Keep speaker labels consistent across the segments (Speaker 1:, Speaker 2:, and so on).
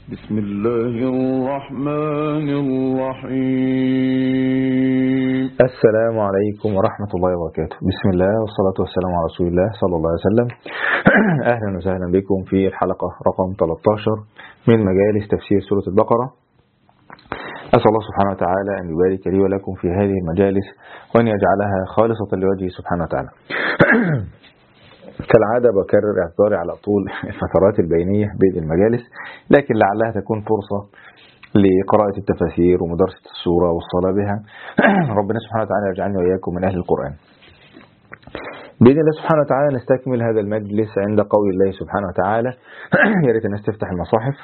Speaker 1: بسم الله الرحمن الرحيم.
Speaker 2: السلام عليكم ورحمة الله وبركاته. بسم الله والصلاة والسلام على رسول الله صلى الله عليه وسلم. أهلا وسهلا بكم في الحلقة رقم 13 من مجالس تفسير سورة البقرة. أسأل الله سبحانه وتعالى أن يبارك لي ولكم في هذه المجالس وأن يجعلها خالصة لوجهه سبحانه وتعالى. كالعادة بكرر اعتذاري على طول الفترات البينية بين المجالس، لكن لعلها تكون فرصة لقراءة التفاسير ومدارسة السورة والصلاة بها. ربنا سبحانه وتعالى يجعلني وإياكم من أهل القرآن. بإذن الله سبحانه وتعالى نستكمل هذا المجلس عند قول الله سبحانه وتعالى. يا ريت الناس تفتح المصاحف.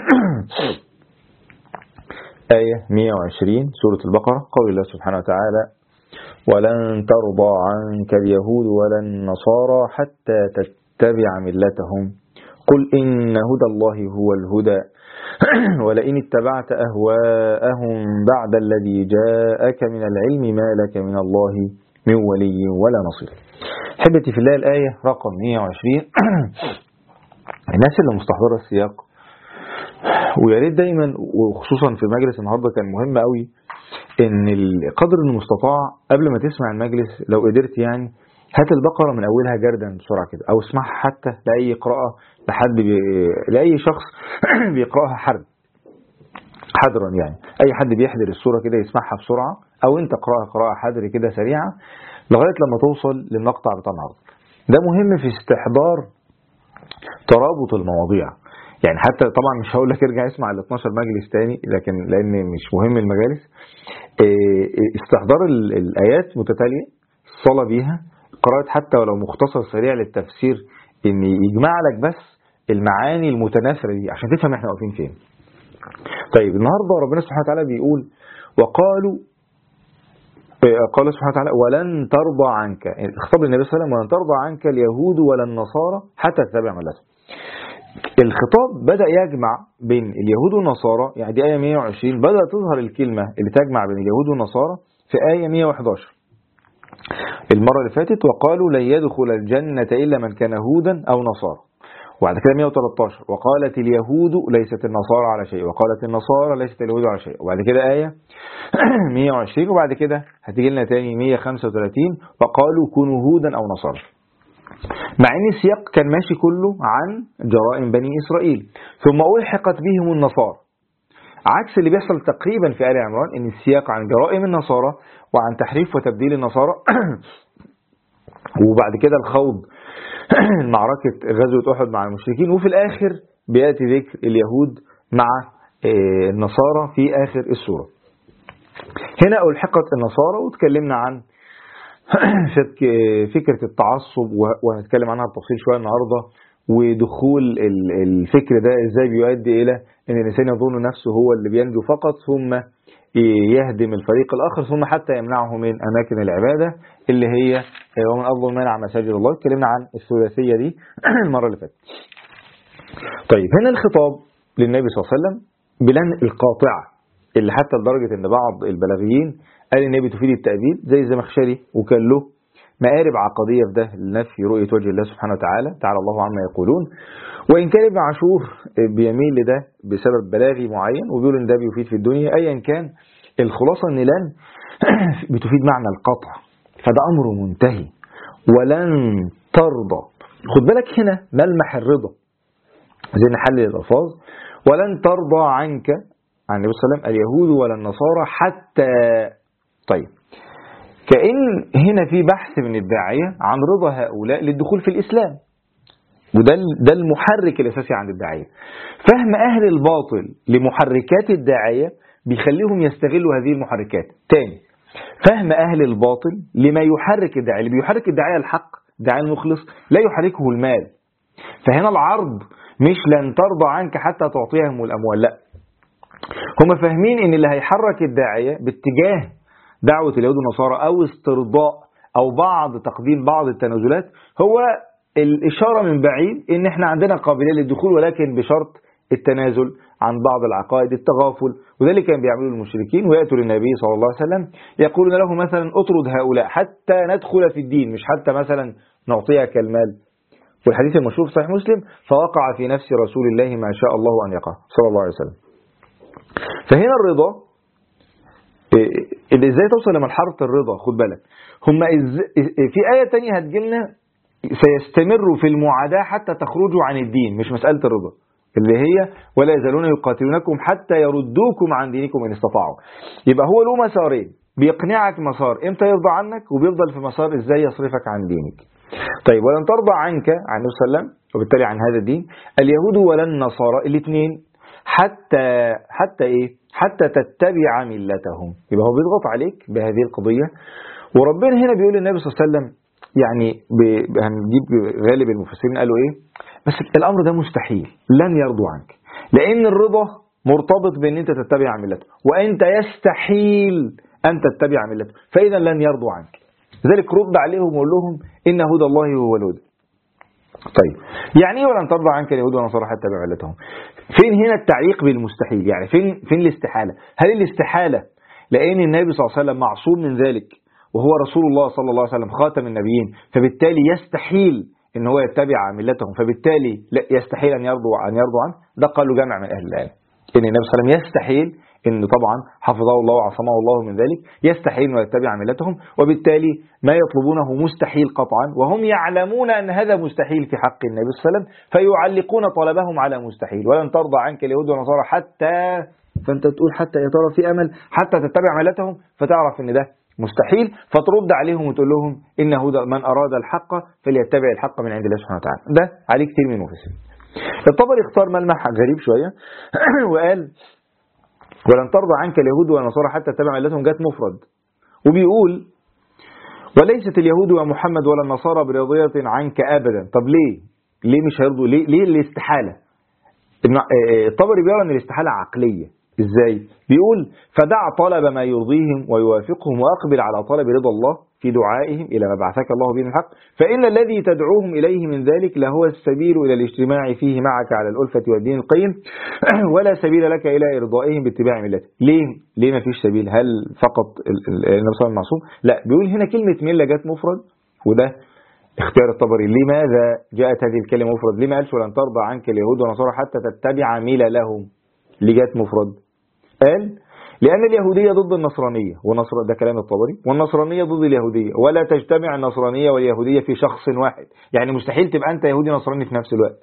Speaker 2: آية 120 سورة البقرة، قول الله سبحانه وتعالى: ولن ترضى عنك اليهود ولا النصارى حتى تتبع ملتهم قل إن هدى الله هو الهدى ولئن اتبعت أهواءهم بعد الذي جاءك من العلم ما لك من الله من ولي ولا نصير. حبتي في الله الآية رقم 120. الناس اللي مستحضرة السياق، ويا ريت دايما وخصوصا في مجلس النهارده كان مهم قوي ان قدر المستطاع قبل ما تسمع المجلس لو قدرت يعني هات البقرة من اولها جردا بسرعة كده، او اسمعها حتى لأي قراءة لأي شخص بيقرأها حذرا، يعني اي حد بيحضر السورة كده يسمعها بسرعة، او انت قراءة قراءة حذر كده سريعة لغاية لما توصل للمقطع بتاع النهارده. ده مهم في استحضار ترابط المواضيع. يعني حتى طبعا مش هقول لك ارجع اسمع ال 12 مجلس تاني، لكن لان مش مهم المجالس، استحضار الآيات متتالية، الصلاة بيها، قراءة حتى ولو مختصر سريع للتفسير، ان يجمع لك بس المعاني المتناثرة دي عشان تفهم احنا واقفين فين. طيب النهارده ربنا سبحانه وتعالى بيقول قال سبحانه وتعالى: ولن ترضى عنك، الخطاب للنبي صلى الله عليه وسلم: ولن ترضى عنك اليهود ولا النصارى حتى تتبع ملتهم. الخطاب بدأ يجمع بين اليهود والنصارى، يعني دي آية 120 بدأ تظهر الكلمة اللي تجمع بين اليهود والنصارى في آية 111 المرة اللي فاتت: وقالوا لن يدخل الجنة إلا من كان هودا أو نصارى. وبعد كده 113: وقالت اليهود ليست النصارى على شيء وقالت النصارى ليست اليهود على شيء. وبعد كده آية 120، وبعد كده هتيجي لنا تاني 135: وقالوا كونوا هودا أو نصارى. مع ان السياق كان ماشي كله عن جرائم بني إسرائيل، ثم ألحقت بهم النصارى، عكس اللي بيحصل تقريبا في آل عمران، ان السياق عن جرائم النصارى وعن تحريف وتبديل النصارى وبعد كده الخوض معركة غزوة أحد مع المشركين، وفي الآخر بيأتي ذكر اليهود مع النصارى في آخر السورة. هنا ألحقت النصارى وتكلمنا عن فكرة التعصب، وهنتكلم عنها بتفصيل شوية النهاردة، ودخول الفكر ده ازاي بيؤدي الى ان الانسان يظن نفسه هو اللي بينجو فقط، ثم يهدم الفريق الاخر، ثم حتى يمنعه من اماكن العبادة اللي هي ومن افضل منع مساجد الله. اتكلمنا عن الثلاثية دي المرة اللي فاتت. طيب هنا الخطاب للنبي صلى الله عليه وسلم بلن القاطعة، اللي حتى لدرجة ان بعض البلاغيين قال ان هي بتفيد التأبيد زي الزمخشري، وكان له مآرب عقدية في ده لنفي رؤية وجه الله سبحانه وتعالى، تعالى الله عما يقولون. وإن كان ابن عاشور بيميل لده بسبب بلاغي معين وبيقول ان ده بيفيد في الدنيا. أيا كان الخلاصة ان لن بتفيد معنى القطع، فده أمر منتهي. ولن ترضى، خد بالك هنا ملمح الرضا زي نحلل الألفاظ. ولن ترضى عنك عن النبي صلى الله عليه وسلم اليهود ولا النصارى حتى. طيب كأن هنا في بحث من الداعية عن رضا هؤلاء للدخول في الإسلام، وده المحرك الأساسي عند الداعية. فهم أهل الباطل لمحركات الداعية بيخليهم يستغلوا هذه المحركات. تاني، فهم أهل الباطل لما يحرك الداعية، اللي بيحرك الداعية الحق، الداعية المخلص لا يحركه المال. فهنا العرض مش لن ترضى عنك حتى تعطيهم الأموال، لا، هم فاهمين ان اللي هيحرك الداعية باتجاه دعوة اليهود والنصارى او استرضاء او تقديم بعض التنازلات هو الاشارة من بعيد ان احنا عندنا قابلية للدخول، ولكن بشرط التنازل عن بعض العقائد، التغافل. وده اللي كان بيعمله المشركين، ويأتوا للنبي صلى الله عليه وسلم يقولون له مثلا اطرد هؤلاء حتى ندخل في الدين، مش حتى مثلا نعطيك المال. والحديث المشهور في صحيح مسلم: فوقع في نفس رسول الله ما شاء الله أن يقع صلى الله عليه وسلم. فهنا الرضا، ازاي توصل لمرحلة الرضا؟ خد بالك، هم في آية تانية هتجيلنا: سيستمر في المعاداة حتى تخرجوا عن الدين. مش مسألة الرضا اللي هي ولا يزالون يقاتلونكم حتى يردوكم عن دينكم إن استطاعوا. يبقى هو له مسارين: بيقنعك مسار امتى يرضى عنك، وبيفضل في مسار ازاي يصرفك عن دينك. طيب، ولن ترضى عنك عن النبي صلى الله عليه وسلم وبالتالي عن هذا الدين اليهود ولا النصارى، الاثنين، حتى ايه؟ حتى تتبع ملتهم. يبقى هو بيضغط عليك بهذه القضية. وربنا هنا بيقول للنبي صلى الله عليه وسلم، يعني هنجيب غالب المفسرين قالوا ايه، بس الامر ده مستحيل، لن يرضوا عنك، لان الرضا مرتبط بان انت تتبع ملته، وانت يستحيل ان تتبع ملته، فاذا لن يرضوا عنك. لذلك رد عليهم وقول لهم ان هدى الله هو الهدى. طيب، يعني ايه ولن ترضى عنك اليهود والنصارى حتى تتبع ملتهم؟ فين هنا التعليق بالمستحيل؟ يعني فين الاستحالة؟ هل الاستحالة لان النبي صلى الله عليه وسلم معصوم من ذلك وهو رسول الله صلى الله عليه وسلم خاتم النبيين، فبالتالي يستحيل ان هو يتبع ملتهم، فبالتالي لا يستحيل ان يرضوا عنه؟ ده قالوا جمع من اهل العلم ان النبي صلى الله عليه وسلم يستحيل، ان طبعا حفظه الله وعصمه الله من ذلك، يستحيل انه يتبع ملتهم، وبالتالي ما يطلبونه مستحيل قطعا، وهم يعلمون ان هذا مستحيل في حق النبي صلى الله عليه وسلم، فيعلقون طلبهم على مستحيل. ولن ترضى عنك اليهود والنصارى حتى، فانت تقول حتى يا ترى في امل حتى تتبع ملتهم، فتعرف ان ده مستحيل، فترد عليهم وتقول لهم ان هدى من اراد الحق فليتبع الحق من عند الله سبحانه وتعالى. ده عليه كتير من المفسرين. الطبري اختار ملمح غريب شويه وقال: ولن ترضى عنك اليهود والنصارى حتى تتبع ملتهم، جت مفرد، وبيقول: وليست اليهود ومحمد ولا النصارى براضية عنك ابدا. طب ليه مش هيرضوا؟ ليه الاستحاله؟ الطبري بيرى ان الاستحاله عقليه. ازاي؟ بيقول: فدع طلب ما يرضيهم ويوافقهم واقبل على طلب رضا الله في دعائهم الى ما بعثك الله به الحق، فان الذي تدعوهم اليه من ذلك لهو السبيل الى الاجتماع فيه معك على الالفه والدين القيم، ولا سبيل لك الى ارضائهم باتباع ملته. ليه ما فيش سبيل؟ هل فقط النبي صلى الله عليه وسلم معصوم؟ لا، بيقول هنا كلمه مله جت مفرد، وده اختيار الطبري. لماذا جاءت هذه الكلمه مفرد؟ ليه ما قالش ولن ترضى عنك اليهود والنصارى حتى تتبع مللهم؟ ليه جت مفرد؟ قال: لأن اليهودية ضد النصرانية، ده كلام الطبري، والنصرانية ضد اليهودية، ولا تجتمع النصرانية واليهودية في شخص واحد، يعني مستحيل تبقى أنت يهودي نصراني في نفس الوقت.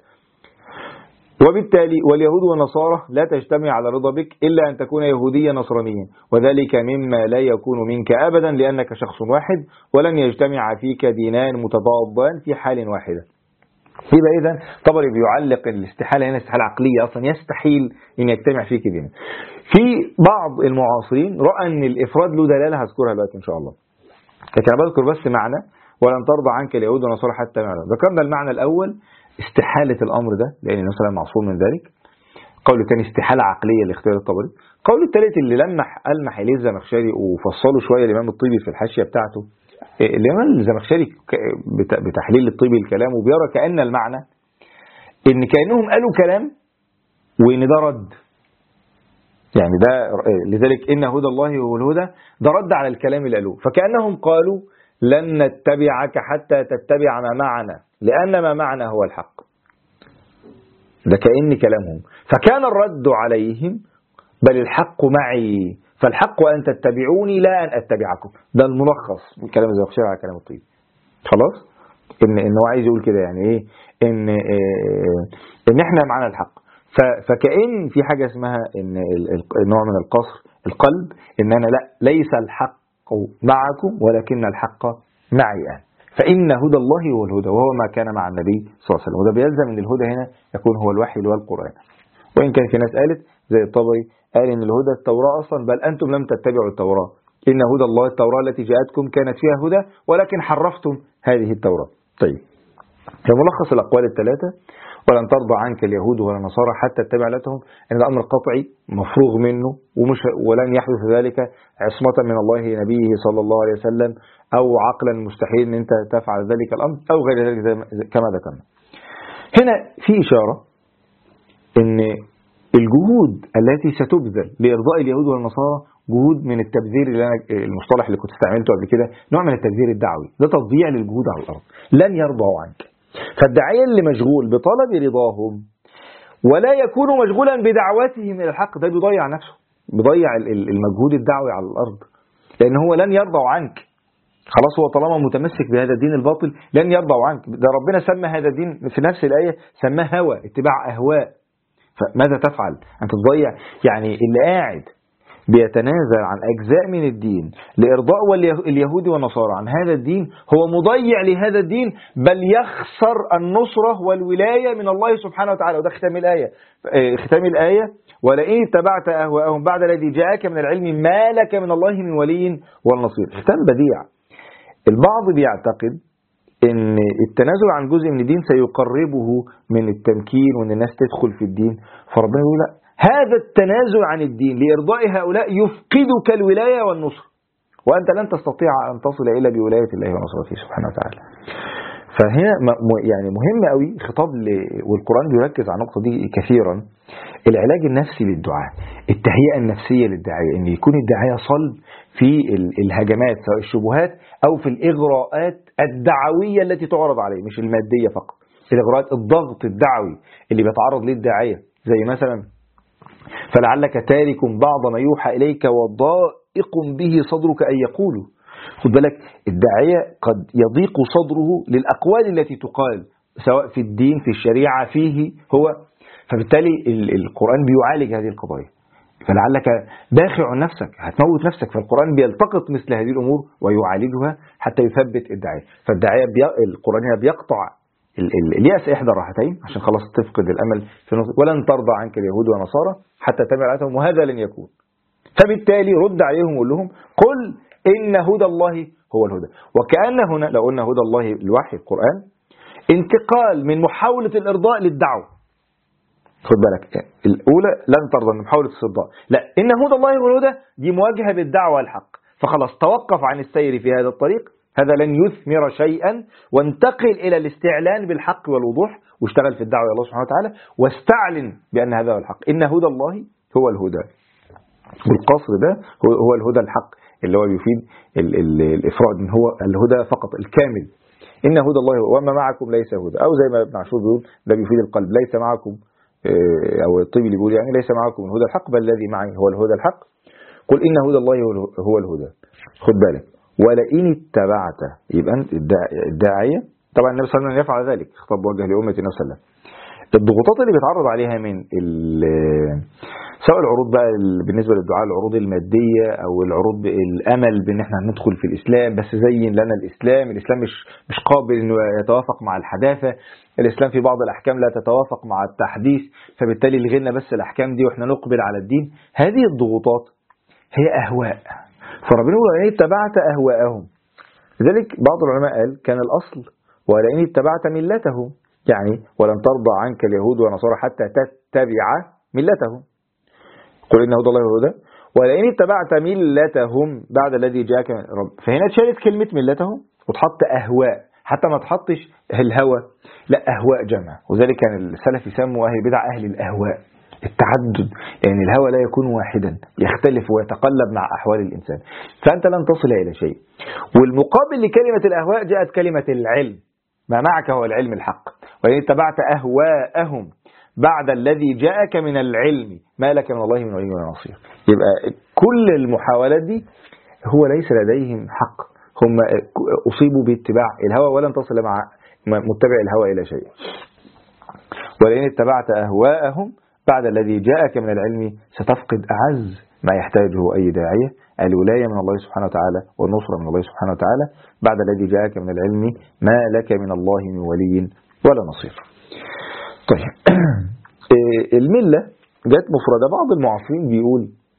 Speaker 2: وبالتالي واليهود والنصارى لا تجتمع على رضا بك إلا أن تكون يهوديا نصرانيا، وذلك مما لا يكون منك أبدا لأنك شخص واحد، ولن يجتمع فيك دينان متضادان في حال واحدة. يبقى إذن طبري بيعلق الاستحالة هنا استحالة عقلية، أصلا يستحيل أن يجتمع فيك دين. في بعض المعاصرين رأى أن الإفراد له دلالة هذكرها دلوقتي إن شاء الله، لكن أنا بذكر بس معنى ولن ترضى عنك اليهود والنصارى حتى معنا. ذكرنا المعنى الأول استحالة الأمر ده لأن النبي صلى الله عليه وسلم معصوم من ذلك. قول الثاني استحالة عقلية لاختيار الطبري. قول الثالث اللي ألمح إليه الزمخشري وفصله شوية الإمام الطيبي في الحاشية بتاعته، الإمام الزمخشري بتحليل الطيبي الكلام وبيرى كأن المعنى إن كأنهم قالوا كلام وإن ده رد، يعني ده لذلك إن هدى الله هو الهدى، ده رد على الكلام اللي قالوه، فكأنهم قالوا لن نتبعك حتى تتبع ما معنا لأن ما معنا هو الحق. ده كأن كلامهم، فكان الرد عليهم بل الحق معي، فالحق أن تتبعوني لا أن أتبعكم. ده الملخص من كلام الزمخشري على كلام الطيب. خلاص إن هو عايز يقول كده، يعني إيه؟ إن إحنا معنا الحق، فكأن في حاجة اسمها إن نوع من القصر القلب، إن أنا لا، ليس الحق معكم ولكن الحق معي أنا، فإن هدى الله هو الهدى وهو ما كان مع النبي صلى الله عليه وسلم. وده بيلزم إن الهدى هنا يكون هو الوحي اللي هو القرآن. وإن كان في ناس قالت زي الطبري قال إن الهدى التوراة أصلا، بل أنتم لم تتبعوا التوراة، إن هدى الله التوراة التي جاءتكم كانت فيها هدى ولكن حرفتم هذه التوراة. طيب، فملخص الأقوال الثلاثة ولن ترضى عنك اليهود ولا النصارى حتى تتبع ملتهم، ان الامر قطعي مفروغ منه ولن يحدث ذلك عصمة من الله نبيه صلى الله عليه وسلم او عقلا مستحيل ان انت تفعل ذلك الامر او غير ذلك كما ذكرنا. هنا في اشارة ان الجهود التي ستبذل لارضاء اليهود والنصارى جهود من التبذير، اللي انا المصطلح اللي كنت استعملته قبل كده نوع من التبذير الدعوي، ده تضييع للجهود على الارض، لن يرضوا عنك. فالداعية اللي مشغول بطلب رضاهم ولا يكون مشغولا بدعوتهم إلى الحق، ده بيضيع نفسه، بيضيع المجهود الدعوي على الأرض، لأن هو لن يرضى عنك. خلاص هو طالما متمسك بهذا الدين الباطل لن يرضى عنك. ده ربنا سمى هذا الدين في نفس الآية، سماه هوى، اتباع أهواء. فماذا تفعل؟ أنت تضيع. يعني اللي قاعد بيتنازل عن أجزاء من الدين لإرضاء اليهود والنصارى عن هذا الدين هو مضيع لهذا الدين، بل يخسر النصرة والولاية من الله سبحانه وتعالى. وده ختام الآية. ختام الآية: ولئن اتبعت أهواءهم بعد الذي جاءك من العلم ما لك من الله من ولي والنصير. ختام بديع. البعض بيعتقد ان التنازل عن جزء من الدين سيقربه من التمكين وان الناس تدخل في الدين، فربنا يقول لا، هذا التنازل عن الدين لإرضاء هؤلاء يفقدك الولاية والنصر، وأنت لن تستطيع أن تصل إلا بولاية الله ونصرته سبحانه وتعالى. فهنا يعني مهم قوي خطاب والقرآن بيركز على النقطة دي كثيرا، العلاج النفسي للدعاء، التهيئة النفسية للداعية، ان يكون الداعية صلب في الهجمات سواء الشبهات او في الإغراءات الدعوية التي تعرض عليه، مش المادية فقط، الإغراءات، الضغط الدعوي اللي بيتعرض ليه الداعية، زي مثلا فلعلك تارك بعض ما يوحى إليك وضائق به صدرك أن يقولوا. خد بالك الداعية قد يضيق صدره للأقوال التي تقال سواء في الدين في الشريعة فيه هو، فبالتالي القرآن بيعالج هذه القضايا. فلعلك باخع نفسك، هتموت نفسك، فالقرآن بيلتقط مثل هذه الأمور ويعالجها حتى يثبت الداعية. فالداعية القرآن هنا بيقطع اليأس إحدى الراحتين عشان خلاص تفقد الأمل في نصر. ولن ترضى عنك اليهود ونصارى حتى تتبع آياتهم وهذا لن يكون. فبالتالي رد عليهم وقول لهم قل إن هدى الله هو الهدى. وكأن هنا لو قلنا هدى الله الوحي القرآن انتقال من محاولة الإرضاء للدعوة. خد بالك الأولى لن ترضى من محاولة الإرضاء، لا، إن هدى الله هو الهدى دي مواجهة بالدعوة الحق، فخلاص توقف عن السير في هذا الطريق، هذا لن يثمر شيئا، وانتقل إلى الاستعلان بالحق والوضوح واشتغل في الدعوة إلى الله سبحانه وتعالى واستعلن بأن هذا هو الحق. إن هدى الله هو الهدى، والقصر ده هو الهدى الحق اللي هو يفيد الإفراد، من هو الهدى فقط الكامل. إن هدى الله وما معكم ليس هدى، أو زي ما ابن عاشور بيقول ده بيفيد القلب، ليس معكم، أو الطيب اللي بيقول يعني ليس معكم الهدى الحق بل الذي معي هو الهدى الحق. قل إن هدى الله هو الهدى. خد بالك ولئن اتبعت، يبقى أنت الداعية طبعا النبي صلى الله عليه وسلم يفعل ذلك، خطاب موجه لأمة النبي صلى الله عليه وسلم. الضغوطات اللي بيتعرض عليها من سواء العروض بقى بالنسبة للدعاء، العروض المادية أو العروض الأمل بأن احنا ندخل في الإسلام بس زين لنا الإسلام مش قابل أنه يتوافق مع الحداثة، الإسلام في بعض الأحكام لا تتوافق مع التحديث، فبالتالي لغينا بس الأحكام دي وإحنا نقبل على الدين. هذه الضغوطات هي أهواء، فربنا يقول ولئن اتبعت أهواءهم. لذلك بعض العلماء قال كان الأصل ولئن اتبعت ملتهم، يعني ولن ترضى عنك اليهود والنصارى حتى تتبع ملتهم. قل إن هدى الله هو الهدى ولئن اتبعت ملتهم بعد الذي جاءك من رب. فهنا اتشالت كلمة ملتهم وتحط أهواء، حتى ما تحطش الهوى، لا، أهواء جمع. وذلك كان السلف يسموا أهل البدع أهل الأهواء، التعدد، لأن الهوى لا يكون واحدا، يختلف ويتقلب مع أحوال الإنسان، فأنت لن تصل إلى شيء. والمقابل لكلمة الأهواء جاءت كلمة العلم، ما معك هو العلم الحق. وإن اتبعت أهواءهم بعد الذي جاءك من العلم ما لك من الله من ولي ولا نصير. يبقى كل المحاولات دي هو ليس لديهم حق، هم أصيبوا باتباع الهوى ولن تصل مع متبع الهوى إلى شيء. ولئن اتبعت أهواءهم بعد الذي جاءك من العلم ستفقد أعز ما يحتاجه أي داعية، الولاية من الله سبحانه وتعالى والنصرة من الله سبحانه وتعالى بعد الذي جاءك من العلم ما لك من الله من ولي ولا نصير. طيب الملة جاءت مفردة. بعض المعاصرين بيقول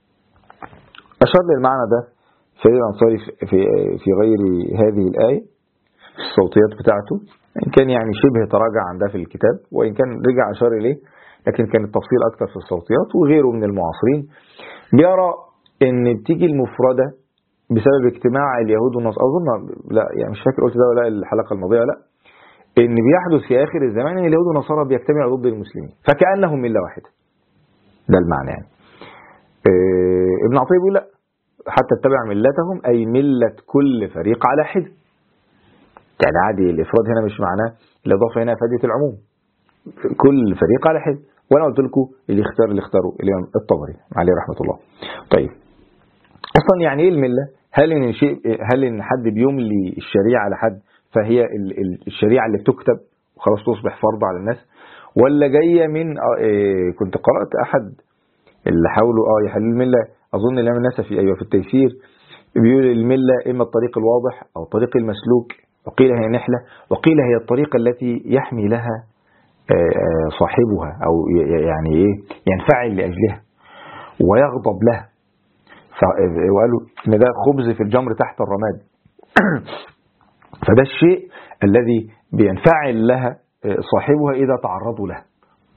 Speaker 2: أشار للمعنى ده فريد الأنصاري في غير هذه الآية في الصوتيات بتاعته، إن كان يعني شبه تراجع عن ده في الكتاب وإن كان رجع أشار إليه، لكن كان التفصيل أكثر في الصوتيات. وغيره من المعاصرين بيرى إن بتيجي المفردة بسبب اجتماع اليهود والنصارى، أظن لا يعني مش فاكر قلت ده ولا الحلقة الماضية، لا، إن بيحدث في آخر الزمان إن اليهود والنصارى بيجتمعوا ضد المسلمين فكأنهم ملة واحدة. ده المعنى يعني. ابن عطية بيقول لا، حتى اتبع ملتهم أي ملة كل فريق على حدة. يعني عادي الإفراد هنا مش معناه الإضافة هنا فائدة العموم، كل فريق على حد. وأنا قلت لكم اللي اختاروا الإمام الطبري عليه رحمة الله. طيب أصلا يعني إيه الملة؟ هل إن حد بيملي الشريعة على حد فهي الشريعة اللي بتكتب وخلاص تصبح فرض على الناس، ولا جاية من كنت قرأت أحد اللي حاولوا يحلوا الملة، أظن الإمام النسفي في التيسير، بيقول الملة إما الطريق الواضح أو الطريق المسلوك، وقيل هي نحلة، وقيل هي الطريقة التي يحمي لها صاحبها أو يعني إيه ينفعل لأجلها ويغضب لها، وقالوا إن ده خبز في الجمر تحت الرماد. فده الشيء الذي بينفعل لها صاحبها إذا تعرضوا له،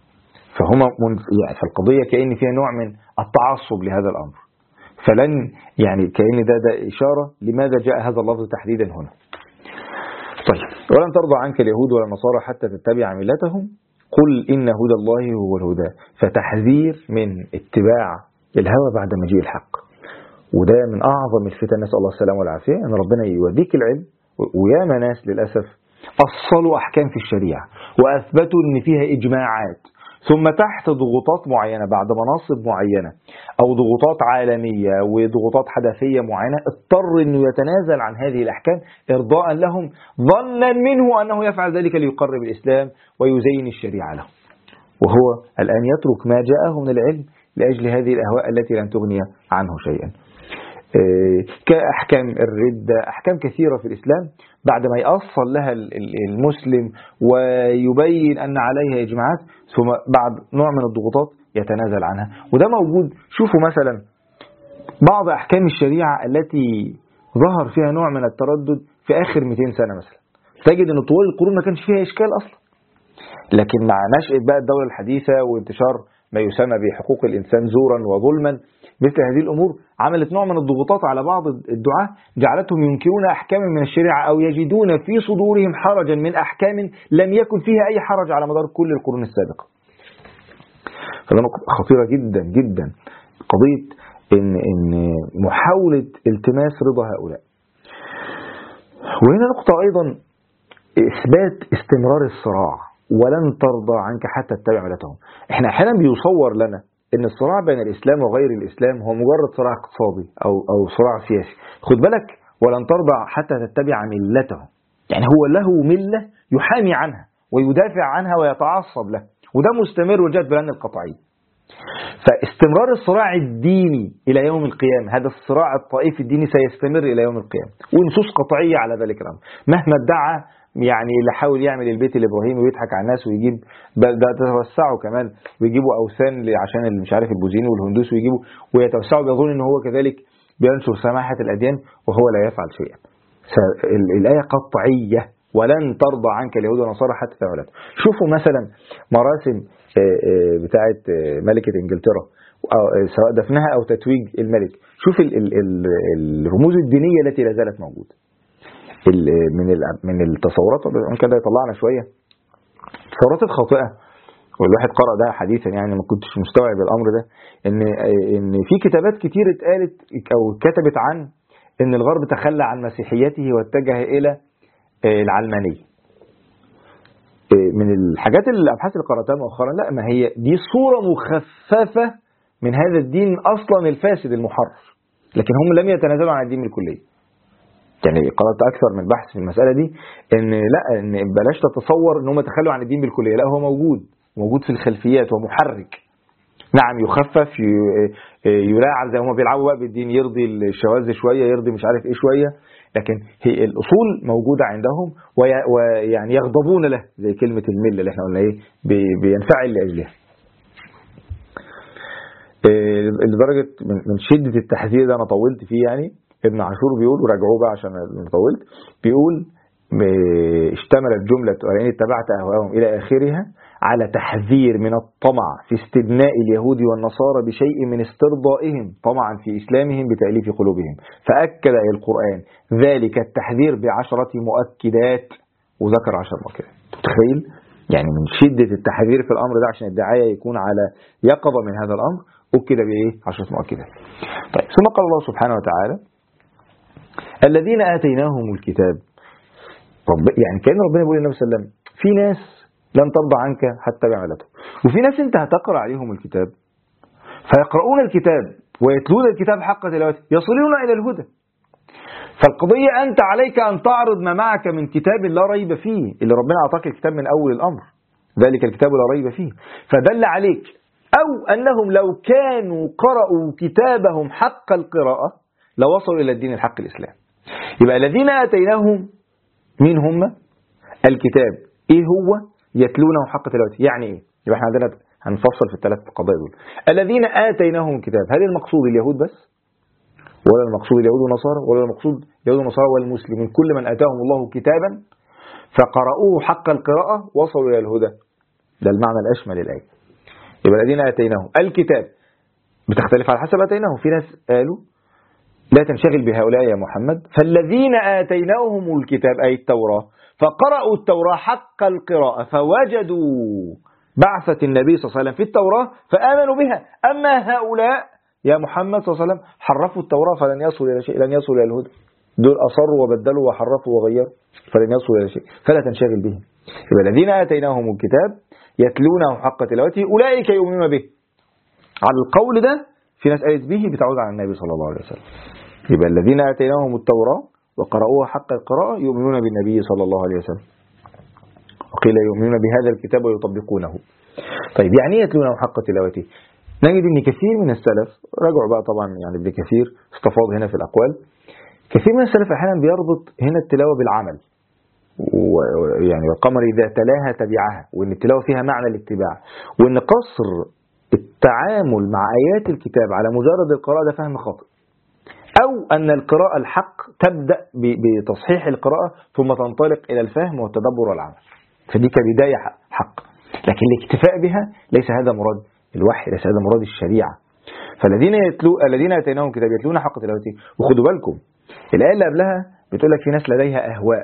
Speaker 2: فالقضية كأن فيها نوع من التعصب لهذا الأمر، فلن يعني كأن ده إشارة لماذا جاء هذا اللفظ تحديدا هنا. طيب ولن ترضى عنك اليهود ولا النصارى حتى تتبع ملتهم قل إن هدى الله هو الهدى، فتحذير من اتباع الهوى بعد مجيء الحق. وده من أعظم الفتن، نسأل الله السلامة والعافية، أن ربنا يوديك العلم وياما ناس للأسف أصلوا أحكام في الشريعة وأثبتوا أن فيها إجماعات، ثم تحت ضغوطات معينة بعد مناصب معينة أو ضغوطات عالمية وضغوطات حدثية معينة اضطر أنه يتنازل عن هذه الأحكام إرضاء لهم، ظنا منه أنه يفعل ذلك ليقرب الإسلام ويزين الشريعة له، وهو الآن يترك ما جاءه من العلم لأجل هذه الأهواء التي لن تغني عنه شيئا. كأحكام الردة، أحكام كثيرة في الإسلام بعد ما يأصل لها المسلم ويبين أن عليها إجماعات، ثم بعد نوع من الضغوطات يتنازل عنها. وده موجود، شوفوا مثلا بعض أحكام الشريعة التي ظهر فيها نوع من التردد في آخر 200 سنة مثلا، تجد أن طوال القرون ما كانش فيها إشكال أصلا، لكن مع نشأة بقى الدولة الحديثة وانتشار ما يسمى بحقوق الإنسان زورا وظلما، مثل هذه الأمور عملت نوع من الضغوطات على بعض الدعاة جعلتهم ينكرون أحكاما من الشريعة أو يجدون في صدورهم حرجا من أحكام لم يكن فيها أي حرج على مدار كل القرون السابقة. فده نقطة خطيرة جدا جدا، قضية إن محاولة التماس رضا هؤلاء. وهنا نقطة أيضا إثبات استمرار الصراع، ولن ترضى عنك حتى تتبع ملتهم. احنا احيانا بيصور لنا ان الصراع بين الاسلام وغير الاسلام هو مجرد صراع اقتصادي او صراع سياسي. خد بالك، ولن ترضى حتى تتبع ملتهم، يعني هو له ملة يحامي عنها ويدافع عنها ويتعصب له، وده مستمر وجد بلان القطعي. فاستمرار الصراع الديني الى يوم القيامة، هذا الصراع الطائفي الديني سيستمر الى يوم القيامة، ونصوص قطعية على ذلك الامر. مهما ادعى يعني اللي حاول يعمل البيت الابراهيمي ويضحك على الناس ويجيب ده توسعوا كمان ويجيبوا اوثان عشان اللي مش عارف البوذيين والهندوس ويجيبوا ويتوسعوا بيظن ان هو كذلك بينشر سماحة الاديان وهو لا يفعل شيئا. الآية قطعية، ولن ترضى عنك اليهود والنصارى حتى تتبع ملتهم. شوفوا مثلا مراسم بتاعه ملكة انجلترا سواء دفنها او تتويج الملك، شوف الرموز الدينية التي لا زالت موجودة. من التصورات كده يطلعنا شوية التصورات الخاطئة، والواحد قرأ ده حديثا يعني ما كنتش مستوعب الأمر ده، إن في كتابات كتير اتقالت أو كتبت عن إن الغرب تخلى عن مسيحيته واتجه إلى العلمانية. من الحاجات الأبحاث اللي قرأتها مؤخرا، لا، ما هي دي صورة مخففة من هذا الدين أصلا الفاسد المحرف، لكن هم لم يتنازلوا عن الدين بالكلية. يعني قرأت أكثر من بحث في المسألة دي، إن بلاش تتصور إن هم تخلوا عن الدين بالكلية، لا، هو موجود في الخلفيات ومحرك. نعم يخفف يلاعب زي ما هم بيلعبوا بقى بالدين، يرضي الشواذ شوية، يرضي مش عارف إيه شوية، لكن هي الأصول موجودة عندهم ويعني يغضبون له، زي كلمة الملة اللي احنا قلنا إيه بينفعل لأجلها. لدرجة من شدة التحذير ده أنا طولت فيه، يعني ابن عاشور بيقول، وراجعوه بقى عشان أنا طولت، بيقول اشتملت جملة ولئن اتبعت أهواءهم إلى آخرها على تحذير من الطمع في استبناء اليهود والنصارى بشيء من استرضائهم طمعا في إسلامهم بتأليف قلوبهم، فأكد القرآن ذلك التحذير ب10 مؤكدات، وذكر 10 مؤكدات. تخيل يعني من شدة التحذير في الأمر ده عشان الداعية يكون على يقظة من هذا الأمر، أكد بإيه 10 مؤكدات. طيب ثم قال الله سبحانه وتعالى الذين آتيناهم الكتاب يعني كأن ربنا بيقول للنبي صلى الله عليه وسلم في ناس لن ترضى عنك حتى بعملته، وفي ناس انت هتقرأ عليهم الكتاب فيقرؤون الكتاب ويتلون الكتاب حق تلاوته يصلون إلى الهدى. فالقضية أنت عليك أن تعرض ما معك من كتاب لا ريب فيه، اللي ربنا أعطاك الكتاب من أول الأمر، ذلك الكتاب لا ريب فيه، فدل عليك أو أنهم لو كانوا قرأوا كتابهم حق القراءة لوصلوا إلى الدين الحق الإسلام. يبقى الذين آتيناهم مين هم؟ الكتاب. إيه هو؟ يتلونه حق تلاوته. يعني إيه؟ يبقى احنا عندنا هنفصل في الثلاث قضايا دول. الذين آتيناهم الكتاب، هل المقصود اليهود بس؟ ولا المقصود اليهود والنصارى؟ ولا المقصود اليهود والنصارى والمسلمين؟ كل من آتاهم الله كتابا فقرأوه حق القراءة وصلوا إلى الهدى. ده المعنى الأشمل للآية. يبقى الذين آتيناهم الكتاب بتختلف على حسب آتيناهم. في ناس قالوا لا تنشغل بهؤلاء يا محمد، فالذين آتيناهم الكتاب أي التوراة فقرأوا التوراة حق القراءة فوجدوا بعثة النبي صلى الله عليه وسلم في التوراة فآمنوا بها. أما هؤلاء يا محمد صلى الله عليه وسلم حرفوا التوراة فلن يصلوا إلى شيء، لن يصلوا إلى الهدى. دول أصروا وبدلوا وحرفوا وغيروا فلن يصلوا إلى شيء، فلا تنشغل بهم. يبقى الذين آتيناهم الكتاب يتلونه حق تلاوته أولئك يؤمنون به. على القول ده في ناس قالت به بتعود على النبي صلى الله عليه وسلم. يبقى الذين آتيناهم التوراة وقرأوها حق القراءة يؤمنون بالنبي صلى الله عليه وسلم، وقيل يؤمنون بهذا الكتاب ويطبقونه. طيب يعني ايه يتلونه حق تلاوته؟ نجد ان كثير من السلف، رجعوا بقى طبعا يعني ابن كثير استفاض هنا في الأقوال، كثير من السلف احيانا بيربط هنا التلاوة بالعمل، ويعني والقمر إذا تلاها تبعها، وان التلاوة فيها معنى الاتباع، وان قصر التعامل مع آيات الكتاب على مجرد القراءة ده فهم خاطئ، أو أن القراءة الحق تبدأ بتصحيح القراءة ثم تنطلق إلى الفهم والتدبر والعمل، فدي كبداية حق. لكن الاكتفاء بها ليس هذا مراد الوحي، ليس هذا مراد الشريعة. الذين آتيناهم كتاب يتلون حق تلاوته. وخدوا بالكم الآية اللي قبلها بتقول لك في ناس لديها أهواء،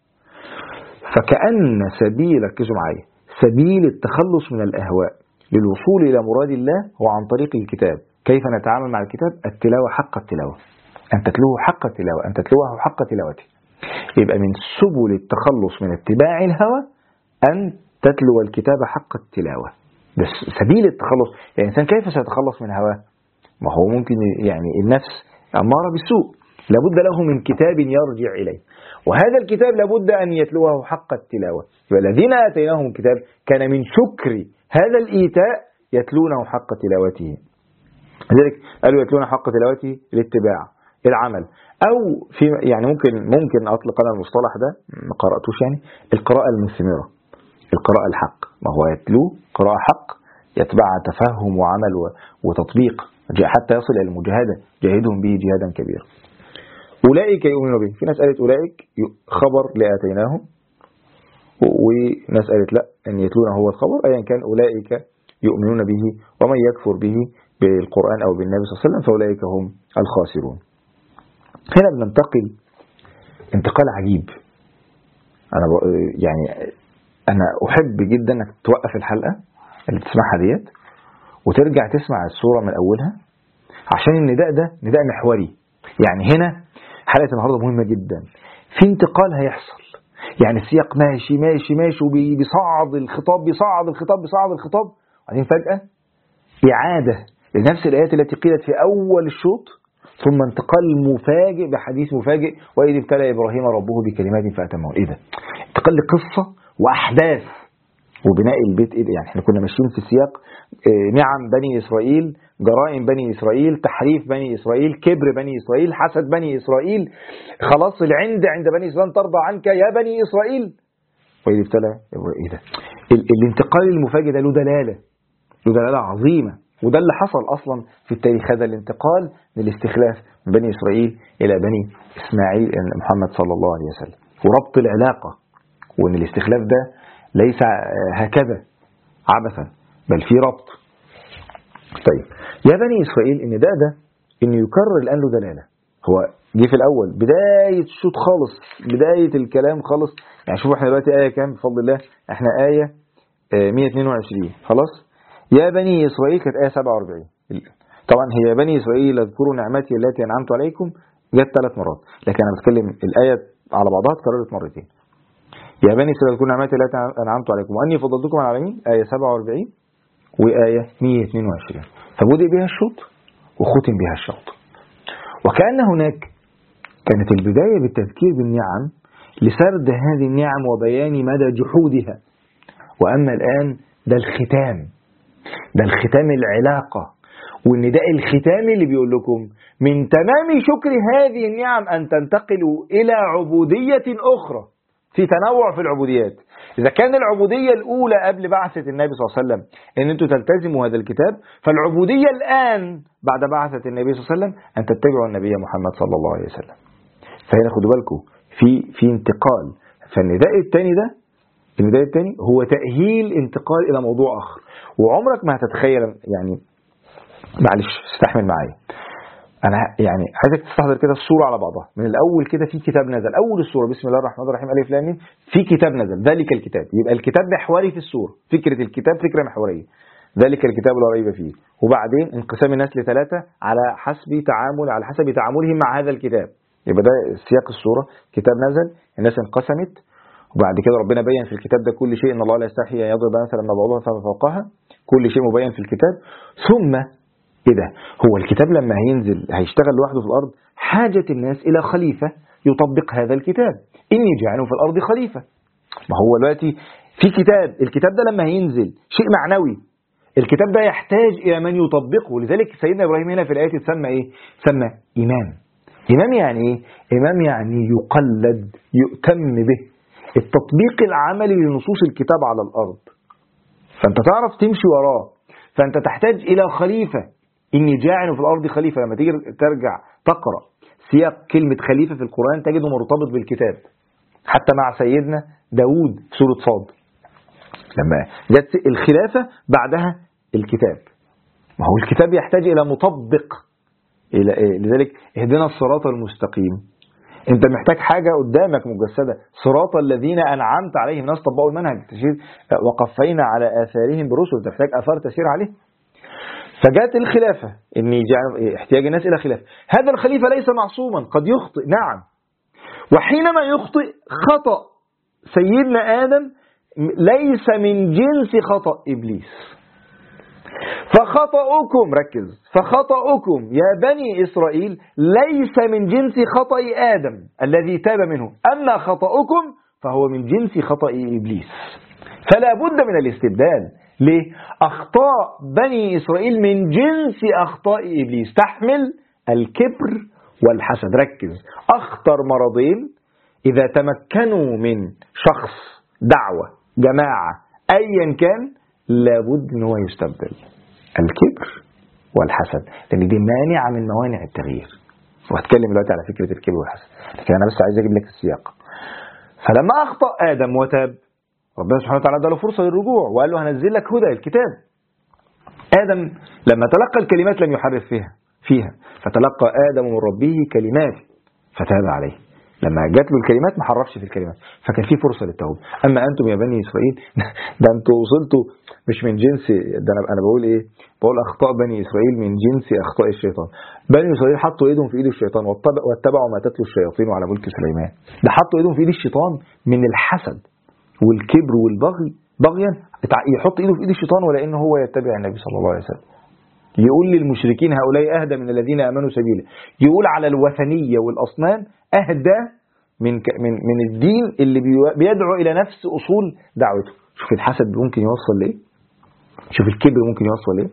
Speaker 2: فكأن ركزوا معايا، سبيل التخلص من الأهواء للوصول إلى مراد الله هو عن طريق الكتاب. كيف نتعامل مع الكتاب؟ التلاوة حق التلاوة، أن تتلوه حق التلاوة، أن تتلوه حق تلاوته. يبقى من سبل التخلص من اتباع الهوى أن تتلو الكتاب حق التلاوة. بس سبيل التخلص، يعني الإنسان كيف سيتخلص من هواه؟ ما هو ممكن يعني النفس أمارة بالسوء، لابد له من كتاب يرجع إليه، وهذا الكتاب لابد أن يتلوه حق التلاوة. الذين آتيناهم الكتاب كان من شكر هذا الإيتاء يتلونه حق تلاوته. لذلك قالوا يتلون حق تلاوته الاتباع العمل، أو في يعني ممكن أطلق أنا المصطلح ده ما قرأتوش، يعني القراءة المثمرة، القراءة الحق. ما هو يتلو قراءة حق يتبع تفهم وعمل وتطبيق حتى يصل إلى المجاهدة، جاهدهم به جهادا كبيرا. أولئك يؤمنون به. في ناس قالت أولئك خبر لآتيناهم، وناس قالت لا أن يتلون هو الخبر، أيا كان أولئك يؤمنون به، ومن يكفر به بالقرآن أو بالنبي صلى الله عليه وسلم فأولئك هم الخاسرون. هنا بننتقل انتقال عجيب. أنا أحب جدا أنك توقف الحلقة اللي بتسمعها ديت وترجع تسمع السورة من أولها، عشان النداء ده نداء محوري. يعني هنا حلقة النهاردة مهمة جدا، في انتقال هيحصل، يعني السياق ماشي ماشي ماشي وبيصعد الخطاب بيصعد الخطاب بيصعد الخطاب، وبعدين فجأة إعادة لنفس الآيات التي قيلت في أول الشوط، ثم انتقال مفاجئ بحديث مفاجئ، وإذ ابتلى إبراهيم ربه بكلمات فأتمه. إيه ده؟ انتقال لقصة وأحداث وبناء البيت. إيه ده؟ يعني احنا كنا ماشيين في سياق نعم بني إسرائيل، جرائم بني إسرائيل، تحريف بني إسرائيل، كبر بني إسرائيل، حسد بني إسرائيل، خلاص العند عند بني إسرائيل ترضى عنك يا بني إسرائيل، وإذ ابتلى. إيه ده؟ الانتقال المفاجئ ده له دلالة عظيمة، وده اللي حصل أصلا في التاريخ، هذا الانتقال من الاستخلاف من بني إسرائيل إلى بني إسماعيل محمد صلى الله عليه وسلم، وربط العلاقة، وأن الاستخلاف ده ليس هكذا عبثا بل في ربط. طيب يا بني إسرائيل، إن ده إنه يكرر الآن له دلالة. هو جه في الأول بداية الشوط خالص، بداية الكلام خالص. يعني شوفوا احنا دلوقتي آية كام بفضل الله؟ احنا آية 122 خلاص. يا بني إسرائيل كانت آية 47. طبعا هي بني إسرائيل اذكروا نعمتي التي أنعمت عليكم جت 3 مرات، لكن أنا بتكلم الآية على بعضها اتكررت مرتين. يا بني إسرائيل اذكروا نعمتي التي أنعمت عليكم وأني فضلتكم على العالمين، آية 47 وآية 122. فبدأ بها الشوط وختم بها الشوط. وكأن هناك كانت البداية بالتذكير بالنعم لسرد هذه النعم وبيان مدى جحودها. وأما الآن ده الختام، ده الختام العلاقة والنداء الختامي اللي بيقول لكم من تمام شكر هذه النعم أن تنتقلوا إلى عبودية أخرى في تنوع في العبوديات. إذا كان العبودية الأولى قبل بعثة النبي صلى الله عليه وسلم أن أنتم تلتزموا هذا الكتاب، فالعبودية الآن بعد بعثة النبي صلى الله عليه وسلم أن تتبعوا النبي محمد صلى الله عليه وسلم. فهنا خدوا بالكم في انتقال. فالنداء الثاني ده، النداء الثاني هو تأهيل انتقال إلى موضوع آخر. وعمرك ما هتتخيل، يعني معلش استحمل معايا، أنا يعني عايزك تستحضر كده الصورة على بعضها من الأول كده. في كتاب نزل، أول الصورة بسم الله الرحمن الرحيم ألف لام ميم، في كتاب نزل ذلك الكتاب، يبقى الكتاب محوري في الصورة، فكرة الكتاب فكرة محورية، ذلك الكتاب لا ريب فيه. وبعدين انقسام الناس لثلاثة على حسب تعاملهم مع هذا الكتاب، يبقى ده سياق الصورة. كتاب نزل، الناس انقسمت، وبعد كده ربنا بين في الكتاب ده كل شيء، إن الله لا يستحي أن يضرب مثلا ما بعوضة فوقها، كل شيء مبين في الكتاب. ثم إيه ده؟ هو الكتاب لما هينزل هيشتغل لوحده في الأرض، حاجة الناس إلى خليفة يطبق هذا الكتاب. إني جاعل في الأرض خليفة. ما هو دلوقتي في كتاب، الكتاب ده لما هينزل شيء معنوي، الكتاب ده يحتاج إلى من يطبقه. لذلك سيدنا إبراهيم هنا في الآية تسمى إيه؟ تسمى إمام. إمام يعني إيه؟ إمام يعني يقلد، يؤتم به، التطبيق العملي لنصوص الكتاب على الأرض. فأنت تعرف تمشي وراه، فأنت تحتاج إلى خليفة. إني جاعل في الأرض خليفة. لما تيجي ترجع تقرأ سياق كلمة خليفة في القرآن تجده مرتبط بالكتاب، حتى مع سيدنا داود في سورة صاد لما جت الخلافة بعدها الكتاب. ما هو الكتاب يحتاج إلى مطبق، لذلك اهدنا الصراط المستقيم. انت محتاج حاجة قدامك مجسدة، صراط الذين أنعمت عليهم، ناس طبقوا المنهج، تشير وقفينا على آثارهم برسل، تحتاج آثار تسير عليه. فجاءت الخلافة، إني جعل احتياج الناس إلى خلافة. هذا الخليفة ليس معصوما، قد يخطئ، نعم، وحينما يخطئ خطأ سيدنا آدم ليس من جنس خطأ إبليس. فخطأكم، ركز، فخطأكم يا بني إسرائيل ليس من جنس خطأ آدم الذي تاب منه، أما خطأكم فهو من جنس خطأ إبليس. فلا بد من الاستبدال. ليه؟ أخطاء بني إسرائيل من جنس أخطاء إبليس، تحمل الكبر والحسد. ركز، أخطر مرضين إذا تمكنوا من شخص، دعوة، جماعة، أيا كان، لابد أنه يستبدل، الكبر والحسد، لأن دي مانعة من موانع التغيير. وهتكلم دلوقتي على فكرة الكبر والحسد، لكن أنا بس عايز أجيب لك السياق. فلما أخطأ آدم وتاب، ربنا سبحانه وتعالى اداله فرصة للرجوع وقال له هنزل لك هدى، الكتاب. آدم لما تلقى الكلمات لم يحرف فيها، فتلقى آدم من ربه كلمات فتاب عليه. لما جات له الكلمات ما حرفش في الكلمات، فكان في فرصة للتوبة. أما أنتم يا بني إسرائيل ده أنتم وصلتوا مش من جنس ده. أنا بقول إيه؟ بقول أخطاء بني إسرائيل من جنس أخطاء الشيطان. بني إسرائيل حطوا إيدهم في إيد الشيطان واتبعوا ما تتلو الشياطين على ملك سليمان. ده حطوا إيدهم في إيد الشيطان من الحسد والكبر والبغي، بغيا يحط إيده في إيد الشيطان ولا إنه هو يتبع النبي صلى الله عليه وسلم. يقول للمشركين هؤلاء أهدى من الذين آمنوا سبيلا. يقول على الوثنية والأصنام أهدى من الدين اللي بيدعو إلى نفس أصول دعوته. شوف الحسد ممكن يوصل ليه، شوف الكبر ممكن يوصل ليه.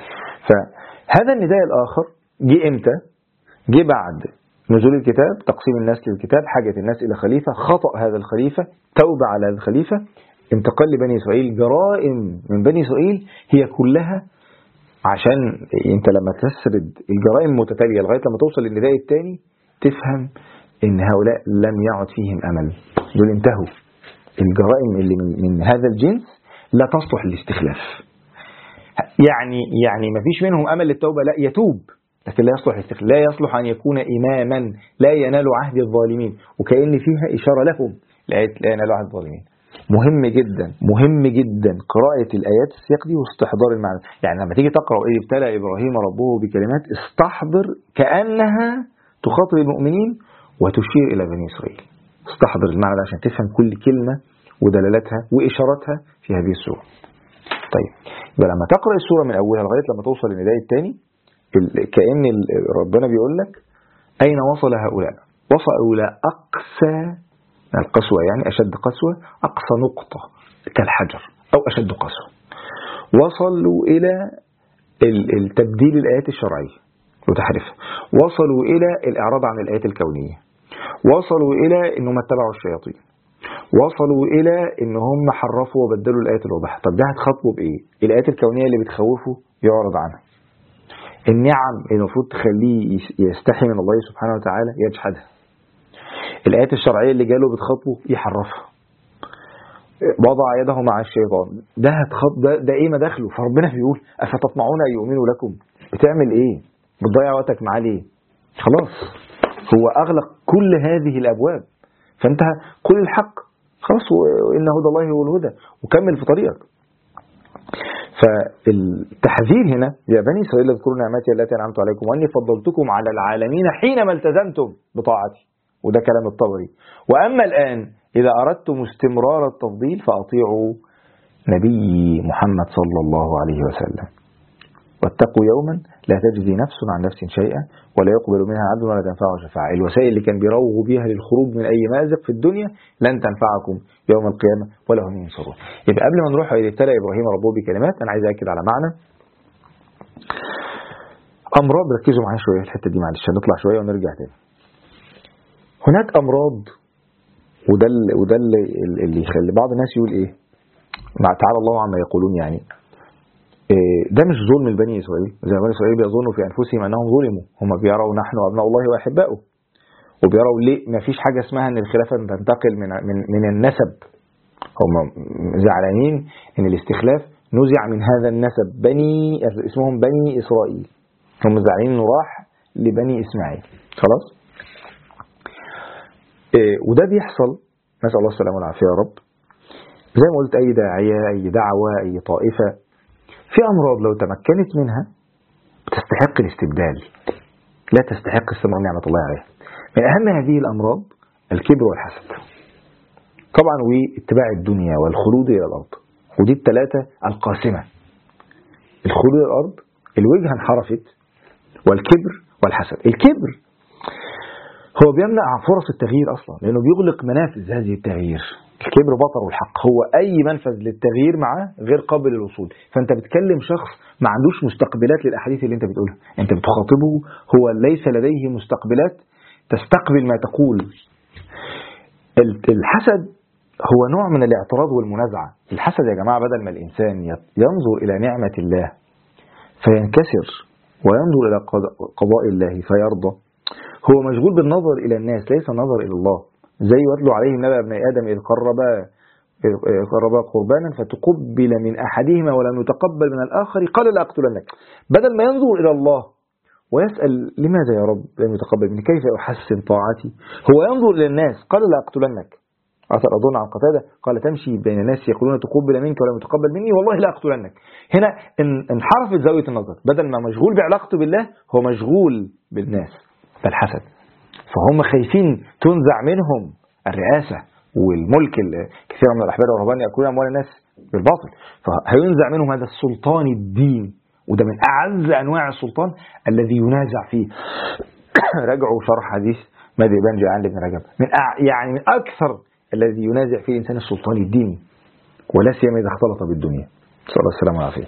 Speaker 2: فهذا النداء الآخر جه إمتى؟ جه بعد نزول الكتاب، تقسيم الناس للكتاب، حاجة الناس إلى خليفة، خطأ هذا الخليفة، توبة على الخليفة، انتقال لبني إسرائيل. جرائم من بني إسرائيل هي كلها، عشان انت لما تسرد الجرائم المتتالية لغاية لما توصل للنداء الثاني تفهم ان هؤلاء لم يعد فيهم امل، دول انتهوا. الجرائم اللي من هذا الجنس لا تصلح للاستخلاف، يعني ما فيش منهم امل للتوبة، لا يتوب، لكن لا يصلح الاستخلاف، لا يصلح ان يكون اماما، لا ينال عهد الظالمين. وكأن فيها اشارة لهم لا ينال عهد الظالمين. مهم جدا قراءة الآيات السياق دي واستحضار المعنى. يعني لما تيجي تقرأ إيه ابتلى إبراهيم ربه بكلمات، استحضر كأنها تخاطب المؤمنين وتشير إلى بني إسرائيل. استحضر المعنى ده عشان تفهم كل كلمة ودلالاتها وإشاراتها في هذه السورة. طيب يبقى لما تقرأ السورة من أولها لغاية لما توصل للنداء الثاني كأن ربنا بيقول لك أين وصل هؤلاء؟ وصلوا إلى أقصى القسوة، يعني أشد قسوة، أقصى نقطة كالحجر أو أشد قسوة. وصلوا إلى التبديل الآيات الشرعية وتحريفها، وصلوا إلى الإعراض عن الآيات الكونية، وصلوا إلى أنهم اتبعوا الشياطين، وصلوا إلى أن هم حرفوا وبدلوا الآيات الواضحة. طب ده هتخاطبوا بإيه؟ الآيات الكونية اللي بتخوفه يعرض عنها، النعم المفروض تخليه يستحي من الله سبحانه وتعالى يجحدها، الآيات الشرعية اللي جاله بتخاطبه يحرفها، وضع يده مع الشيطان. ده ده ايه مداخله؟ فربنا بيقول افتطمعون ان يؤمنوا لكم؟ بتعمل ايه؟ بتضيع وقتك معاه ليه؟ خلاص هو اغلق كل هذه الابواب، فانت قل الحق خلاص، وان هدى الله هو الهدى، وكمل في طريقك. فالتحذير هنا يا بني اسرائيل اذكروا نعمتي التي انعمت عليكم واني فضلتكم على العالمين حينما التزمتم بطاعتي، وده كلام الطبري. واما الان إذا أردتم استمرار التفضيل فأطيعوا نبي محمد صلى الله عليه وسلم، واتقوا يوما لا تجزي نفس عن نفس شيئا ولا يقبل منها عدل ولا تنفعه شفاعة. الوسائل اللي كان بيروغوا بيها للخروج من أي مازق في الدنيا لن تنفعكم يوم القيامة ولا هم ينصرون. يبقى قبل ما نروح إلى ابتلى إبراهيم ربه بكلمات، أنا عايز أكد على معنى أمراض. ركزوا معايا شوية الحتة دي معلش، هنطلع شوية ونرجع تاني. هناك أمراض، وده اللي يخلي بعض الناس يقول ايه مع تعالى الله عما يقولون، يعني ده مش ظلم لبني اسرائيل زي ما بني اسرائيل بيظنوا في انفسهم انهم ظلموا. هم بيروا نحن ابناء الله واحباؤه، وبيروا ليه ما فيش حاجه اسمها ان الخلافه تنتقل من النسب. هم زعلانين ان الاستخلاف نزع من هذا النسب، اسمهم بني اسرائيل، هم زعلانين انه راح لبني اسماعيل خلاص. وده بيحصل، نسأل الله السلامة والعافية يا رب. زي ما قلت أي داعية، أي دعوة، أي طائفة، في أمراض لو تمكنت منها تستحق الاستبدال، لا تستحق استمرار نعمة الله عليها. من أهم هذه الأمراض الكبر والحسد طبعا، واتباع الدنيا والخلود إلى الأرض، ودي الثلاثة القاسمة. الخلود إلى الأرض، الوجهة انحرفت، والكبر والحسد. الكبر هو بيمنع فرص التغيير أصلا، لأنه بيغلق منافذ هذه التغيير. الكبر بطر الحق، هو أي منفذ للتغيير معاه غير قابل للوصول. فأنت بتكلم شخص ما عندوش مستقبلات للأحاديث اللي أنت بتقولها، أنت بتخاطبه هو ليس لديه مستقبلات تستقبل ما تقول. الحسد هو نوع من الاعتراض والمنازعة. الحسد يا جماعة بدل ما الإنسان ينظر إلى نعمة الله فينكسر وينظر إلى قضاء الله فيرضى، هو مشغول بالنظر إلى الناس ليس النظر إلى الله. زي واتلو عليهم نبأ ابني آدم إذ قربا قربانا فتقبل من أحدهما ولم يتقبل من الآخر قال لأقتلنك. بدل ما ينظر إلى الله ويسأل لماذا يا رب لم يتقبل مني، كيف أحسن طاعتي، هو ينظر إلى الناس قال لأقتلنك. أثر أظن عن قتادة قال تمشي بين الناس يقولون تقبل منك ولم يتقبل مني والله لا أقتلنك. هنا انحرفت زاوية النظر، بدل ما مشغول بعلاقته بالله هو مشغول بالناس، الحسد. فهم خايفين تنزع منهم الرئاسة والملك. كثير من الأحبار والرهبان يأكلون أموال الناس بالباطل، فهينزع منهم هذا السلطان الدين، وده من أعز أنواع السلطان الذي ينازع فيه. رجعوا شرح حديث ماذا يبان جاء عند ابن رجب، يعني من أكثر الذي ينازع فيه الإنسان السلطان الديني، ولا سيما إذا اختلط بالدنيا. صلى الله عليه وسلم.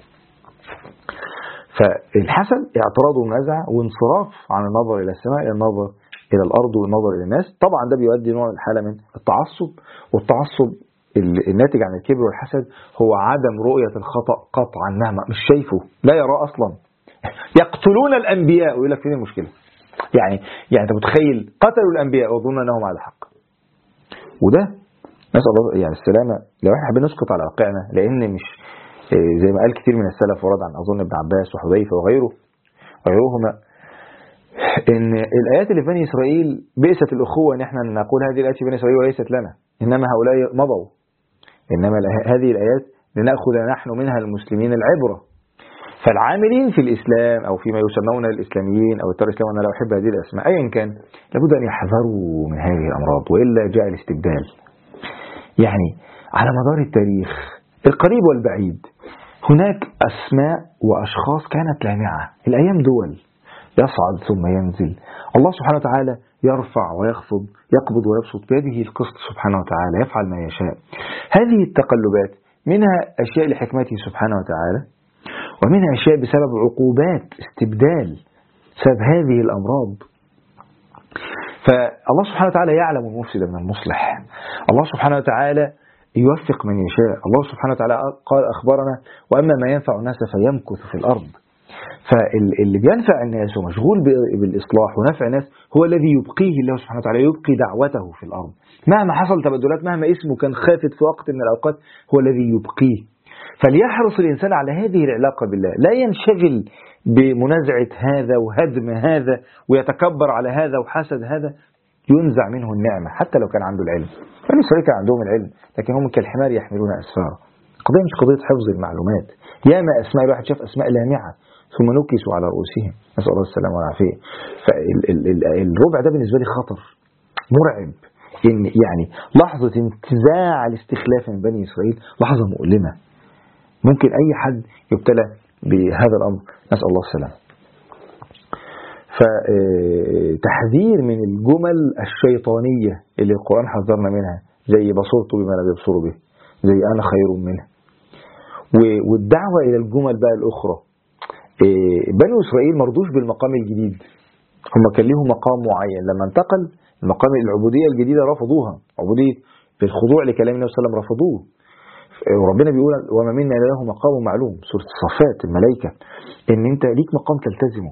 Speaker 2: فالحسد اعتراض ومنازع وانصراف عن النظر إلى السماء إلى النظر إلى الأرض والنظر إلى الناس. طبعا ده بيؤدي نوع من حالة من التعصب، والتعصب الناتج عن الكبر والحسد هو عدم رؤية الخطأ قطعا، مهما مش شايفه لا يراه أصلا. يقتلون الأنبياء ويقول لك فين المشكلة؟ يعني أنت متخيل قتلوا الأنبياء وظنوا أنهم على حق. وده نسأل الله يعني السلامة. لو احنا حابين نسقط على واقعنا، لأن مش زي ما قال كتير من السلف ورد عن أظن ابن عباس وحذيفة وغيرهما، إن الآيات اللي في بني إسرائيل بئست الأخوة إن احنا نقول هذه الآيات في بني إسرائيل وليست لنا، إنما هؤلاء مضوا، إنما هذه الآيات لنأخذ نحن منها المسلمين العبرة. فالعاملين في الإسلام أو فيما يسمون الإسلاميين أو التيار الإسلامي، أنا لا أحب هذه الأسماء أيا كان، لابد أن يحذروا من هذه الأمراض وإلا جاء الاستبدال. يعني على مدار التاريخ القريب والبعيد هناك أسماء وأشخاص كانت لامعة. الأيام دول يصعد ثم ينزل، الله سبحانه وتعالى يرفع ويخفض، يقبض ويبسط، بيده القسط سبحانه وتعالى، يفعل ما يشاء. هذه التقلبات منها أشياء لحكمته سبحانه وتعالى، ومنها أشياء بسبب عقوبات استبدال بسبب هذه الأمراض. فالله سبحانه وتعالى يعلم المفسد من المصلح، الله سبحانه وتعالى يوفق من يشاء. الله سبحانه وتعالى قال أخبرنا وأما ما ينفع الناس فيمكث في الأرض. فاللي بينفع الناس ومشغول بالإصلاح ونفع الناس هو الذي يبقيه الله سبحانه وتعالى، يبقي دعوته في الأرض مهما حصل تبدلات، مهما اسمه كان خافت في وقت من الأوقات، هو الذي يبقيه. فليحرص الإنسان على هذه العلاقة بالله، لا ينشغل بمنازعة هذا وهدم هذا ويتكبر على هذا وحسد هذا، ينزع منه النعمة حتى لو كان عنده العلم. بني إسرائيل كان عندهم العلم لكن هم كالحمار يحملون أسفارا. القضية مش قضية حفظ المعلومات، ياما أسماء الواحد شاف أسماء لامعة ثم نكسوا على رؤوسهم، نسأل الله السلامة والعافية. فالربع ده بالنسبة لي خطر مرعب، إن يعني لحظة انتزاع الاستخلاف من بني إسرائيل لحظة مؤلمة، ممكن أي حد يبتلى بهذا الأمر، نسأل الله السلامة. فتحذير من الجمل الشيطانية اللي القرآن حذرنا منها، زي بصرت بما لا يبصر به، زي أنا خير منه، والدعوة إلى الجمل بقى الأخرى. بني إسرائيل مرضوش بالمقام الجديد، هم كان لهم مقام معين، لما انتقل المقام العبودية الجديدة رفضوها، عبودية بالخضوع لكلام النبي صلى الله عليه وسلم رفضوه. وربنا بيقول وما منا إلا له مقام معلوم، سورة الصفات الملائكة، إن أنت ليك مقام تلتزمه.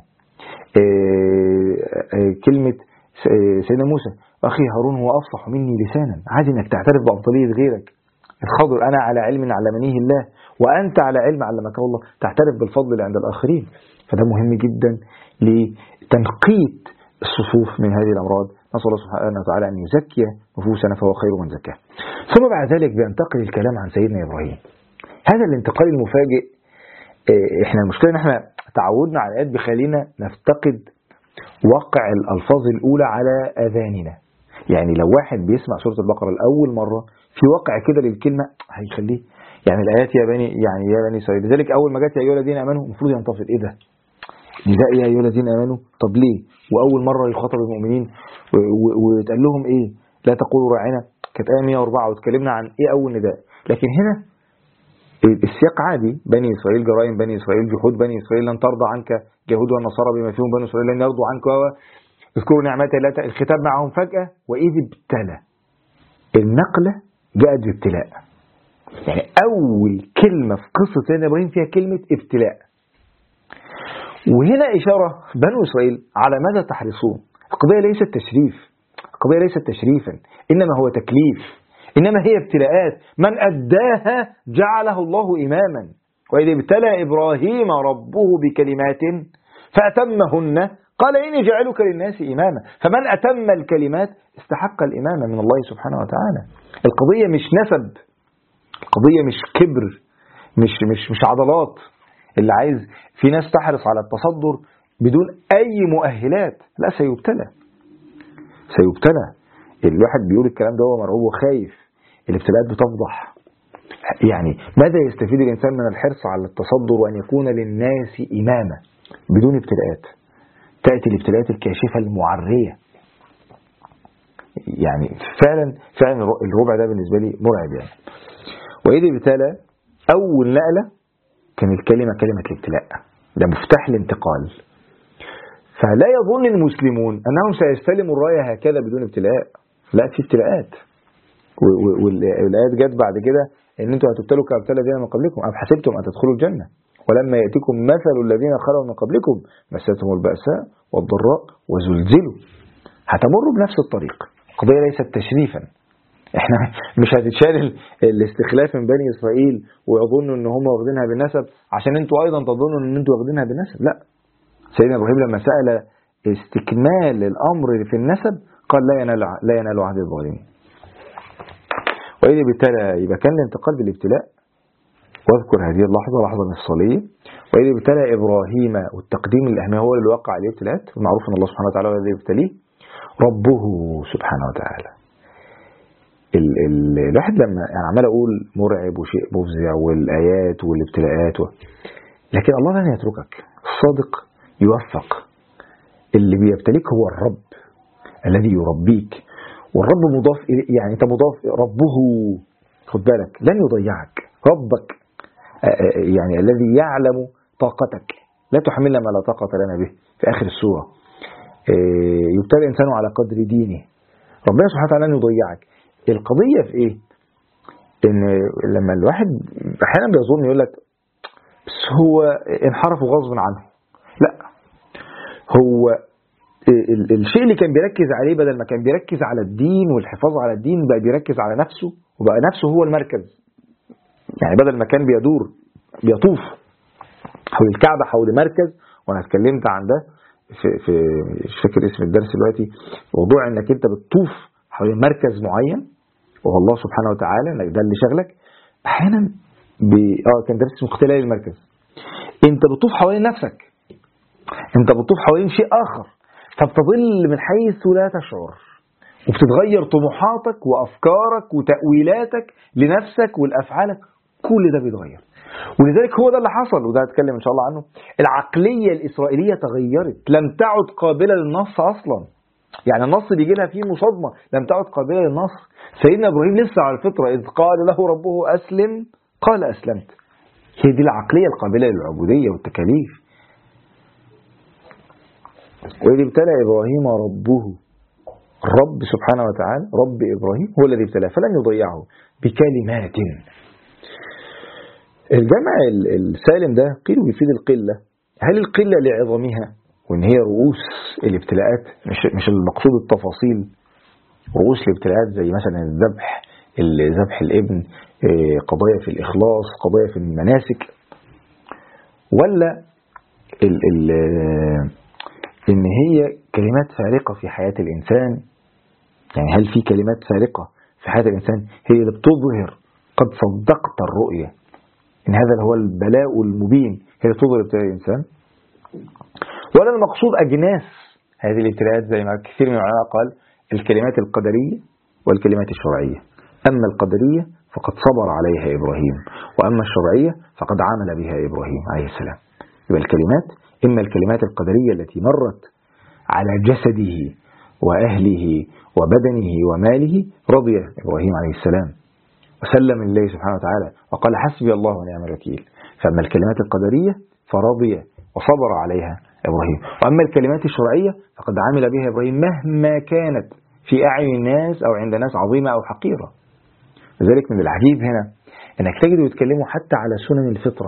Speaker 2: كلمة سيدنا موسى أخي هارون هو أفصح مني لسانا، عادي إنك تعترف بأفضلية غيرك. الخضر أنا على علم علمنيه الله وأنت على علم علمك الله، تعترف بالفضل عند الآخرين. فده مهم جدا لتنقية الصفوف من هذه الأمراض. نسأل الله سبحانه وتعالى أن يزكي نفوسنا فهو خير من زكاها. ثم بعد ذلك بينتقل الكلام عن سيدنا إبراهيم. هذا الانتقال المفاجئ، احنا المشكلة ان احنا تعودنا على الآيات بخلينا نفتقد واقع الألفاظ الأولى على أذاننا. يعني لو واحد بيسمع سورة البقرة لأول مرة في واقع كده للكلمة هيخليه يعني الآيات يا بني إسرائيل، لذلك أول ما جت يا أيها الذين آمنوا المفروض ينتفض، إيه ده؟ نداء يا أيها الذين آمنوا، طب ليه؟ وأول مرة يخاطب المؤمنين ويتقال لهم إيه؟ لا تقولوا راعنا، كانت آية 104 واتكلمنا عن إيه أول نداء. لكن هنا السياق عادي، بني إسرائيل جرائم بني إسرائيل، جحود بني إسرائيل، لن ترضى عنك يهود والنصارى بما فيهم بني إسرائيل لن يرضوا عنك، اذكروا نعمتي لا الختاب معهم فجأة وإذ ابتلى. النقلة جاءت بابتلاء، يعني أول كلمة في قصة سيدنا إبراهيم فيها كلمة ابتلاء. وهنا إشارة بنو إسرائيل على ماذا تحرصون. القضية ليست تشريف، القضية ليست تشريفا، إنما هو تكليف، إنما هي ابتلاءات، من أداها جعله الله إماما. وإذ ابتلى إبراهيم ربه بكلمات فأتمهن قال إني جعلك للناس إماما. فمن أتم الكلمات استحق الإمامة من الله سبحانه وتعالى. القضية مش نسب، القضية مش كبر، مش عضلات. اللي عايز في ناس تحرص على التصدر بدون أي مؤهلات، لا سيبتلى. الواحد بيقول الكلام ده وهو مرعوب وخايف، الابتلاءات بتفضح. يعني ماذا يستفيد الإنسان من الحرص على التصدر وأن يكون للناس إمامة بدون ابتلاءات؟ تأتي الابتلاءات الكاشفة المعرية. يعني فعلا الربع ده بالنسبة لي مرعب يعني. وإذ ابتلى أول نقلة كان الكلمة كلمة الابتلاء، ده مفتاح الانتقال. فلا يظن المسلمون أنهم سيستلموا الراية هكذا بدون ابتلاء، لا في ابتلاءات. والآيات جت بعد كده إن أنتم هتبتلوا كابتلى الذين من قبلكم أم حسبتم أن تدخلوا الجنة ولما يأتيكم مثل الذين خلوا من قبلكم مستهم البأساء والضراء وزلزلوا. هتمروا بنفس الطريق. القضية ليست تشريفا، احنا مش هتتشال الاستخلاف من بني إسرائيل ويظنوا ان هم واخدينها بالنسب عشان انتوا ايضا تظنوا ان انتوا واخدينها بالنسب. لا، سيدنا إبراهيم لما سأل استكمال الامر في النسب قال لا ينال عهد الظالمين. وإذا ابتلى يبقى كان الانتقال بالابتلاء. واذكر هذه اللحظة لحظة مفصلية. وإذا ابتلى إبراهيم، والتقديم الأهمية هو اللي وقع عليه ابتلاءات، المعروف أن الله سبحانه وتعالى الذي يبتليه ربه سبحانه وتعالى. الواحد لما يعني عمال اقول مرعب وشيء مفزع والايات والابتلاءات لكن الله لن يتركك. الصادق يوفق. اللي بيبتليك هو الرب الذي يربيك، والرب مضاف يعني انت مضاف ربه، خد بالك لن يضيعك. ربك يعني الذي يعلم طاقتك، لا تحملنا ما لا طاقة لنا به. في آخر السورة يبتلى الإنسان على قدر دينه. ربنا سبحانه وتعالى لن يضيعك. القضية في إيه؟ إن لما الواحد أحيانا بيظن يقول لك بس هو انحرف غصب عنه. لا، هو الشيء اللي كان بيركز عليه بدل ما كان بيركز على الدين والحفاظ على الدين بقى بيركز على نفسه، وبقى نفسه هو المركز. يعني بدل ما كان بيطوف حول الكعبة حول مركز، وانا اتكلمت عن ده في مش فاكر اسم الدرس دلوقتي، موضوع انك انت بتطوف حول مركز معين وهو الله سبحانه وتعالى، انك ده اللي شغلك. احيانا كان درس مختلف للمركز. انت بتطوف حوالين نفسك، انت بتطوف حوالين شيء اخر، فبتضل من حيث لا تشعر، وبتتغير طموحاتك وافكارك وتأويلاتك لنفسك والافعالك، كل ده بيتغير. ولذلك هو ده اللي حصل، وده هتكلم ان شاء الله عنه. العقلية الإسرائيلية تغيرت، لم تعد قابلة للنص اصلا. يعني النص بيجي لها فيه مصادمة، لم تعد قابلة للنص. سيدنا ابراهيم لسه على الفطرة، اذ قال له ربه اسلم قال اسلمت. هي دي العقلية القابلة للعبودية والتكاليف. وإذ ابتلى إبراهيم ربه، الرب سبحانه وتعالى رب إبراهيم هو الذي ابتلاه فلن يضيعه بكلمات. الجمع السالم ده قيل يفيد القلة. هل القلة لعظمها وإن هي رؤوس الابتلاءات، مش المقصود التفاصيل، رؤوس الابتلاءات زي مثلا ذبح الابن، قضايا في الإخلاص، قضايا في المناسك، ولا إن هي كلمات فارقة في حياة الإنسان؟ يعني هل في كلمات فارقة في حياة الإنسان هي اللي بتظهر قد صدقت الرؤية، إن هذا هو البلاء المبين، هي اللي تظهر ابتلاء الإنسان؟ ولا المقصود أجناس هذه الابتلاءات زي ما كثير من العلماء قال الكلمات القدرية والكلمات الشرعية. أما القدرية فقد صبر عليها إبراهيم، وأما الشرعية فقد عمل بها إبراهيم عليه السلام. يبقى الكلمات إما الكلمات القدرية التي مرت على جسده وأهله وبدنه وماله، رضي إبراهيم عليه السلام وسلم لله سبحانه وتعالى وقال حسبي الله ونعم الوكيل. فأما الكلمات القدرية فرضي وصبر عليها إبراهيم، وأما الكلمات الشرعية فقد عمل بها إبراهيم مهما كانت في أعين الناس أو عند ناس عظيمة أو حقيرة. لذلك من العجيب هنا أنك تجدوا يتكلموا حتى على سنن الفطرة.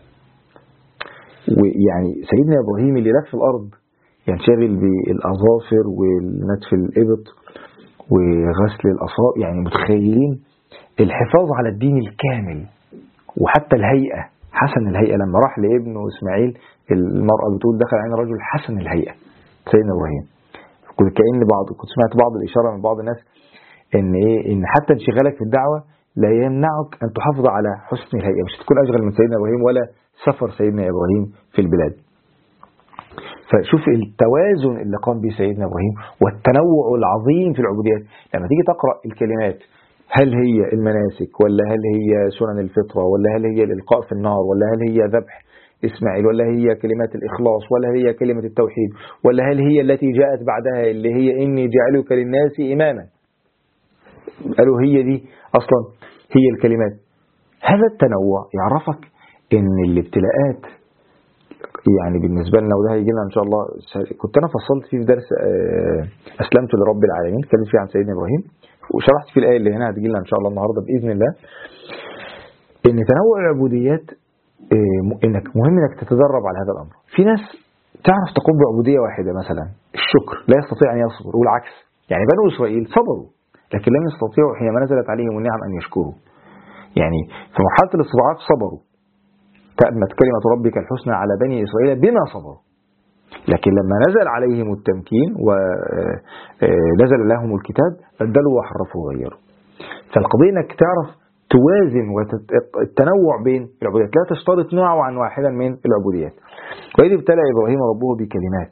Speaker 2: ويعني سيدنا إبراهيم اللي لف الأرض ينشغل بالأظافر والنتف الإبط وغسل الأصابع، يعني متخيلين الحفاظ على الدين الكامل وحتى الهيئة، حسن الهيئة. لما راح لابنه إسماعيل المرأة بتقول دخل عين رجل حسن الهيئة سيدنا إبراهيم. كنت سمعت بعض الإشارة من بعض الناس إن حتى انشغالك في الدعوة لا يمنعك أن تحافظ على حسن الهيئة، مش تكون أشغل من سيدنا إبراهيم ولا سفر سيدنا إبراهيم في البلاد. فشوف التوازن اللي قام به سيدنا إبراهيم والتنوع العظيم في العبوديات. لما تيجي تقرأ الكلمات، هل هي المناسك، ولا هل هي سنن الفطرة، ولا هل هي الإلقاء في النار، ولا هل هي ذبح إسماعيل، ولا هي كلمات الإخلاص، ولا هي كلمة التوحيد، ولا هل هي التي جاءت بعدها اللي هي إني جعلك للناس إماما، قالوا هي دي أصلا هي الكلمات. هذا التنوع يعرفك إن الابتلاءات يعني بالنسبة لنا، وده هيجي لنا إن شاء الله. كنت أنا فصلت فيه في درس أسلمت لرب العالمين، اتكلمت فيه عن سيدنا إبراهيم وشرحت فيه الآية اللي هنا هتجي لنا إن شاء الله النهاردة بإذن الله. إن تنوع العبوديات إنك مهم إنك تتدرب على هذا الأمر. في ناس تعرف تقوم بعبودية واحدة، مثلا الشكر، لا يستطيع أن يصبر، والعكس. يعني بنو إسرائيل صبروا لكن لم يستطيعوا حينما نزلت عليهم النعم أن يشكروا. يعني في مرحلة الاستضعاف صبروا، تأمت كلمة ربك الحسنى على بني إسرائيل بما صبروا. لكن لما نزل عليهم التمكين ونزل لهم الكتاب بدلوا وحرفوا وغيروا. فالقضية انك تعرف توازن والتنوع بين العبوديات، لا تشترط نوعا واحدا من العبوديات. وإذ ابتلى إبراهيم ربه بكلمات،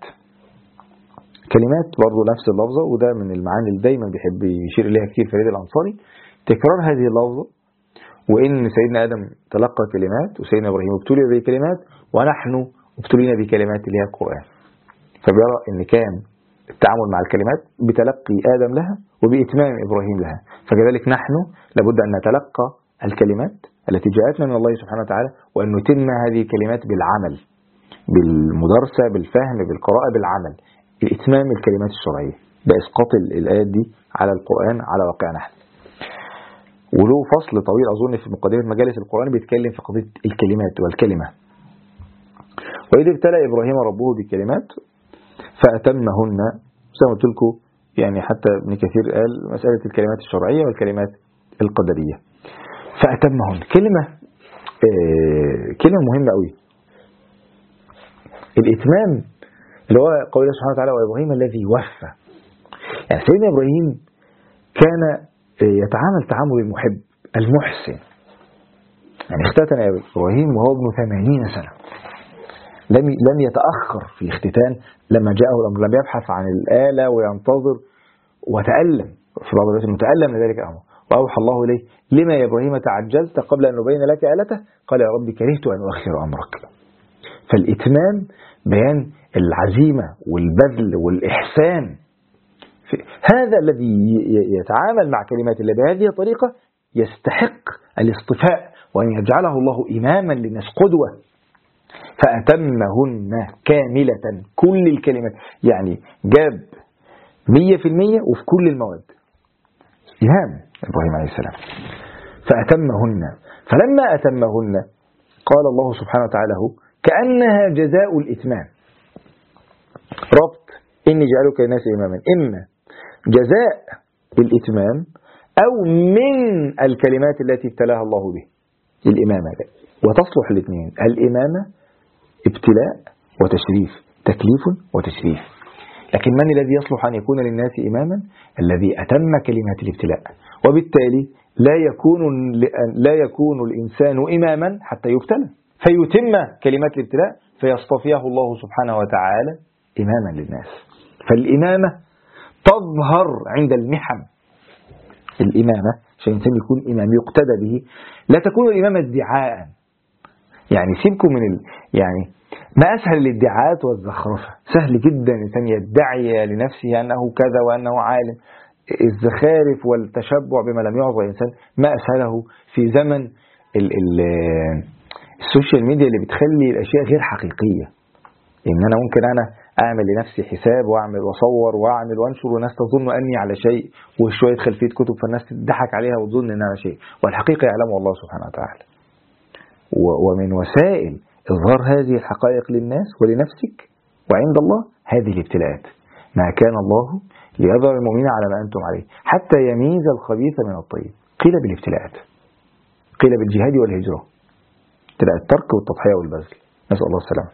Speaker 2: كلمات برضو نفس اللفظة، وده من المعاني اللي دايما بيحب يشير إليها كتير فريد الأنصاري. تكرار هذه اللفظة، وإن سيدنا آدم تلقى كلمات وسيدنا إبراهيم ابتلي بكلمات ونحن ابتلينا بكلمات اللي هي القرآن. فبيرى إن كان التعامل مع الكلمات بتلقي آدم لها وبإتمام إبراهيم لها، فكذلك نحن لابد أن نتلقى الكلمات التي جاءتنا من الله سبحانه وتعالى، وأن نتم هذه الكلمات بالعمل، بالمدارسة، بالفهم، بالقراءة، بالعمل، إتمام الكلمات الشرعية، بإسقاط الآيات دي على القرآن على واقعنا نحن. وله فصل طويل أظن في مقدمة مجالس القرآن بيتكلم في قضية الكلمات والكلمة. وإذ ابتلى إبراهيم ربه بكلمات فأتمهن، زي ما قلت لكم يعني حتى ابن كثير قال مسألة الكلمات الشرعية والكلمات القدرية. فأتمهن كلمة مهمة قوي، الإتمام اللي هو قول الله سبحانه وتعالى وإبراهيم الذي وفى. يعني سيدنا إبراهيم كان يتعامل تعامل المحب المحسن، يعني اختتن إبراهيم وهو ابن 80 سنة، لم يتأخر في الاختتان لما جاءه الأمر، لم يبحث عن الآلة وينتظر، وتألم في بعض الوقت المتألم لذلك الأمر. وأوحى الله إليه لما يا إبراهيم تعجلت قبل أن نبين لك آلته قال يا رب كرهت أن أؤخر أمرك. فالإتمام بيان العزيمة والبذل والإحسان. هذا الذي يتعامل مع كلمات الله بهذه الطريقة يستحق الاصطفاء وأن يجعله الله إماما للناس قدوة. فأتمهن كاملة كل الكلمات، يعني جاب 100% وفي كل المواد، إلهام إبراهيم عليه السلام. فأتمهن، فلما أتمهن قال الله سبحانه وتعالى كأنها جزاء الإتمام، ربط إني جعلك الناس إماما، إما جزاء الإتمام أو من الكلمات التي ابتلاها الله به الإمامة، وتصلح الاثنين، الإمامة ابتلاء وتشريف، تكليف وتشريف. لكن من الذي يصلح أن يكون للناس إماما؟ الذي أتم كلمات الابتلاء. وبالتالي لا يكون الإنسان إماما حتى يبتلى، فيتم كلمات الابتلاء فيصطفيه الله سبحانه وتعالى إماما للناس. فالإمامة تظهر عند المحن. الإمامة عشان الإنسان يكون إمام يقتدى به، لا تكون الإمامة ادعاء. يعني سيبكم من يعني ما أسهل الادعاءات والزخرفة، سهل جدا الإنسان يدعي لنفسه أنه كذا وأنه عالم. الزخارف والتشبع بما لم يعظ الإنسان ما أسهله في زمن السوشيال ميديا اللي بتخلي الأشياء غير حقيقية. إن أنا ممكن أنا أعمل لنفسي حساب وأعمل وأصور وأعمل وأنشر والناس تظن أني على شيء، وشوية خلفية كتب فالناس تضحك عليها وتظن أنها على شيء، والحقيقة يعلمها الله سبحانه وتعالى. ومن وسائل إظهار هذه الحقائق للناس ولنفسك وعند الله هذه الابتلاءات. ما كان الله ليظهر المؤمنين على ما أنتم عليه حتى يميز الخبيث من الطيب، قيل بالابتلاءات، قيل بالجهاد والهجرة، ابتلاء الترك والتضحية والبذل، نسأل الله السلامة.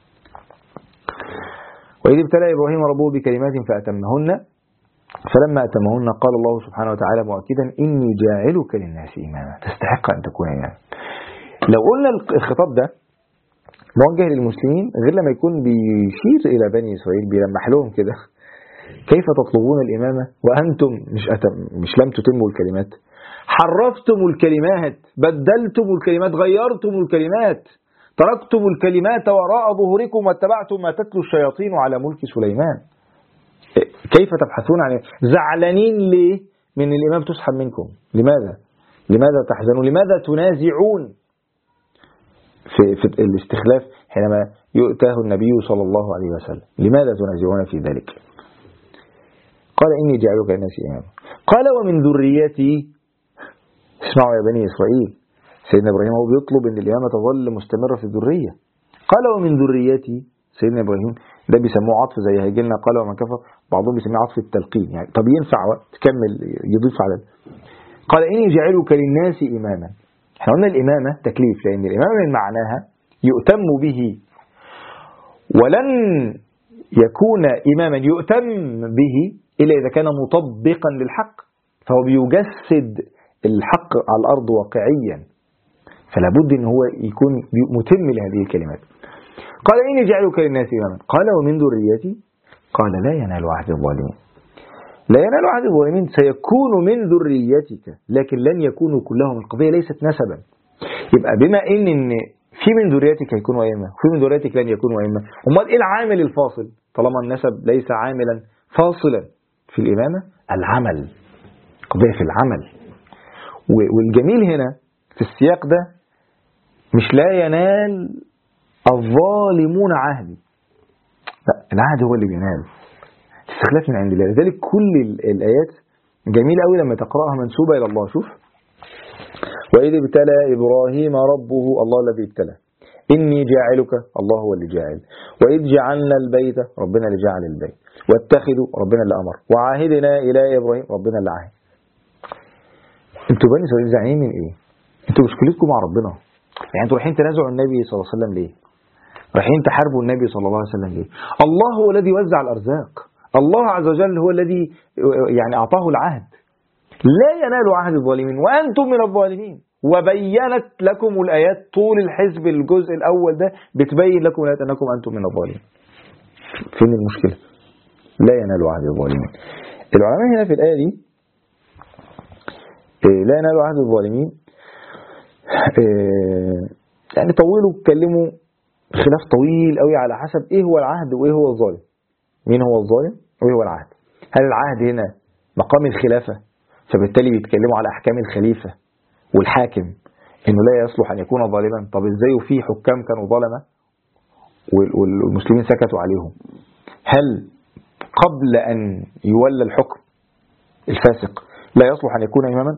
Speaker 2: وإذ ابتلى إبراهيم ربه بكلمات فأتمهن فلما أتمهن قال الله سبحانه وتعالى مؤكدا إني جاعلك للناس إماما، تستحق أن تكون إماما. لو قلنا الخطاب ده موجه للمسلمين غير لما يكون بيشير إلى بني إسرائيل، بيلمح لهم كده كيف تطلبون الإمامة وأنتم مش لم تتموا الكلمات، حرفتم الكلمات، بدلتم الكلمات، غيرتم الكلمات، تركتم الكلمات وراء ظهوركم واتبعتم ما تتلو الشياطين على ملك سليمان. كيف تبحثون عن زعلانين ليه من الإمام تسحب منكم؟ لماذا تحزنون؟ لماذا تنازعون في الاستخلاف حينما يؤتاه النبي صلى الله عليه وسلم؟ لماذا تنازعون في ذلك؟ قال إني جعلك للناس إماما. قال ومن ذريتي، اسمعوا يا بني إسرائيل، سيدنا إبراهيم هو بيطلب أن الإمامة تظل مستمرة في الذرية. قال ومن ذريتي، سيدنا إبراهيم ده بيسموه عطف زي هيجي لنا قال ومن كفر، بعضهم بيسميه عطف التلقين، يعني طب ينفع تكمل يضيف على قال إني جعلك للناس إماما. احنا قلنا الإمامة تكليف، لأن الإمامة من معناها يؤتم به، ولن يكون إماما يؤتم به إلا إذا كان مطبقا للحق، فهو بيجسد الحق على الأرض واقعيا، فلا بد أن هو يكون متم لهذه الكلمات. قال إني جعلك للناس إماما. قال ومن ذريتي، قال لا ينال عهد الظالمين. لا ينال عهد الظالمين سيكون من ذريتك لكن لن يكونوا كلهم. القضية ليست نسبا. يبقى بما إن في من ذريتك هيكونوا أئمة وفي من ذريتك لن يكونوا أئمة، أمال إيه العامل الفاصل؟ طالما النسب ليس عاملا فاصلا في الإمامة، العمل. قضية في العمل. والجميل هنا في السياق ده مش لا ينال الظالمون عهدي، لا، العهد هو اللي بينال. استخلاف من عند الله. لذلك كل الآيات جميلة قوي لما تقرأها منسوبة إلى الله. شوف، وإذ ابتلى إبراهيم ربه، الله الذي ابتلى، إني جاعلك، الله هو اللي جاعل، وإذ جعلنا البيت، ربنا اللي جعل البيت، واتخذوا، ربنا اللي أمر، وعاهدنا إلى إبراهيم، ربنا اللي عاهد. انتوا بني إسرائيل زعلانين من إيه؟ انتوا مشكلتكم مع ربنا. يعني انتوا رايحين تنازعوا النبي صلى الله عليه وسلم ليه؟ رايحين تحاربوا النبي صلى الله عليه وسلم ليه؟ الله هو الذي وزع الأرزاق، الله عز وجل هو الذي يعني أعطاه العهد. لا ينال عهد الظالمين وأنتم من الظالمين. وبينت لكم الآيات طول الحزب. الجزء الأول ده بتبين لكم الآيات أنكم أنتم من الظالمين. فين المشكلة؟ لا ينال عهد الظالمين. العلماء هنا في الآية دي لا ينال عهد الظالمين يعني طولوا اتكلموا خلاف طويل قوي على حسب ايه هو العهد وايه هو الظالم. مين هو الظالم وايه هو العهد؟ هل العهد هنا مقام الخلافة فبالتالي بيتكلموا على أحكام الخليفة والحاكم انه لا يصلح ان يكون ظالما؟ طب ازاي وفي حكام كانوا ظلمة والمسلمين سكتوا عليهم؟ هل قبل ان يولى الحكم الفاسق لا يصلح ان يكون اماما؟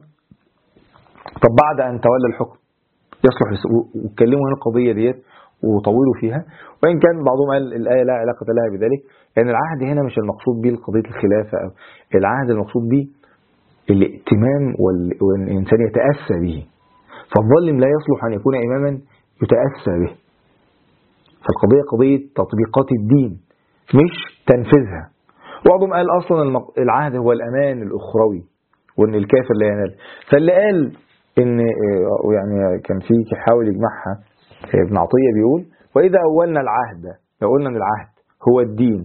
Speaker 2: طب بعد ان تولى الحكم يصلح؟ واتكلموا هنا القضية ديت وطولوا فيها. وإن كان بعضهم قال الآية لا علاقة لها بذلك، لأن العهد هنا مش المقصود به قضية الخلافة، أو العهد المقصود به الائتمام وأن الإنسان يتأسى به. فالظالم لا يصلح أن يكون إماما يتأسى به. فالقضية قضية تطبيقات الدين مش تنفيذها. بعضهم قال أصلا العهد هو الأمان الأخروي وأن الكافر لا ينال. فاللي قال إن يعني كان في حاول يجمعها ابن عطية بيقول وإذا أولنا العهد، لو قلنا أن العهد هو الدين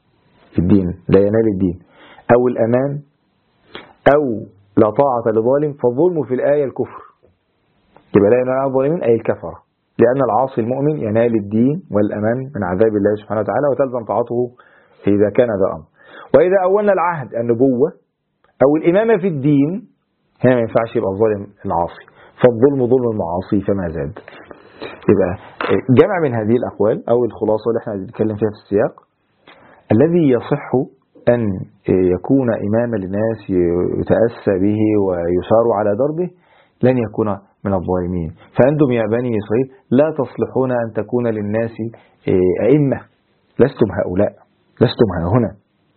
Speaker 2: لا ينال الدين أو الأمان أو لا طاعة لظالم، فالظلم في الآية الكفر. يبقى لا ينال الظالمين أي الكفرة، لأن العاصي المؤمن ينال الدين والأمان من عذاب الله سبحانه وتعالى وتلزم طاعته إذا كان ذا أمر. وإذا أولنا العهد النبوة أو الإمامة في الدين، هنا ما ينفعش يبقى الظالم العاصي، فالظلم ظلم المعاصي فما زاد. يبقى جمع من هذه الأقوال أو الخلاصة اللي احنا بنتكلم فيها في السياق، الذي يصح أن يكون إماما للناس يتأسى به ويسار على دربه لن يكون من الظالمين. فأنتم يا بني إسرائيل لا تصلحون أن تكون للناس أئمة، لستم هؤلاء، لستم هنا.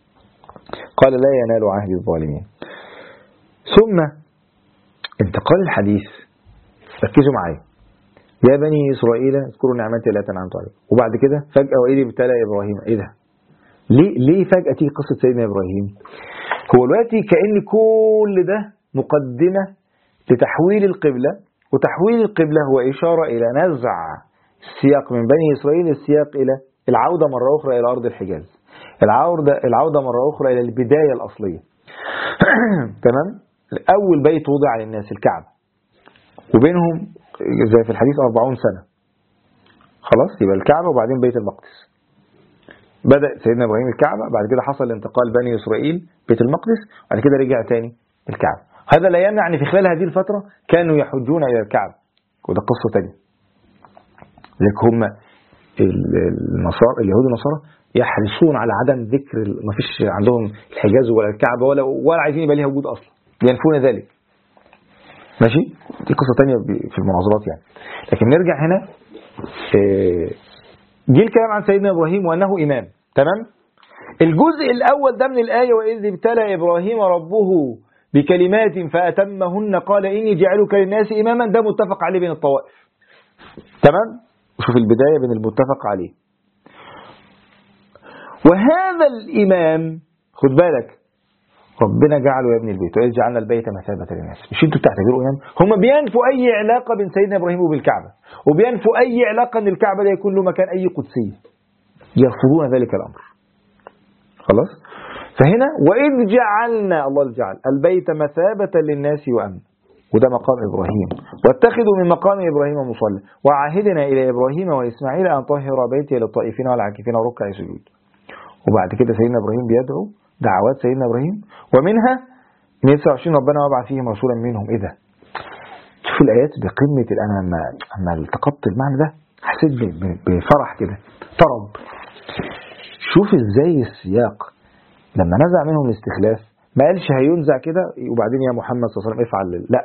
Speaker 2: قال لا ينال عهد الظالمين. ثم انتقال الحديث، ركزوا معايا، يا بني إسرائيل اذكروا نعمتي التي أنعمت عليكم. وبعد كده فجأة وإذ ابتلى إبراهيم. إيه ده؟ ليه فجأة تيجي قصة سيدنا إبراهيم؟ هو دلوقتي كأن كل ده مقدمة لتحويل القبلة، وتحويل القبلة هو إشارة إلى نزع السياق من بني إسرائيل السياق إلى العودة مرة أخرى إلى أرض الحجاز، العودة مرة أخرى إلى البداية الأصلية. تمام؟ أول بيت وضع للناس الكعبة، وبينهم زي في الحديث 40 سنة. خلاص، يبقى الكعبة وبعدين بيت المقدس. بدأ سيدنا إبراهيم الكعبة، بعد كده حصل انتقال بني إسرائيل بيت المقدس، بعد كده رجع تاني الكعبة. هذا لا يمنع أن في خلال هذه الفترة كانوا يحجون إلى الكعبة، وده قصة تانية. لذلك هم اليهود والنصارى يحرصون على عدم ذكر، ما فيش عندهم الحجاز ولا الكعبة ولا عايزين يبقى ليها وجود أصلا، ينفون ذلك. ماشي، دي قصة تانية في المناظرات يعني. لكن نرجع هنا، جه الكلام عن سيدنا إبراهيم وأنه إمام. تمام؟ الجزء الأول ده من الآية وإذ ابتلى إبراهيم ربه بكلمات فأتمهن قال إني جعلك للناس إماما، ده متفق عليه بين الطوائف. تمام؟ شوف البداية بين المتفق عليه. وهذا الإمام خد بالك ربنا جعله يا ابن البيت وإذ جعلنا البيت مثابة للناس. مش انتوا بتعتبروا إمام؟ هم بينفوا أي علاقة بين سيدنا إبراهيم وبالكعبة، وبينفوا أي علاقة أن الكعبة لا يكون له مكان أي قدسية، يرفضون ذلك الأمر. خلاص؟ فهنا وإذ جعلنا، الله اللي جعل البيت مثابة للناس وأمنا، وده مقام إبراهيم، واتخذوا من مقام إبراهيم مصلى، وعهدنا إلى إبراهيم وإسماعيل أن طهر بيتي للطائفين والعاكفين وركع سجود. وبعد كده سيدنا إبراهيم بيدعو دعوات سيدنا إبراهيم، ومنها 129 ربنا وابعث فيهم رسولا منهم. إيه ده؟ شوف الآيات بقمة. أنا لما التقطت المعنى ده حسيت بفرح كده، طرب. شوف إزاي السياق لما نزع منهم الاستخلاف ما قالش هينزع كده وبعدين يا محمد صلى الله عليه وسلم افعل، لا.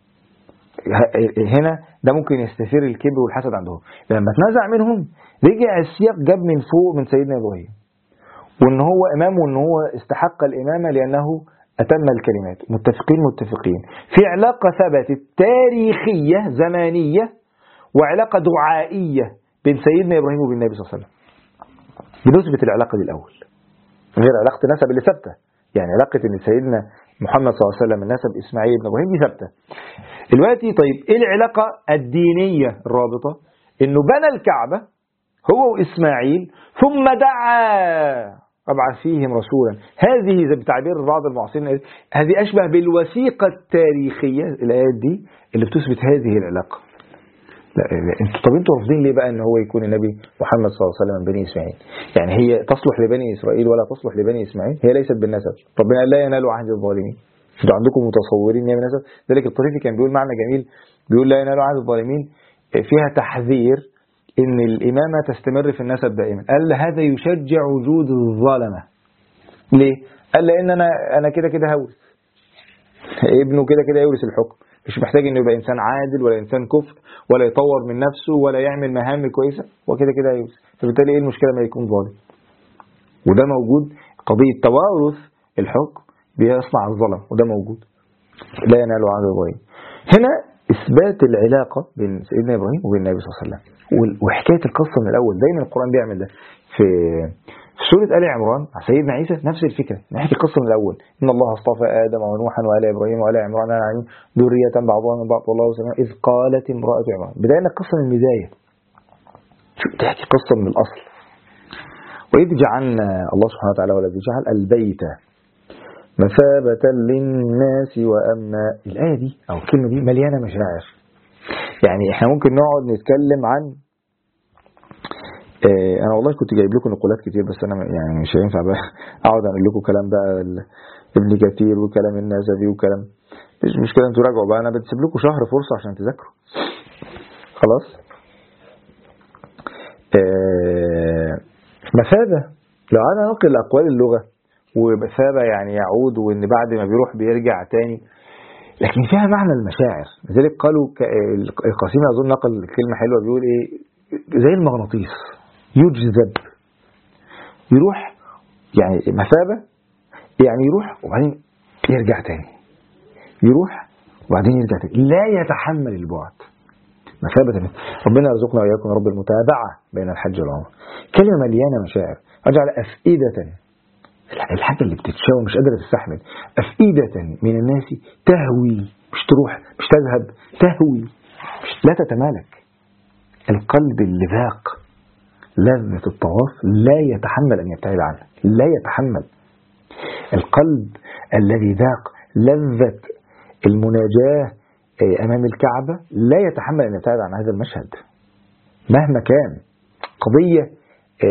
Speaker 2: هنا ده ممكن يستثير الكبر والحسد عندهم. لما اتنزع منهم رجع السياق جاب من فوق من سيدنا إبراهيم، وان هو امام، وان هو استحق الامامه لانه اتم الكلمات. متفقين في علاقه ثبتت تاريخيه زمانيه وعلاقه دعائيه بين سيدنا ابراهيم وبين النبي صلى الله عليه وسلم. بنثبت العلاقه دي الاول غير علاقه النسب اللي ثابته. يعني علاقه ان سيدنا محمد صلى الله عليه وسلم النسب اسماعيل بن ابراهيم دي ثابته. دلوقتي طيب ايه العلاقه الدينيه الرابطه؟ انه بنى الكعبه هو واسماعيل ثم دعا أبعث فيهم رسولا. هذه بتعبير بعض المعاصرين هذه أشبه بالوثيقة التاريخية الآيات دي اللي بتثبت هذه العلاقة. لا انتوا رافضين ليه بقى ان هو يكون النبي محمد صلى الله عليه وسلم من بني إسماعيل؟ يعني هي تصلح لبني إسرائيل ولا تصلح لبني إسماعيل؟ هي ليست بالنسب. ربنا قال لا ينال عهد الظالمين. انتوا عندكم متصورين هي بالنسب. ذلك الطريفي كان بيقول معنى جميل، بيقول لا ينال عهد الظالمين فيها تحذير إن الإمامة تستمر في النسب دائما. قال هذا يشجع وجود الظلمة. ليه؟ قال لأن أنا كده كده هورث ابنه، كده كده يورث الحكم، مش محتاج إنه يبقى إنسان عادل ولا إنسان كفء ولا يطور من نفسه ولا يعمل مهام كويسة، وكده كده هيورث. فبالتالي إيه المشكلة ما يكون ظالم؟ وده موجود. قضية توارث الحكم بيصنع الظلم، وده موجود. لا ينال عهد الظالمين. هنا إثبات العلاقة بين سيدنا إبراهيم وبين النبي صلى الله عليه وسلم، وحكاية القصة من الأول. دايما القرآن بيعمل ده. في سورة آل عمران سيدنا عيسى نفس الفكرة، نحكي القصة من الأول. إن الله اصطفى آدم ونوحا وآل إبراهيم وآل عمران العالمين ذرية بعضها من بعض والله سميع إذ قالت امرأة عمران. بدأنا القصة من البداية، تحكي قصة من الأصل. وإذ جعلنا، الله سبحانه وتعالى والذي جعل البيت مثابة للناس وأمنا. الآية دي أو الكلمة دي مليانة مشاعر. يعني احنا ممكن نقعد نتكلم عن انا والله كنت جايب لكم نقولات كتير، بس انا يعني مش هينفع بقى اقعد اقول لكم كلام بقى ابن كثير وكلام النازلي وكلام. مش مشكله، انتوا راجعوا بقى، انا بتسيب لكم شهر فرصه عشان تذاكروا. خلاص. مثابه لو انا نقل اقوال اللغه، ومثابه يعني يعود، وان بعد ما بيروح بيرجع تاني، لكن فيها معنى المشاعر. لذلك قالوا القاسمي أظن نقل كلمة حلوة، بيقول إيه؟ زي المغناطيس يجذب، يروح. يعني مثابة يعني يروح وبعدين يرجع تاني، يروح وبعدين يرجع تاني، لا يتحمل البعد. مثابة. ربنا يرزقنا وإياكم رب المتابعة بين الحج والعمرة. كلمة مليانة مشاعر. أجعل أفئدة، الحاجة اللي بتتشاوى مش قادرة تستحمل، أفئدة من الناس تهوي، مش تروح، مش تذهب، تهوي، مش لا تتمالك. القلب اللي ذاق لذة الطواف لا يتحمل أن يبتعد عنها، لا يتحمل. القلب الذي ذاق لذة المناجاة أمام الكعبة لا يتحمل أن يبتعد عن هذا المشهد مهما كان. قضية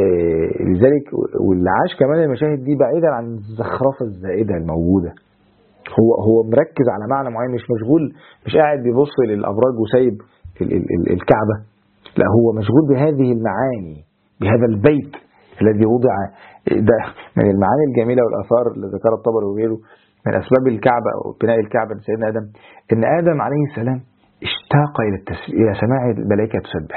Speaker 2: لذلك واللي عاش كمان المشاهد دي بعيدا عن الزخرفة الزائدة الموجودة، هو مركز على معنى معين، مش مشغول، مش قاعد بيبص للأبراج وسايب الكعبة، لا هو مشغول بهذه المعاني، بهذا البيت الذي وضع. ده من المعاني الجميلة والآثار اللي ذكرها الطبري وغيره من أسباب الكعبة أو بناء الكعبة لسيدنا آدم، إن آدم عليه السلام اشتاق إلى سماع الملائكة تسبح.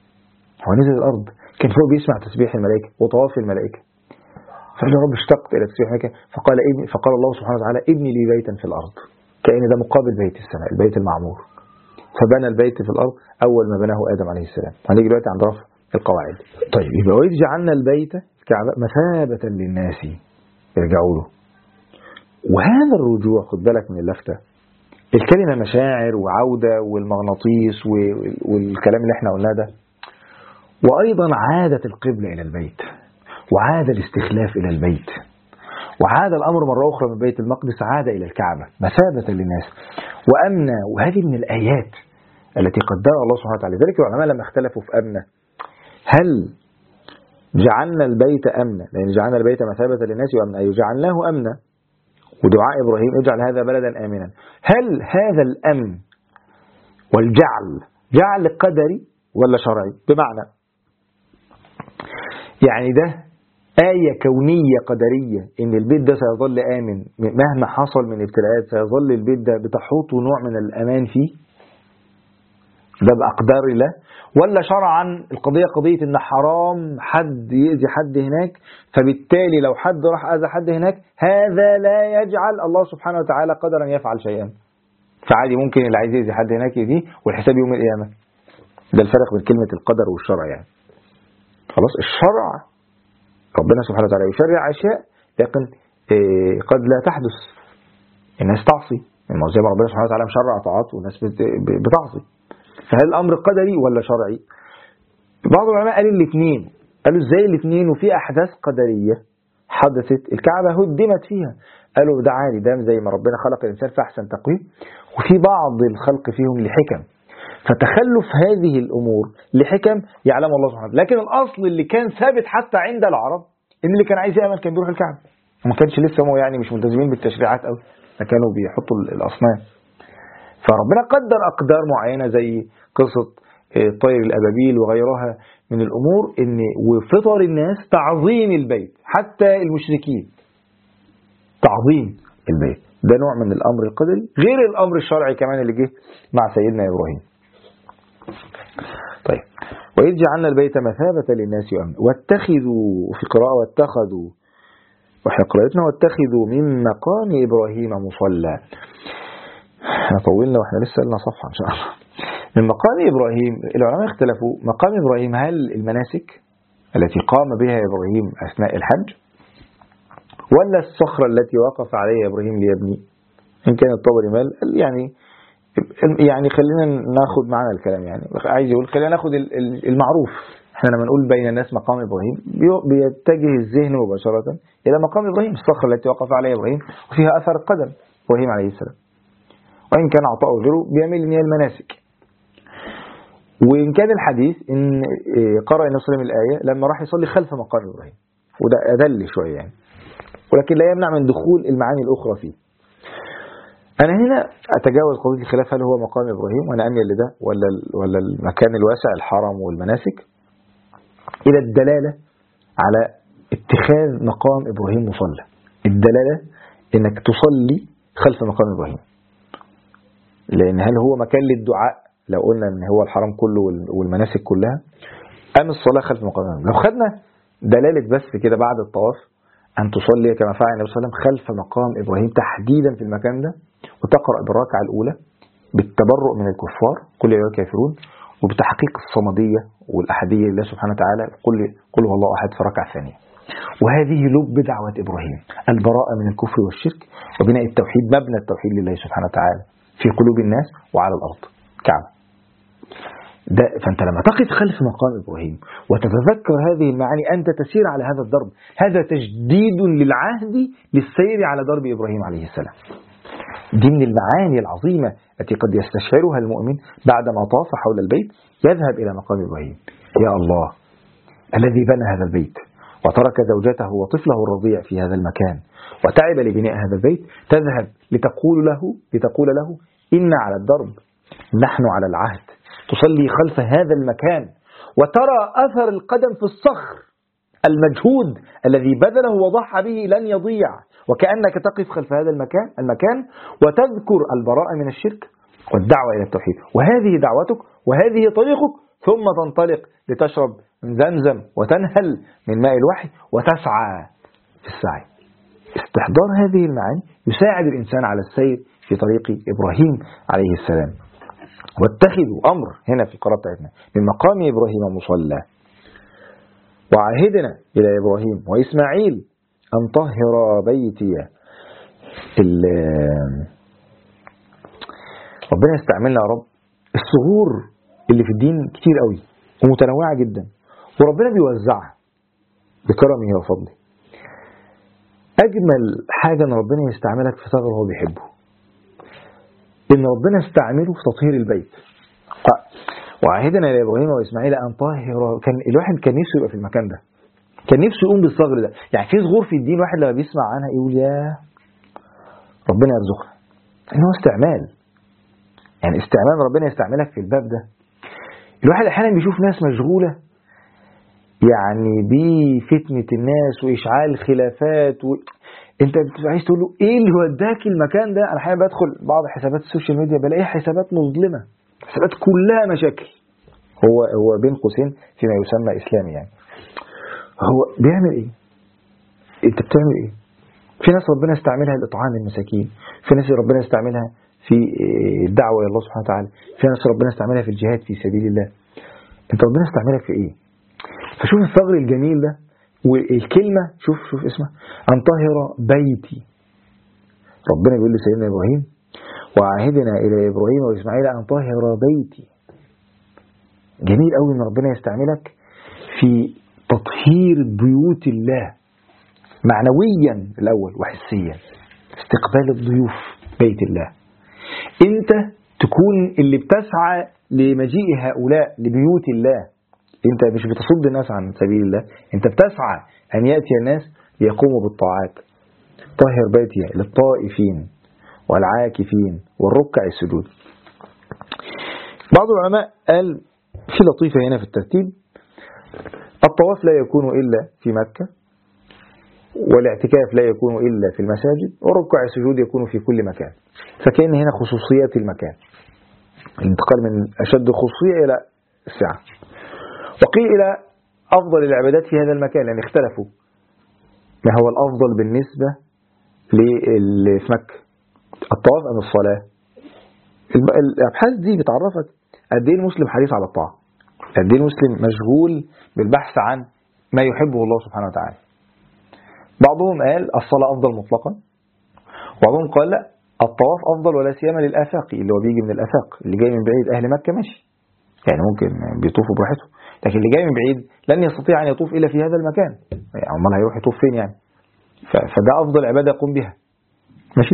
Speaker 2: هو نزل الأرض كان فوق بيسمع تسبيح الملائكة وطواف الملائكة، فقال يا رب اشتقت إلى تسبيح الملائكة، فقال الله سبحانه وتعالى ابني لي بيتا في الأرض، كأن ده مقابل بيت السماء، البيت المعمور. فبنى البيت في الأرض أول ما بناه آدم عليه السلام. هنيجي دلوقتي عند رفع القواعد. طيب يبقى وإذ جعلنا البيت الكعبة مثابة للناس يرجعوا له. وهذا الرجوع خد بالك من اللفتة، الكلمة مشاعر وعودة والمغناطيس والكلام اللي احنا قلناه ده، وأيضا عادة القبلة إلى البيت، وعاد الاستخلاف إلى البيت، وعاد الأمر مرة أخرى من بيت المقدس، عاد إلى الكعبة مثابة للناس وأمنا. وهذه من الآيات التي قدرها الله سبحانه وتعالى. لذلك العلماء لما اختلفوا في أمنا، هل جعلنا البيت أمنا لأن جعلنا البيت مثابة للناس وأمنا، أي جعلناه أمنا، ودعاء إبراهيم اجعل هذا بلدا آمنا، هل هذا الأمن والجعل جعل قدري ولا شرعي؟ بمعنى يعني ده آية كونية قدرية إن البيت ده سيظل آمن مهما حصل من ابتلاءات، سيظل البيت ده بتحوطه نوع من الأمان فيه، ده بأقدار الله، ولا شرعا القضية قضية إن حرام حد يأذي حد هناك، فبالتالي لو حد راح أذى حد هناك هذا لا يجعل الله سبحانه وتعالى قدرا يفعل شيئا، فعادي ممكن اللي عايز يأذي حد هناك يأذيه والحساب يوم القيامة. ده الفرق بين كلمة القدر والشرع يعني. خلاص الشرع ربنا سبحانه وتعالى يشرع أشياء لكن قد لا تحدث، الناس تعصي، زي ما ربنا سبحانه وتعالى مشرع طاعات والناس بتعصي، فهل الأمر قدري ولا شرعي؟ بعض العلماء قالوا الاثنين، قالوا ازاي الاثنين وفي أحداث قدرية حدثت الكعبة هدمت فيها، قالوا ده عادي، ده زي ما ربنا خلق الإنسان في أحسن تقويم، وفي بعض الخلق فيهم لحكم، فتخلف هذه الأمور لحكم يعلم الله سبحانه وتعالى. لكن الأصل اللي كان ثابت حتى عند العرب إن اللي كان عايز يعمل كان بيروح الكعبة، وما كانش لسه هم يعني مش ملتزمين بالتشريعات قوي، فكانوا بيحطوا الأصنام. فربنا قدر أقدار معينة زي قصة طير الأبابيل وغيرها من الأمور، إن وفطر الناس تعظيم البيت، حتى المشركين تعظيم البيت، ده نوع من الأمر القدري غير الأمر الشرعي كمان اللي جه مع سيدنا إبراهيم. طيب وإذ جعلنا البيت مثابة للناس وأمنا واتخذوا، في قراءة واتخذوا، وإحنا قراءتنا واتخذوا من مقام إبراهيم مصلى. احنا طولنا واحنا لسه لنا صفحة إن شاء الله. من مقام إبراهيم العلماء اختلفوا، مقام إبراهيم هل المناسك التي قام بها إبراهيم أثناء الحج، ولا الصخرة التي وقف عليها إبراهيم ليبني؟ إن كان الطبري مال يعني خلينا ناخد معنا الكلام، يعني عايز يقول خلينا ناخد المعروف. احنا لما نقول بين الناس مقام إبراهيم بيتجه الذهن مباشرة إلى مقام إبراهيم، الصخرة التي وقف عليها إبراهيم وفيها أثر القدم إبراهيم عليه السلام، وإن كان عطاء غيره بيميل إلى المناسك. وإن كان الحديث إن قرأ النبي صلى الله عليه وسلم الآية لما راح يصلي خلف مقام إبراهيم، وده أدل شوية يعني، ولكن لا يمنع من دخول المعاني الأخرى فيه. أنا هنا أتجاوز قضية الخلاف هل هو مقام إبراهيم وأنا أميل لده ولا المكان الواسع الحرم والمناسك، إلى الدلالة على اتخاذ مقام إبراهيم مصلى، الدلالة إنك تصلي خلف مقام إبراهيم، لأن هل هو مكان للدعاء لو قلنا إن هو الحرم كله والمناسك كلها، أم الصلاة خلف مقام إبراهيم؟ لو خدنا دلالة بس كده بعد الطواف أن تصلي كما فعل النبي صلى الله عليه وسلم خلف مقام إبراهيم تحديدا في المكان ده، وتقرأ بالركعة الأولى بالتبرؤ من الكفار قل يا أيها الكافرون، وبتحقيق الصمدية والأحدية لله سبحانه وتعالى قل هو الله أحد في الركعة الثانية. وهذه لب دعوة إبراهيم، البراءة من الكفر والشرك وبناء التوحيد، مبنى التوحيد لله سبحانه وتعالى في قلوب الناس وعلى الأرض كعبة. فأنت لما تقف خلف مقام إبراهيم وتتذكر هذه المعاني أنت تسير على هذا الضرب، هذا تجديد للعهد للسير على درب إبراهيم عليه السلام. دي من المعاني العظيمة التي قد يستشعرها المؤمن بعدما طاف حول البيت، يذهب إلى مقام إبراهيم، يا الله الذي بنى هذا البيت وترك زوجته وطفله الرضيع في هذا المكان وتعب لبناء هذا البيت، تذهب لتقول له إنا على الدرب، نحن على العهد، تصلي خلف هذا المكان وترى أثر القدم في الصخر، المجهود الذي بذله وضحى به لن يضيع، وكأنك تقف خلف هذا المكان وتذكر البراءة من الشرك والدعوة إلى التوحيد، وهذه دعوتك وهذه طريقك، ثم تنطلق لتشرب من زمزم وتنهل من ماء الوحي وتسعى في السعي. استحضار هذه المعاني يساعد الإنسان على السير في طريق إبراهيم عليه السلام. واتخذوا أمر هنا في القراءة بتاعتنا من مقام إبراهيم مصلى، وعهدنا إلى إبراهيم وإسماعيل أن طهر بيتي. ربنا يستعملنا يا رب. الثغور اللي في الدين كتير قوي ومتنوعة جدا، وربنا بيوزعها بكرمه وفضله. أجمل حاجة أن ربنا يستعملك في ثغر هو بيحبه، إن ربنا استعمله في تطهير البيت. وعهدنا إلى إبراهيم وإسماعيل أن طهر. كان الواحد كان نفسه يبقى في المكان ده، كان نفسه يقوم بالصغر ده. يعني في صغور في الدين واحد لما بيسمع عنها يقول يا ربنا يرزقها، إنه استعمال، يعني استعمال ربنا يستعملك في الباب ده. الواحد أحيانا بيشوف ناس مشغولة يعني بفتنة الناس وإشعال خلافات انت بتبقى عايز تقول له ايه اللي وداك المكان ده. انا احيانا بدخل بعض حسابات السوشيال ميديا بلاقي حسابات مظلمة، حسابات كلها مشاكل. هو بين قوسين فيما يسمى اسلامي، يعني هو بيعمل ايه؟ انت بتعمل ايه؟ في ناس ربنا يستعملها لإطعام المساكين، في ناس ربنا يستعملها في الدعوة إلى الله سبحانه وتعالى، في ناس ربنا يستعملها في الجهاد في سبيل الله. انت ربنا يستعملك في ايه؟ فشوف الثغر الجميل ده. والكلمة شوف اسمها أن طهر بيتي. ربنا بيقول لسيدنا إبراهيم وعهدنا إلى إبراهيم وإسماعيل أن طهر بيتي. جميل قوي أن ربنا يستعملك في تطهير بيوت الله معنويا الأول وحسيا، استقبال الضيوف بيت الله. أنت تكون اللي بتسعى لمجيء هؤلاء لبيوت الله. انت مش بتصد الناس عن سبيل الله، انت بتسعى ان يأتي الناس ليقوموا بالطاعات. طهر بيتي للطائفين والعاكفين والركع السجود. بعض العلماء قال في لطيفة هنا في الترتيب، الطواف لا يكون إلا في مكة، والاعتكاف لا يكون إلا في المساجد، والركع السجود يكون في كل مكان. فكأن هنا خصوصيات المكان، الانتقال من أشد الخصوصية إلى السعة. وقيل إلى أفضل العبادات في هذا المكان، لأن اختلفوا ما هو الأفضل بالنسبة في مكة، الطواف أم الصلاة. الأبحاث دي بتعرفك قد إيه المسلم حريص على الطاعة، قد إيه المسلم مشغول بالبحث عن ما يحبه الله سبحانه وتعالى. بعضهم قال الصلاة أفضل مطلقا، وبعضهم قال لا، الطواف أفضل ولا سيما للآفاقي، اللي هو بيجي من الآفاق، اللي جاي من بعيد. أهل مكة ماشي يعني ممكن بيطوفوا براحته، لكن اللي جاي من بعيد لن يستطيع أن يطوف إلا في هذا المكان، يعني أمال هيروح يطوف فين يعني؟ فده أفضل عبادة يقوم بها. ماشي.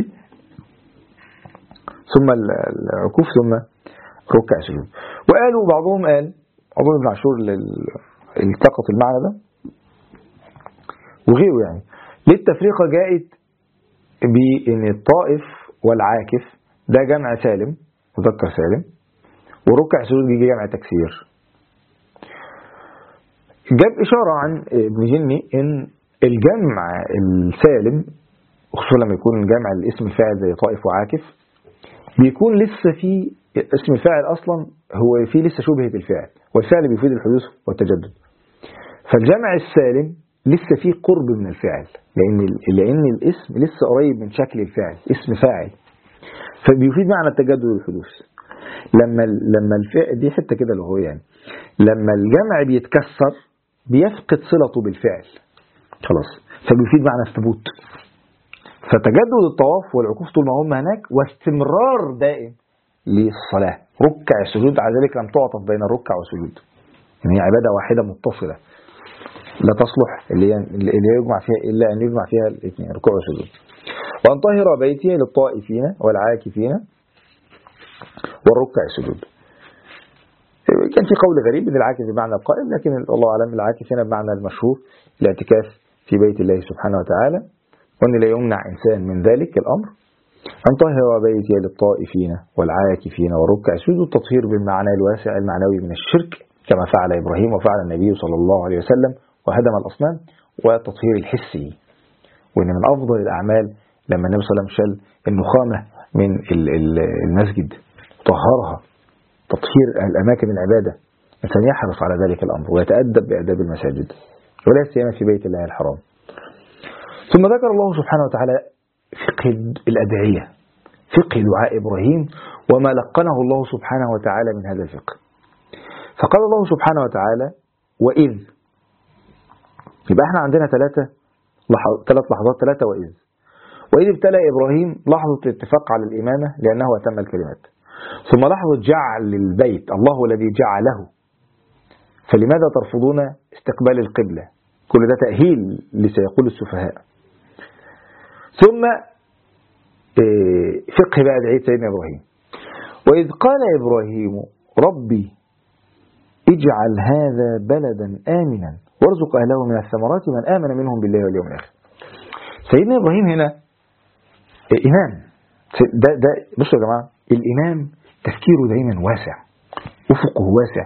Speaker 2: ثم العكوف ثم ركع سجود. وقالوا بعضهم قال عمر بن عاشور التقط المعنى ده وغيره، يعني للتفريقة جاءت بأن الطائف والعاكف ده جمع سالم، مذكر سالم، وركع سجود يجي جمع تكسير. جاب إشارة عن ابن جني إن الجمع السالم خصوصا لما يكون جمع الاسم الفاعل زي طائف وعاكف بيكون لسه في اسم الفاعل أصلا هو فيه لسه شبهة الفعل، والفعل بيفيد الحدوث والتجدد. فالجمع السالم لسه فيه قرب من الفعل، لأن الاسم لسه قريب من شكل الفعل، اسم فاعل، فبيفيد معنى التجدد والحدوث. لما الفعل دي حتة كده اللي هو يعني لما الجمع بيتكسر بيفقد صلته بالفعل خلاص، فبيفيد معنى الثبوت. فتجدد الطواف والعكوف طول ما هم هناك، واستمرار دائم للصلاة. ركع السجود على ذلك لم تعطف بين الركع والسجود، يعني هي عبادة واحدة متصلة لا تصلح اللي يجمع فيها إلا أن يجمع فيها الاثنين، ركوع والسجود. وأن طهر بيتي للطائفين والعاكفين والركع السجود. كان في قول غريب ان العاكف بمعنى القائم، لكن الله أعلم العاكف هنا بمعنى المشهور الاعتكاف في بيت الله سبحانه وتعالى، وأن لا يمنع إنسان من ذلك الأمر. أن طهر بيتي للطائفين والعاكفين والركع السجود، التطهير بالمعنى الواسع المعنوي من الشرك كما فعل إبراهيم وفعل النبي صلى الله عليه وسلم وهدم الأصنام، والتطهير الحسي، وإن من أفضل الأعمال لما النبي صلى الله عليه وسلم شال النخامة من المسجد طهرها، تطهير الأماكن العبادة، الإنسان يحرص على ذلك الأمر ويتأدب بأداب المساجد ولا سيما في بيت الله الحرام. ثم ذكر الله سبحانه وتعالى فقه الأدعية، فقه دعاء إبراهيم وما لقنه الله سبحانه وتعالى من هذا الفقه. فقال الله سبحانه وتعالى وإذ، يبقى احنا عندنا ثلاث لحظات، ثلاثة وإذ ابتلى إبراهيم لحظة الاتفاق على الإمامة لأنه أتم الكلمات، ثم لحظة جعل البيت الله الذي جعله، فلماذا ترفضون استقبال القبلة؟ كل ده تأهيل لسيقول السفهاء. ثم فقه بقى دعية سيدنا إبراهيم. وإذ قال إبراهيم ربي اجعل هذا بلدا آمنا وارزق أهله من الثمرات من آمن منهم بالله واليوم الآخر. سيدنا إبراهيم هنا إمام. ده بصوا يا جماعة، الإمام تفكيره دايما واسع، أفقه واسع.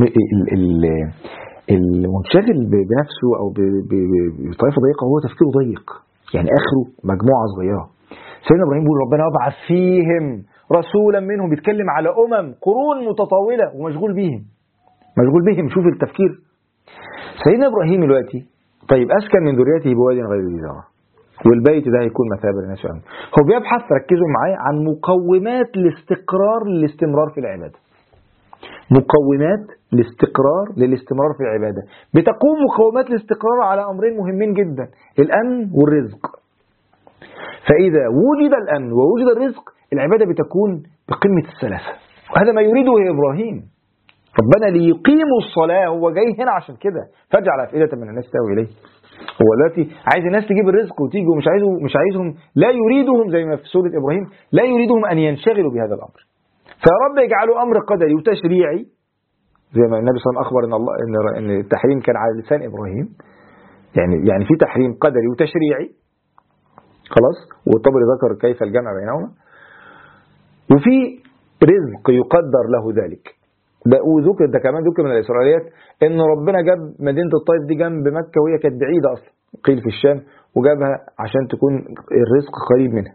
Speaker 2: المنشغل بنفسه أو بطائفة ضيقة هو تفكيره ضيق، يعني آخره مجموعة صغيرة. سيدنا إبراهيم بيقول ربنا وابعث فيهم رسولا منهم، بيتكلم على قرون متطاولة ومشغول بيهم، شوف التفكير. سيدنا إبراهيم دلوقتي طيب أسكن من ذريته بواد غير ذي زرع والبيت ده هيكون مثابة للناس. هو بيبحث، ركزوا معايا، عن مقومات للاستمرار في العبادة. مقومات للاستمرار في العبادة. بتقوم مقومات الاستقرار على أمرين مهمين جدا، الأمن والرزق. فإذا وجد الأمن ووجد الرزق العبادة بتكون بقمة السلاسة، وهذا ما يريده إبراهيم. ربنا ليقيموا الصلاة، هو جاي هنا عشان كده، فاجعل أفئدة من الناس تهوي إليه. هو دلوقتي عايز الناس تجيب الرزق وتيجي، ومش عايزهم، لا يريدهم زي ما في سورة إبراهيم، لا يريدهم أن ينشغلوا بهذا الأمر. فيا رب يجعلوا أمر قدري وتشريعي، زي ما النبي صلى الله عليه وسلم أخبر إن التحريم كان على لسان إبراهيم، يعني في تحريم قدري وتشريعي خلاص، والطبري ذكر كيف الجمع بينهما، وفي رزق يقدر له ذلك. ده كمان ذكر من الإسرائيليات إن ربنا جاب مدينة الطائف دي جنب مكة، وهي كانت بعيدة أصلا، قيل في الشام، وجابها عشان تكون الرزق قريب منها،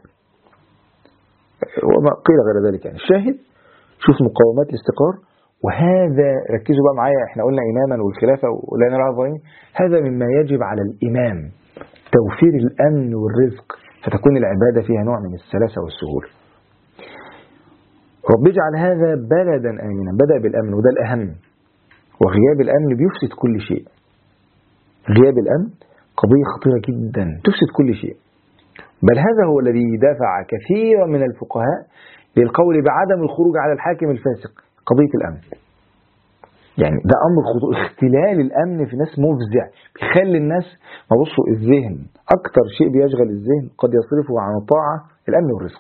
Speaker 2: وما قيل غير ذلك. يعني الشاهد شوف مقومات الاستقرار. وهذا ركزوا بقى معايا، احنا قلنا إماما والخلافة ولا نرى إبراهيم، هذا مما يجب على الإمام، توفير الأمن والرزق، فتكون العبادة فيها نوع من السلاسة والسهولة. رب اجعل هذا بلدا آمنا، بدأ بالأمن وده الأهم، وغياب الأمن بيفسد كل شيء. غياب الأمن قضية خطيرة جدا تفسد كل شيء، بل هذا هو الذي دفع كثيرا من الفقهاء للقول بعدم الخروج على الحاكم الفاسق، قضية الأمن. يعني ده أمر خطير، اختلال الأمن في ناس مفزع، بيخلي الناس ما بصوا الذهن، أكتر شيء بيشغل الذهن قد يصرفه عن الطاعة الأمن والرزق.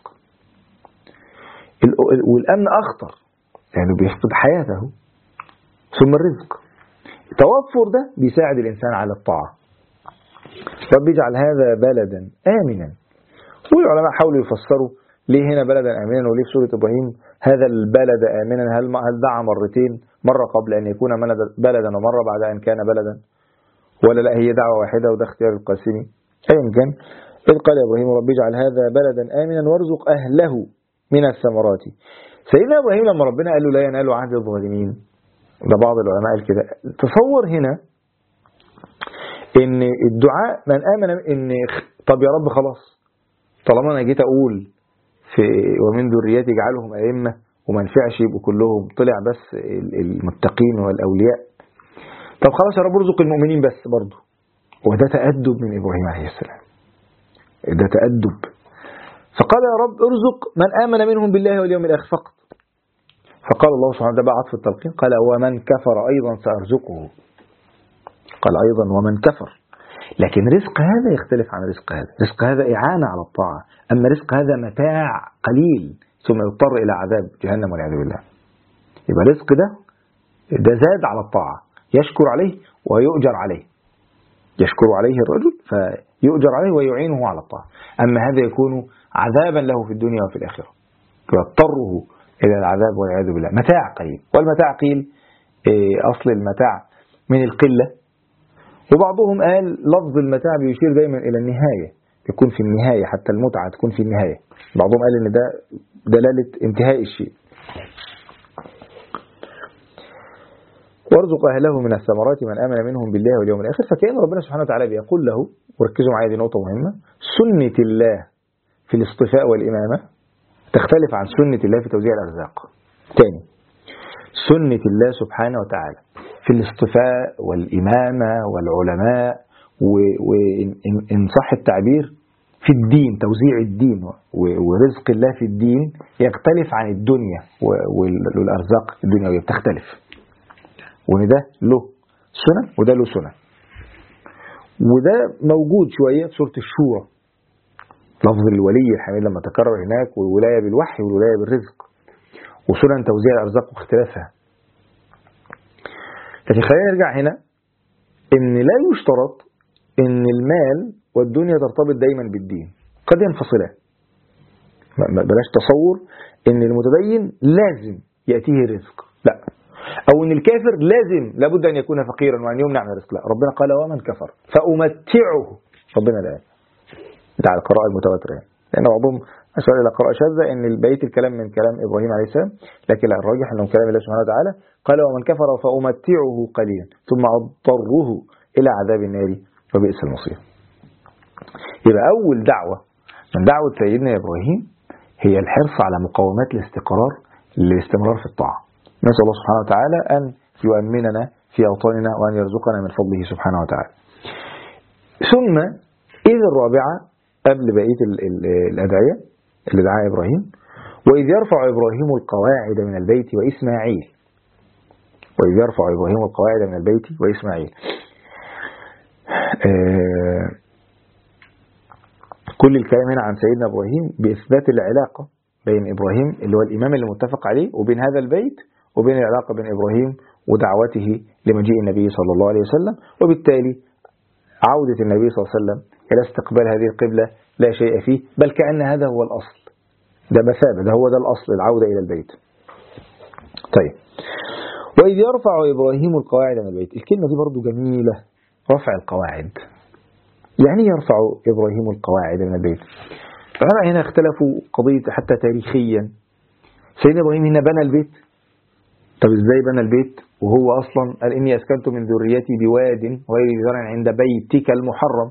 Speaker 2: والأمن أخطر، يعني بيفقد حياته. ثم الرزق، التوفر ده بيساعد الإنسان على الطاعة. رب اجعل هذا بلدا آمنا. والعلماء حاولوا يفسروا ليه هنا بلدا آمنا، وليه في سورة إبراهيم هذا البلد آمنا، هل دعا مرتين، مرة قبل أن يكون بلدا ومرة بعد أن كان بلدا، ولا لا هي دعوة واحدة وده اختيار القاسمي. أيا كان، إذ قال إبراهيم رب اجعل هذا بلدا آمنا وارزق أهله من الثمرات. سيدنا إبراهيم لما ربنا قال له لا ينال عهد الظالمين، ده بعض العلماء قال كده، تصور هنا ان الدعاء من آمن ان طب يا رب خلاص، طالما انا جيت اقول في ومن ذريتي اجعلهم ائمه وما ينفعش يبقوا كلهم، طلع بس المتقين والاولياء، طب خلاص يا رب ارزق المؤمنين بس برضه. وده تأدب من ابراهيم عليه السلام، ده تأدب. فقال يا رب ارزق من آمن منهم بالله واليوم الآخر فقط. فقال الله سبحانه وتعالى، ده بقى عطف التلقين، قال ومن كفر أيضا سأرزقه. قال أيضا ومن كفر، لكن رزق هذا يختلف عن رزق هذا. رزق هذا إعانة على الطاعة، أما رزق هذا متاع قليل ثم يضطر إلى عذاب جهنم والعياذ بالله. يبقى رزق ده زاد على الطاعة، يشكر عليه ويؤجر عليه، يشكر عليه الرجل فيؤجر عليه ويعينه على الطاعة. أما هذا يكون عذابا له في الدنيا وفي الآخرة، يضطره إلى العذاب والعياذ بالله. متاع قليل، والمتاع قيل أصل المتاع من القلة، وبعضهم قال لفظ المتاع بيشير دايما إلى النهاية، يكون في النهاية، حتى المتعة تكون في النهاية. بعضهم قال إن ده دلالة انتهاء الشيء. وارزق أهله من الثمرات من آمن منهم بالله واليوم الآخر. فكأن ربنا سبحانه وتعالى بيقول له، وركزوا معايا دي نقطة مهمة، سنة الله في الاصطفاء والإمامة تختلف عن سنة الله في توزيع الأرزاق. تاني، سنة الله سبحانه وتعالى في الاصطفاء والإمامة والعلماء وإن صح التعبير في الدين، توزيع الدين ورزق الله في الدين يختلف عن الدنيا والأرزاق الدنيوية، بتختلف. وإن ده له سنة وده له سنة، وده موجود شوية في سورة الشورى لفظ الولي الحميد لما تكرر هناك، والولاية بالوحي والولاية بالرزق وسنن توزيع الأرزاق واختلافها. لكن خلينا نرجع هنا إن لا يشترط إن المال والدنيا ترتبط دايما بالدين، قد ينفصلان. بلاش تصور إن المتدين لازم يأتيه الرزق، لا، أو إن الكافر لازم لابد أن يكون فقيرا وأن يمنع من الرزق، لا. ربنا قال ومن كفر فأمتعه، ربنا لا ده على القراءة المتواترة، لأن بعضهم أشار إلى قراءة شاذة إن البيت الكلام من كلام إبراهيم عليه السلام، لكن لا، الراجح أنه كلام الله سبحانه وتعالى. قال ومن كفر فأمتعه قليلا ثم أضطره إلى عذاب النار وبئس المصير. يبقى أول دعوة من دعوة سيدنا إبراهيم هي الحرص على مقومات الاستمرار في الطاعة. نسأل الله سبحانه وتعالى أن يؤمننا في أوطاننا وأن يرزقنا من فضله سبحانه وتعالى. ثم إذ الرابعة قبل بقية الأدعية اللي دعاها إبراهيم، وإذ يرفع إبراهيم القواعد من البيت وإسماعيل. وإذ يرفع إبراهيم القواعد من البيت وإسماعيل. كل الكلام هنا عن سيدنا إبراهيم بإثبات العلاقة بين إبراهيم اللي هو الإمام اللي متفق عليه وبين هذا البيت، وبين العلاقة بين إبراهيم ودعوته لمجيء النبي صلى الله عليه وسلم، وبالتالي عودة النبي صلى الله عليه وسلم إلى استقبال هذه القبلة لا شيء فيه، بل كأن هذا هو الأصل، ده مثابة، ده هو ده الأصل، العودة إلى البيت. طيب، وإذ يرفع إبراهيم القواعد من البيت، الكلمة دي برضو جميلة، رفع القواعد. يعني يرفع إبراهيم القواعد من البيت. العلماء هنا اختلفوا قضية حتى تاريخيا، سيدنا إبراهيم هنا بنى البيت. طب إزاي بنى البيت وهو أصلا قال إني أسكنت من ذريتي بواد غير ذي زرع عند بيتك المحرم؟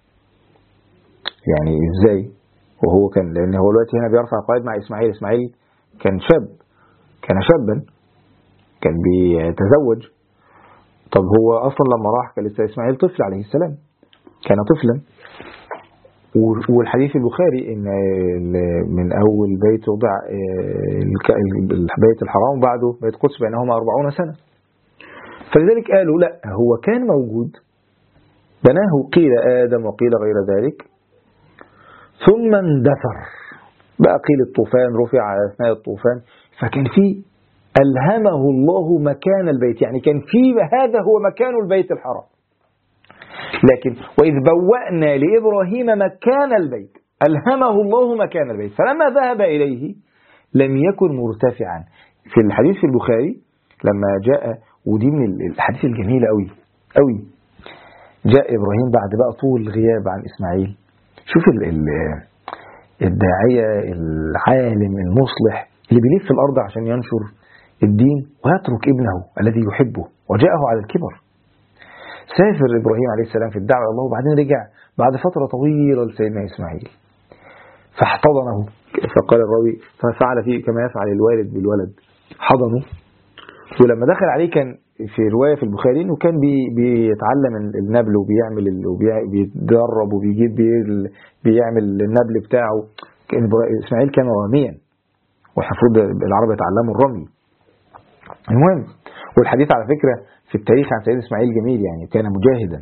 Speaker 2: يعني إزاي وهو كان، لأن هو دلوقتي هنا بيرفع القواعد مع إسماعيل. إسماعيل كان شابا كان بيتزوج. طب هو أصلا لما راح كان لسه إسماعيل طفل عليه السلام، كان طفلا. والحديث البخاري إن من أول بيت وضع البيت الحرام بعده بيت قدس بينهما 40 سنة. فلذلك قالوا لا، هو كان موجود، بناه قيل آدم وقيل غير ذلك، ثم اندثر بقى، قيل الطوفان رفع على أثناء الطوفان، فكان فيه ألهمه الله مكان البيت، يعني كان فيه هذا هو مكان البيت الحرام. لكن وإذ بوأنا لإبراهيم مكان البيت، ألهمه الله مكان البيت، فلما ذهب إليه لم يكن مرتفعا. في الحديث في البخاري لما جاء، ودي من الحديث الجميل قوي قوي، جاء إبراهيم بعد بقى طول غياب عن إسماعيل. شوف الداعية العالم المصلح اللي بيلف في الأرض عشان ينشر الدين ويترك ابنه الذي يحبه وجاءه على الكبر. سافر إبراهيم عليه السلام في الدعوة الله، وبعدين رجع بعد فترة طويلة لسيدنا إسماعيل فاحتضنه، فقال الراوي ففعل فيه كما يفعل الوالد بالولد، حضنه. ولما دخل عليه كان في رواية في البخاري انه كان بيتعلم النبل وبيتدرب وبيجيب بيعمل النبل بتاعه. إسماعيل كان راميا، والمفروض العرب يتعلموا الرمي. المهم، والحديث على فكرة في التاريخ عن سيدنا إسماعيل جميل، يعني كان مجاهدا.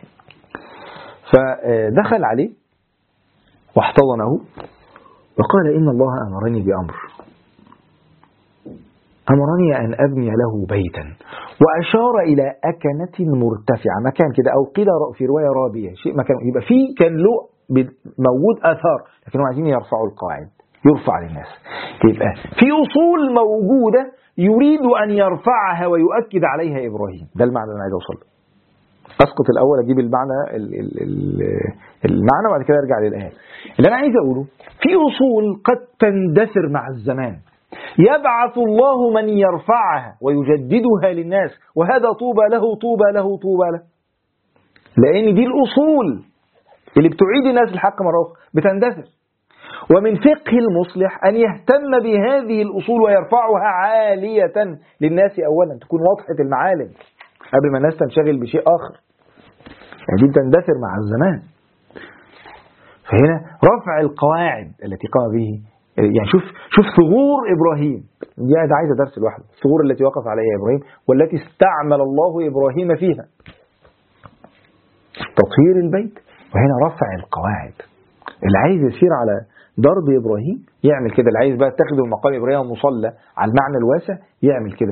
Speaker 2: فدخل عليه واحتضنه وقال إن الله أمرني بأمر، أمرني أن أبني له بيتا، وأشار إلى أكنة مرتفعة، مكان كده، أو قيل في رواية رابية، شيء مكان يبقى فيه كان له موجود أثار، لكن هم عايزين يرفعوا القواعد، يرفع للناس، يبقى في أصول موجودة يريد أن يرفعها ويؤكد عليها إبراهيم. ده المعنى اللي أنا عايز أوصل له. أسقط الأول، أجيب المعنى وبعد كده أرجع للآية. اللي أنا عايز أقوله في أصول قد تندثر مع الزمان، يبعث الله من يرفعها ويجددها للناس، وهذا طوبى له طوبى له طوبى له، لأن دي الأصول اللي بتعيد الناس الحق مرة أخرى بتندثر. ومن فقه المصلح أن يهتم بهذه الأصول ويرفعها عالية للناس أولا، تكون واضحة المعالم قبل ما الناس تنشغل بشيء آخر، يعني دي بتندثر مع الزمان. فهنا رفع القواعد التي قام به، يعني شوف ثغور إبراهيم، ده عايزة درس لوحده، الثغور التي وقف عليها إبراهيم والتي استعمل الله إبراهيم فيها، تطهير البيت، وهنا رفع القواعد. اللي عايز يسير على درب إبراهيم يعمل كده، اللي عايز بقى تاخده المقام إبراهيم مصلى على المعنى الواسع يعمل كده.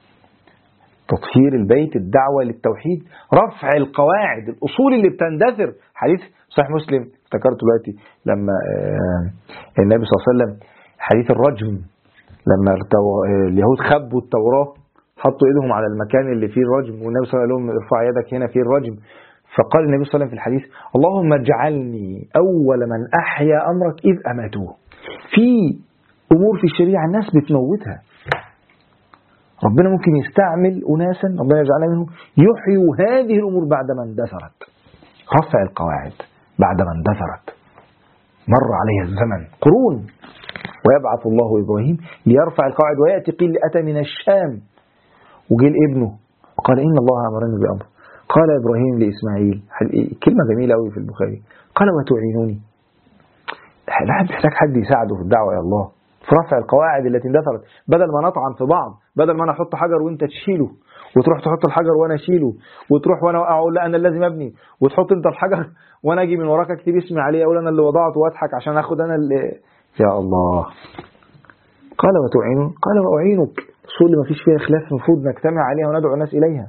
Speaker 2: تطهير البيت، الدعوة للتوحيد، رفع القواعد، الأصول اللي بتندثر. حديث صحيح مسلم افتكرت دلوقتي لما النبي صلى الله عليه وسلم حديث الرجم، لما اليهود خبوا التوراة حطوا ايدهم على المكان اللي فيه الرجم، والنبي صلى الله عليه وسلم ارفع يدك هنا فيه الرجم، فقال النبي صلى الله عليه وسلم في الحديث اللهم اجعلني أول من أحيا أمرك إذ أماتوه. في أمور في الشريعة الناس بتموتها، ربنا ممكن يستعمل أناسا ربنا يجعلنا منهم يحيوا هذه الأمور بعدما اندثرت. رفع القواعد بعدما اندثرت، مر عليها الزمن قرون، ويبعث الله إبراهيم ليرفع القواعد. ويأتي قيل أتى من الشام وجيل ابنه وقال إن الله أمرني بأمر، قال إبراهيم لإسماعيل، كلمة جميلة أوي في البخاري، قال وتعينوني. الواحد محتاج حد يساعده في الدعوة إلى الله، في رفع القواعد التي اندثرت، بدل ما نطعن في بعض، بدل ما أنا أحط حجر وأنت تشيله، وتروح تحط الحجر وأنا أشيله، وتروح وأنا أقول لا أنا لازم أبني، وتحط أنت الحجر وأنا أجي من وراك أكتب اسمي عليه أقول أنا اللي وضعته وأضحك عشان أخد أنا اللي. يا الله، قال وتعينون، قال وأعينك، الأصول اللي ما فيش فيها خلاف المفروض نجتمع عليها وندعو الناس إليها.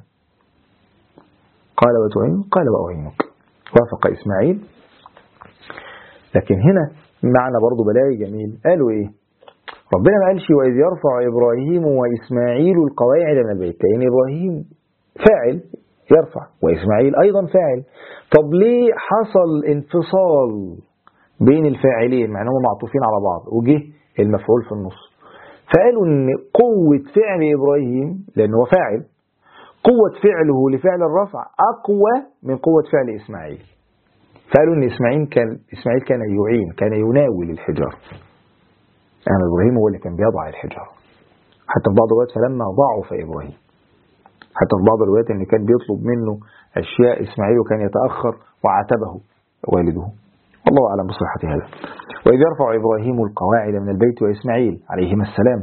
Speaker 2: قال وتعينون، قال وأعينك، وافق إسماعيل. لكن هنا معنى برضو بلاغي جميل، قالوا إيه؟ ربنا ما قالش وإذ يرفع إبراهيم وإسماعيل القواعد من البيت، لأن إبراهيم فاعل يرفع وإسماعيل أيضا فاعل. طب ليه حصل انفصال بين الفاعلين مع أنهم معطوفين على بعض وجه المفعول في النص؟ فقالوا إن قوة فعل إبراهيم لأنه هو فاعل، قوة فعله لفعل الرفع أقوى من قوة فعل إسماعيل. فقالوا إن إسماعيل كان يعين، كان يناول الحجار، أما إبراهيم هو اللي كان بيضع الحجار. حتى في بعض الروايات فلما ضعف إبراهيم، حتى في بعض الروايات إن كان بيطلب منه أشياء إسماعيل وكان يتأخر وعاتبه والده. والله أعلم بصحة هذا. وإذ يرفع إبراهيم القواعد من البيت وإسماعيل عليهما السلام.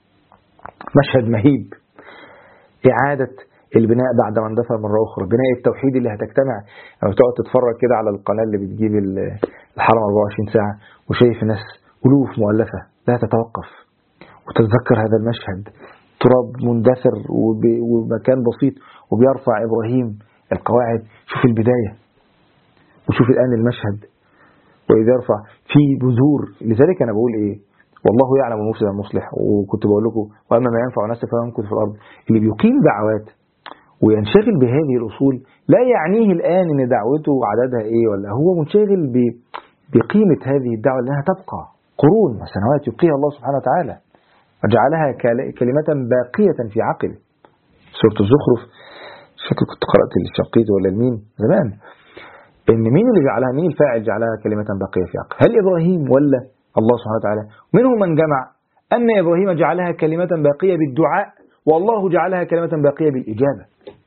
Speaker 2: مشهد مهيب، إعادة البناء بعد ما اندثر مرة أخرى، بناء التوحيد اللي هتجتمع. لما تقعد تتفرج كده على القناة اللي بتجيب الحرم 24 ساعة وشايف ناس ألوف مؤلفة لا تتوقف، وتتذكر هذا المشهد، تراب مندثر ومكان بسيط وبيرفع إبراهيم القواعد. شوف البداية وشوف الآن المشهد. وإذا يرفع في بذور، لذلك أنا بقول إيه، والله يعلم المفسد المصلح. وكنت بقول لكم وأما ما ينفع الناس فيمكث في الأرض. اللي بيقيم دعوات وينشغل بهذه الأصول لا يعنيه الآن إن دعوته عددها إيه، ولا هو منشغل بقيمة هذه الدعوة لأنها تبقى قرون وسنوات يبقيها الله سبحانه وتعالى، وجعلها كلمة باقية في عقله. سورة الزخرف، شكل كنت قرأت الشقيط ولا المين زمان، إن مين اللي جعلها، مين الفاعل جعلها كلمة باقية في عقله؟ هل إبراهيم ولا الله سبحانه وتعالى؟ منهم من جمع أن إبراهيم جعلها كلمة باقية بالدعاء، والله جعلها كلمة باقية بالإجابة.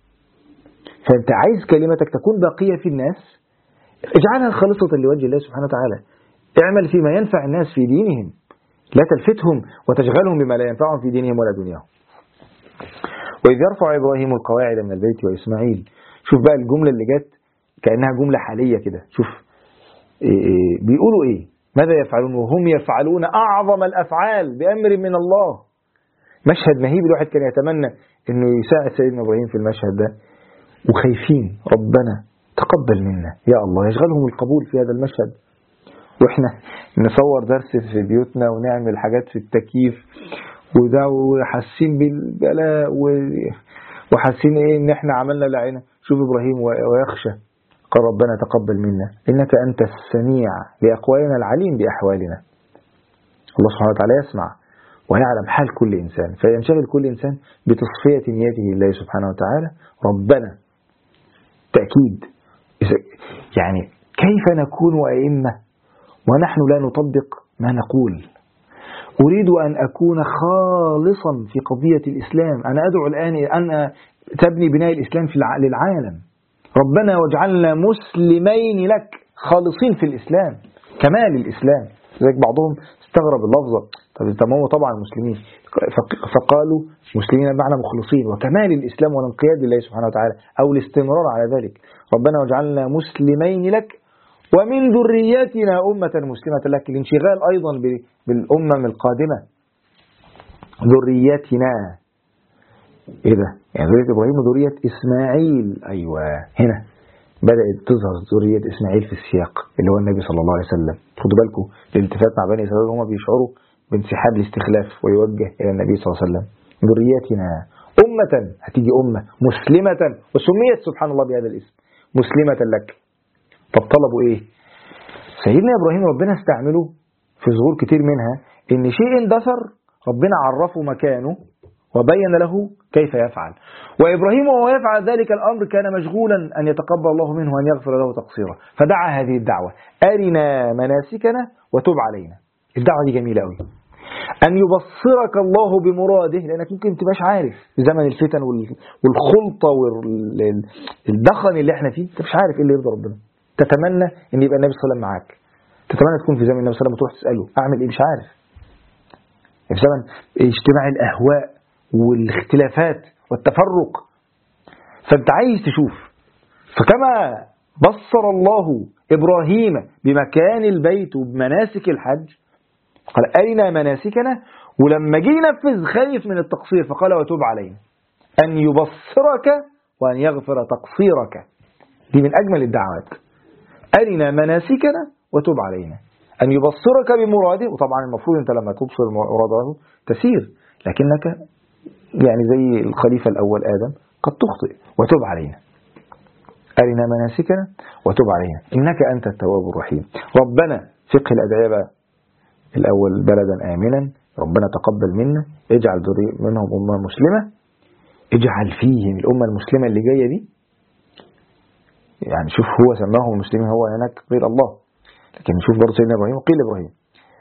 Speaker 2: فأنت عايز كلمتك تكون باقية في الناس، اجعلها خالصة لوجه الله سبحانه وتعالى. اعمل فيما ينفع الناس في دينهم، لا تلفتهم وتشغلهم بما لا ينفعهم في دينهم ولا دنياهم. وإذ يرفع إبراهيم القواعد من البيت وإسماعيل. شوف بقى الجملة اللي جت كأنها جملة حالية كده. شوف بيقولوا إيه، ماذا يفعلون وهم يفعلون أعظم الأفعال بأمر من الله. مشهد مهيب، الواحد كان يتمنى إنه يساعد سيدنا إبراهيم في المشهد ده، وخايفين ربنا تقبل منا يا الله، يشغلهم القبول في هذا المشهد. وإحنا نصور درس في بيوتنا ونعمل حاجات في التكييف وده، وحاسين بالبلاء وحاسين إيه إن إحنا عملنا لعينا. شوف إبراهيم ويخشى، قال ربنا تقبل منا إنك أنت السميع لأقوالنا العليم بأحوالنا. الله سبحانه وتعالى يسمع ويعلم حال كل إنسان، فينشغل كل إنسان بتصفية نيته لله سبحانه وتعالى. ربنا تأكيد، يعني كيف نكون أئمة ونحن لا نطبق ما نقول؟ أريد أن أكون خالصا في قضية الإسلام. أنا أدعو الآن أن تبني بناء الإسلام للعالم. ربنا واجعلنا مسلمين لك خالصين في الإسلام، كمال الإسلام. لذلك بعضهم استغرب اللفظة، طب هو طبعا مسلمين، فقالوا مسلمين بمعنى مخلصين، وكمال الإسلام والانقياد لله سبحانه وتعالى أو الاستمرار على ذلك. ربنا واجعلنا مسلمين لك ومن ذريتنا أمة مسلمة لك. الانشغال أيضا بالأمم القادمة. ذريتنا إيه ده؟ يعني ذرية إبراهيم وذرية إسماعيل. أيوة هنا بدأت تظهر ذرية إسماعيل في السياق اللي هو النبي صلى الله عليه وسلم. خدوا بالكم الالتفات مع بني إسرائيل هم بيشعروا بانسحاب الاستخلاف ويوجه إلى النبي صلى الله عليه وسلم. ذريتنا أمة، هتيجي أمة مسلمة وسميت سبحان الله بهذا الاسم مسلمة لك. طب طلبوا إيه؟ سيدنا إبراهيم ربنا استعمله في ظهور كتير منها إن شيء اندثر ربنا عرفه مكانه وبين له كيف يفعل. وإبراهيم وهو يفعل ذلك الأمر كان مشغولا أن يتقبل الله منه وأن يغفر له تقصيره، فدعا هذه الدعوة أرنا مناسكنا وتب علينا. الدعوة دي جميلة قوي، أن يبصرك الله بمراده، لأنك ممكن تبقاش عارف في زمن الفتن والخلطة والدخن اللي احنا فيه، انت مش عارف ايه اللي يرضى ربنا. تتمنى ان يبقى النبي صلى الله عليه وسلم معاك، تتمنى تكون في زمن النبي صلى الله عليه وسلم وتروح تسأله أعمل ايه، مش عارف. في زمن اجتماع الأهواء والاختلافات والتفرق، فانت عايز تشوف. فكما بصر الله إبراهيم بمكان البيت وبمناسك الحج قال أرنا مناسكنا، ولما جه ينفذ خايف من التقصير فقال وتب علينا، أن يبصرك وأن يغفر تقصيرك. دي من أجمل الدعوات، أرنا مناسكنا وتب علينا، أن يبصرك بمراده. وطبعا المفروض أنت لما تبصر مراده تسير، لكنك يعني زي الخليفة الأول آدم قد تخطئ. وتب علينا، أرنا مناسكنا وتب علينا إنك أنت التواب الرحيم. ربنا فقه الأدعية بقى الأول بلدا آمنا، ربنا تقبل منا، اجعل منهم أمة مسلمة، اجعل فيهم الأمة المسلمة اللي جاية دي. يعني شوف هو سماهم المسلمين، هو هناك غير الله، لكن نشوف برضه سيدنا إبراهيم وقيل إبراهيم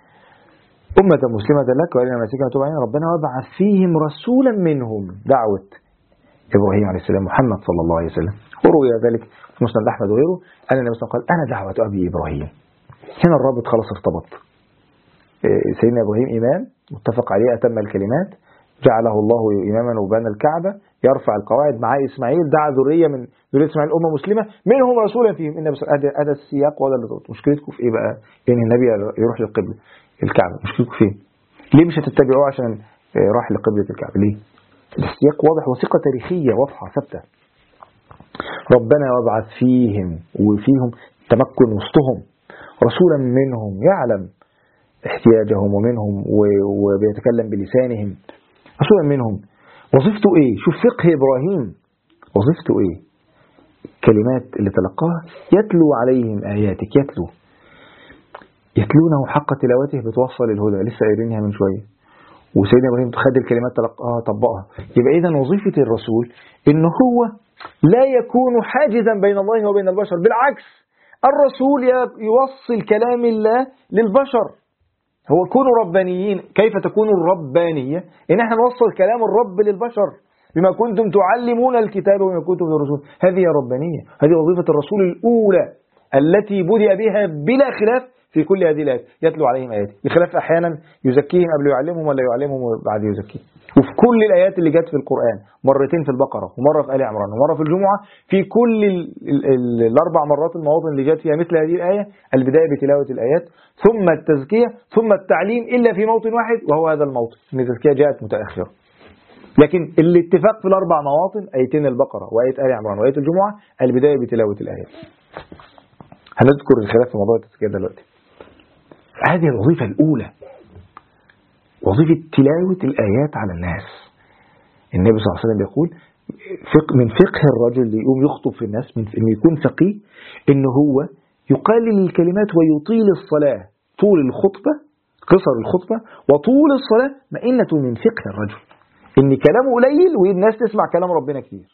Speaker 2: أمة مسلمة لك وأرنا مناسكنا وتب علينا. ربنا وابعث فيهم رسولا منهم، دعوة إبراهيم عليه السلام محمد صلى الله عليه وسلم. وروي ذلك في مسند أحمد وغيره أن النبي صلى الله عليه وسلم قال أنا دعوة أبي إبراهيم. هنا الرابط خلاص ارتبط. سيدنا إبراهيم إمام متفق عليه أتم الكلمات، جعله الله إماما وبنى الكعبة، يرفع القواعد. معاه إسماعيل، دعا ذرية من ذرية إسماعيل أمة مسلمة منهم رسولا فيهم. هذا السياق وهذا اللي طلبت. مشكلتكم في إيه بقى؟ إن النبي يروح للقبلة الكعبة، مشكلتكم فين؟ ليه مش هتتبعوه عشان راح لقبلة الكعبة؟ ليه؟ السياق واضح، وثيقة تاريخية واضحة ثابتة. ربنا وابعث فيهم، وفيهم تمكن وسطهم، رسولا منهم يعلم احتياجهم ومنهم وبيتكلم بلسانهم، رسولا منهم. وظيفته ايه؟ شوف فقه إبراهيم، وظيفته ايه؟ كلمات اللي تلقاها يتلو عليهم آياتك، يتلونه حق تلاوته بتوصل الهدى، لسه قايلينها من شوية. وسيدنا إبراهيم خد الكلمات تلقاها طبقها. يبقى إذن وظيفة الرسول إن هو لا يكون حاجزا بين الله وبين البشر، بالعكس الرسول يوصل كلام الله للبشر. هو كونوا ربانيين. كيف تكون الربانية؟ إن احنا نوصل كلام الرب للبشر، بما كنتم تعلمون الكتاب وما كنتم تدرسون. هذه الربانية، هذه وظيفة الرسول الأولى التي بدأ بها بلا خلاف في كل هذه الآيات. يتلو عليهم آيات، بخلاف أحيانا يزكيهم قبل يعلمهم ولا يعلمهم بعد يزكيهم. وفي كل الآيات اللي جت في القرآن، مرتين في البقرة ومرة في آل عمران ومرة في الجمعة، في كل الأربع مرات المواطن اللي جت فيها مثل هذه الآية، البداية بتلاوة الآيات ثم التزكية ثم التعليم، إلا في موطن واحد وهو هذا الموطن إن التزكية جاءت متأخرة. لكن الاتفاق في الأربع مواطن، آيتين البقرة وآية آل عمران وآية الجمعة، البداية بتلاوة الآيات. هنذكر الخلاف في موضوع التزكية دلوقتي. هذه الوظيفة الأولى، وظيفة تلاوة الآيات على الناس. النبي صلى الله عليه وسلم يقول من فقه الرجل اللي يقوم يخطب في الناس، من إنه يكون فقيه، إنه هو يقلل الكلمات ويطيل الصلاة. طول الخطبة، قصر الخطبة وطول الصلاة مئنة من فقه الرجل، إن كلامه قليل والناس تسمع كلام ربنا كتير.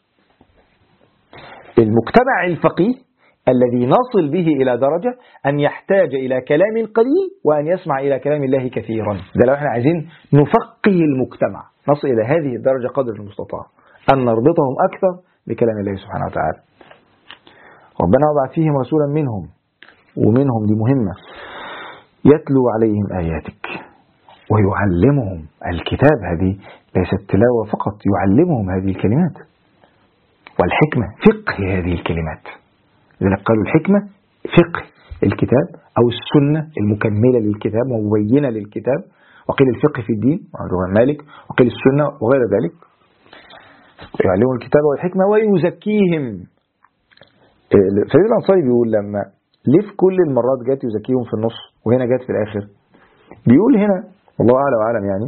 Speaker 2: المجتمع الفقيه الذي نصل به إلى درجة أن يحتاج إلى كلام قليل وأن يسمع إلى كلام الله كثيرا. ده لو احنا عايزين نفقه المجتمع، نصل إلى هذه الدرجة قدر المستطاع، أن نربطهم أكثر بكلام الله سبحانه وتعالى. ربنا وبعث فيهم رسولا منهم، ومنهم دي مهمة، يتلو عليهم آياتك ويعلمهم الكتاب. هذه ليست تلاوة فقط، يعلمهم هذه الكلمات والحكمة، فقه هذه الكلمات. لذلك قالوا الحكمة فقه، الكتاب أو السنة المكملة للكتاب ومبينة للكتاب، وقيل الفقه في الدين مالك، وقيل السنة وغير ذلك. يعلمون الكتاب والحكمة ويزكيهم. سيدنا الأنصاري بيقول لما ليه في كل المرات جات يزكيهم في النص وهنا جات في الآخر؟ بيقول هنا والله أعلى وأعلم يعني،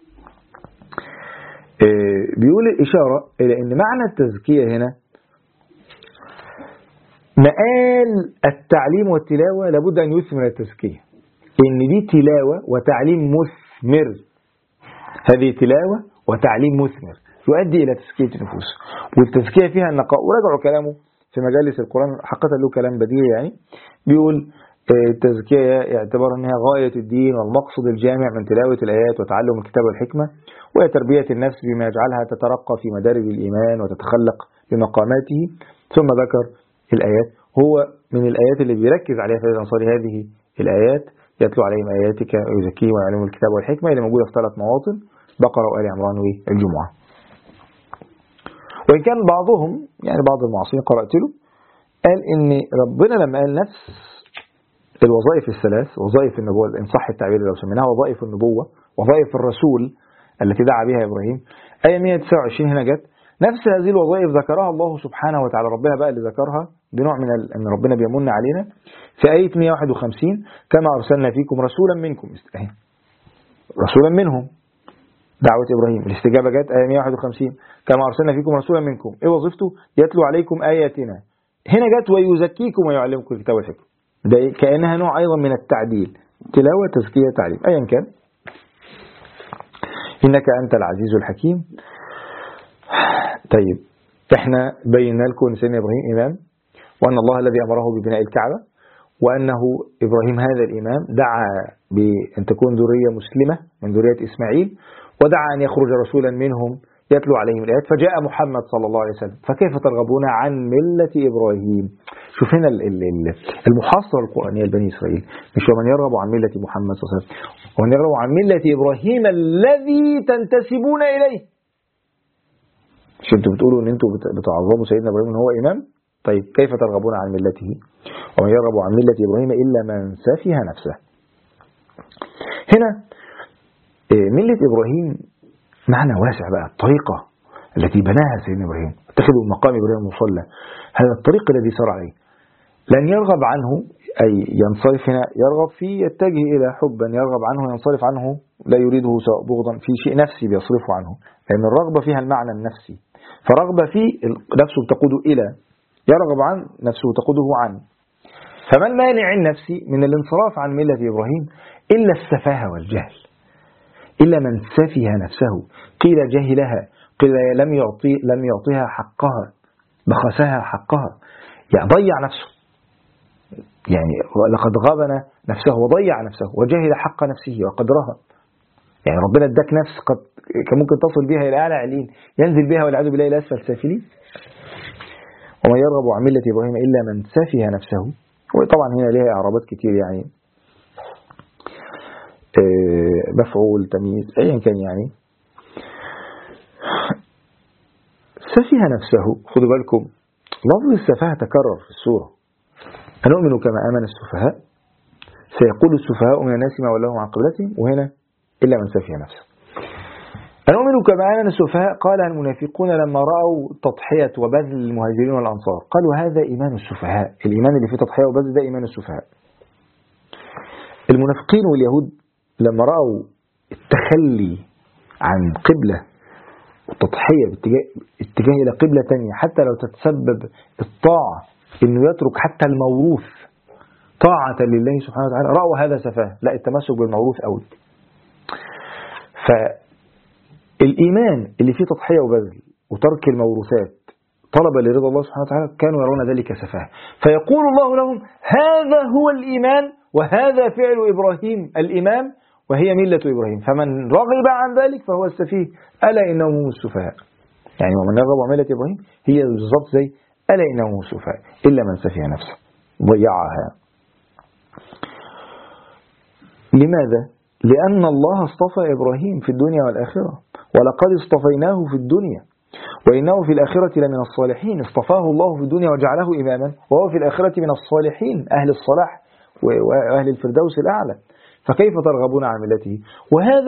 Speaker 2: بيقول الإشارة إلى أن معنى التزكية هنا مآل التعليم والتلاوة لابد أن يثمر التزكية، إن دي تلاوة وتعليم مثمر، هذه تلاوة وتعليم مثمر يؤدي إلى تزكية النفوس، والتزكية فيها النقاء. وراجعوا كلامه في مجالس القرآن، حقيقة له كلام بديع يعني، بيقول التزكية يعتبر أنها غاية الدين والمقصد الجامع من تلاوة الآيات وتعلم الكتاب والحكمة، وهي تربية النفس بما يجعلها تترقى في مدارج الإيمان وتتخلق بمقاماته. ثم ذكر الآيات، هو من الآيات اللي بيركز عليها سيدنا الأنصاري هذه الآيات، يتلو عليهم آياتك ويزكيهم ويعلمهم الكتاب والحكمة، اللي موجودة في 3 مواطن، بقرة وآل عمران والجمعة. وإن كان بعضهم يعني بعض المعاصرين قرأت له قال إن ربنا لما قال نفس الوظائف الثلاث، وظائف النبوة إن صح التعبير لو سميناها وظائف النبوة، وظائف الرسول التي دعا بها إبراهيم، آية 129 هنا جت نفس هذه الوظائف ذكرها الله سبحانه وتعالى، ربنا بقى اللي ذكرها بنوع من أن ربنا بيمن علينا في آية 151 كما أرسلنا فيكم رسولا منكم، رسولا منهم دعوة إبراهيم. الاستجابة جت آية 151 كما أرسلنا فيكم رسولا منكم، إيه وظيفته؟ يتلو عليكم آياتنا. هنا جت ويزكيكم ويعلمكم الكتاب والحكمة، ده كأنها نوع أيضا من التعديل، تلاوة تزكية تعليم أيا كان. إنك أنت العزيز الحكيم. طيب احنا بينا لكم ان سيدنا إبراهيم إمام، وأن الله الذي أمره ببناء الكعبة، وأنه إبراهيم هذا الإمام دعا بأن تكون ذرية مسلمة من ذرية إسماعيل، ودعا أن يخرج رسولا منهم يتلو عليهم الآيات، فجاء محمد صلى الله عليه وسلم. فكيف ترغبون عن ملة إبراهيم؟ شوف هنا المحاصرة القرآنية لبني إسرائيل، مش ومن يرغب عن ملة محمد صلى الله عليه وسلم، ومن يرغب عن ملة إبراهيم الذي تنتسبون إليه. مش انتوا بتقولوا ان انتوا بتعظموا سيدنا إبراهيم ان هو إمام؟ طيب كيف ترغبون عن ملته؟ ومن يرغب عن ملة إبراهيم إلا من سفه نفسه. هنا ملة إبراهيم معنى واسع بقى، الطريقة التي بناها سيدنا إبراهيم، اتخذوا مقام إبراهيم مصلى، هذا الطريق الذي سار عليه. لن يرغب عنه أي ينصرف، هنا يرغب فيه يتجه إلى حبا، يرغب عنه ينصرف عنه لا يريده سواء بغضا، في شيء نفسي بيصرفه عنه، لأن الرغبة فيها المعنى النفسي، فرغبة فيه نفسه تقوده إلى، يرغب عن نفسه تقوده عن. فما المانع النفسي من الانصراف عن ملة إبراهيم إلا السفاهة والجهل، إلا من سفه نفسه، قيل جهلها، قيل لم يعطيها حقها، بخسها حقها، يعني ضيع نفسه، يعني لقد غبن نفسه وضيع نفسه وجهل حق نفسه وقدرها. يعني ربنا اداك نفس قد كان ممكن تصل بها إلى أعلى علين، ينزل بها والعياذ بالله إلى أسفل سافلين. ومن يرغب عن ملة إبراهيم إلا من سفه نفسه. وطبعا هنا لها إعرابات كتير يعني مفعول تمييز أيا كان، يعني سفه نفسه. خدوا بالكم لفظ السفاهة تكرر في السورة، أنؤمن كما آمن السفهاء سيقول السفهاء من الناس ما ولاهم عن قبلتهم، وهنا إلا من سفه نفسه. أنؤمن كما آمن السفهاء قالها المنافقون لما رأوا تضحية وبذل المهاجرين والأنصار، قالوا هذا إيمان السفهاء، الإيمان اللي فيه تضحية وبذل ده إيمان السفهاء. المنافقين واليهود لما رأوا التخلي عن قبلة والتضحية اتجاه إلى قبلة تانية حتى لو تتسبب الطاعة، إنه يترك حتى الموروث طاعة لله سبحانه وتعالى، رأوا هذا سفاه، لا التمسك بالموروث أول. فالإيمان اللي فيه تضحية وبذل وترك الموروثات طلب لرضا الله سبحانه وتعالى كانوا يرون ذلك سفاه، فيقول الله لهم هذا هو الإيمان وهذا فعل إبراهيم الإمام وهي ملة إبراهيم، فمن رغب عن ذلك فهو السفيه، ألا إنهم هم السفهاء. يعني ومن يرغب عن ملة إبراهيم هي بالضبط زي ألا إنهم هم السفهاء إلا من سفه نفسه ضيعها. لماذا؟ لأن الله اصطفى إبراهيم في الدنيا والآخرة، ولقد اصطفيناه في الدنيا وإنه في الآخرة لمن الصالحين. اصطفاه الله في الدنيا وجعله إماما، وهو في الآخرة من الصالحين أهل الصلاح وأهل الفردوس الأعلى، فكيف ترغبون عن ملته؟ وهذا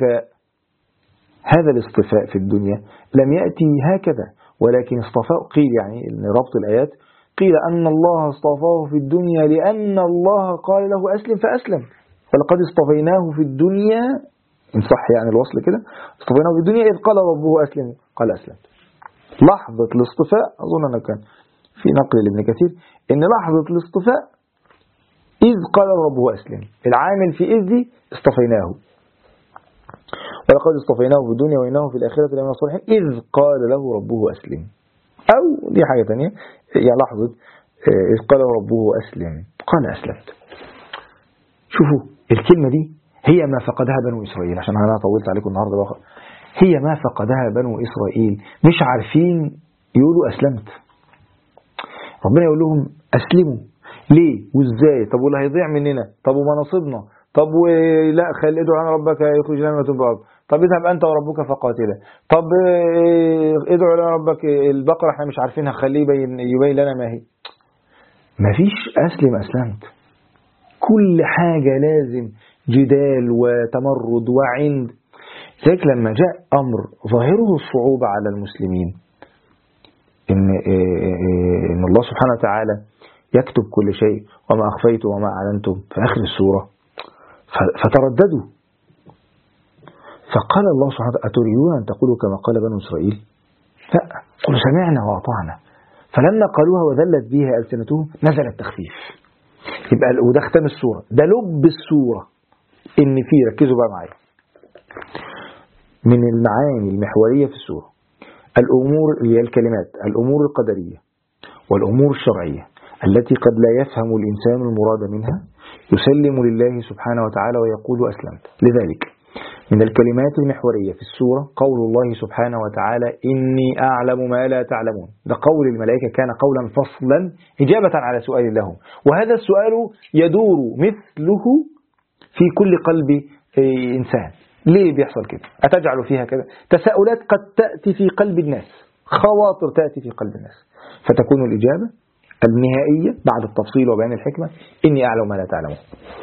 Speaker 2: الاصطفاء في الدنيا لم يأتي هكذا، ولكن اصطفاء قيل يعني إن ربط الآيات قيل أن الله اصطفاه في الدنيا لأن الله قال له أسلم فأسلم، ولقد اصطفيناه في الدنيا إن صح يعني الوصل كده، اصطفيناه في الدنيا إذ قال ربه أسلم قال أسلم. لحظة الاصطفاء أظن أنه كان في نقل لابن كثير إن لحظة الاصطفاء إذ قال ربه أسلم، العامل في إذ دي اصطفيناه، ولقد اصطفيناه في الدنيا وإنه في الآخرة لمن الصالحين إذ قال له ربه أسلم. أو دي حاجة تانية يعني لحظة إذ قال ربه أسلم قال أسلمت. شوفوا الكلمة دي هي ما فقدها بنو إسرائيل، عشان أنا طولت عليكم النهاردة بقى. هي ما فقدها بنو إسرائيل، مش عارفين يقولوا أسلمت. ربنا يقول لهم أسلموا ليه وإزاي؟ طب واللي هيضيع مننا؟ طب ومناصبنا؟ طب ولا خلي ادعوا لنا ربك يخرج لنا ما تنبت الأرض، طب اذهب أنت وربك فقاتلا، طب ادعوا لنا ربك البقرة احنا مش عارفينها خليه يبين لنا ما هي. مفيش أسلمت، كل حاجة لازم جدال وتمرد وعند. ذلك لما جاء أمر ظاهره الصعوبة على المسلمين إن الله سبحانه وتعالى يكتب كل شيء وما أخفيتم وما أعلنتم في آخر السورة، فترددوا، فقال الله سبحانه وتعالى أتريدون أن تقولوا كما قال بنو إسرائيل؟ لا، قلوا سمعنا وأطعنا، فلما قالوها وذلت بها ألسنتهم نزل التخفيف. يبقى وده ختام السورة، ده لب السورة، إن فيه ركزوا بقى معايا من المعاني المحورية في السورة الأمور هي الكلمات، الأمور القدرية والأمور الشرعية التي قد لا يفهم الإنسان المراد منها يسلم لله سبحانه وتعالى ويقول أسلمت. لذلك من الكلمات المحورية في السورة قول الله سبحانه وتعالى إني أعلم ما لا تعلمون. ده قول الملائكة كان قولا فصلا إجابة على سؤال لهم، وهذا السؤال يدور مثله في كل قلب إنسان. ليه بيحصل كده؟ أتجعل فيها كذا؟ تساؤلات قد تأتي في قلب الناس، خواطر تأتي في قلب الناس، فتكون الإجابة النهائية بعد التفصيل وبيان الحكمة إني أعلم ما لا تعلمون.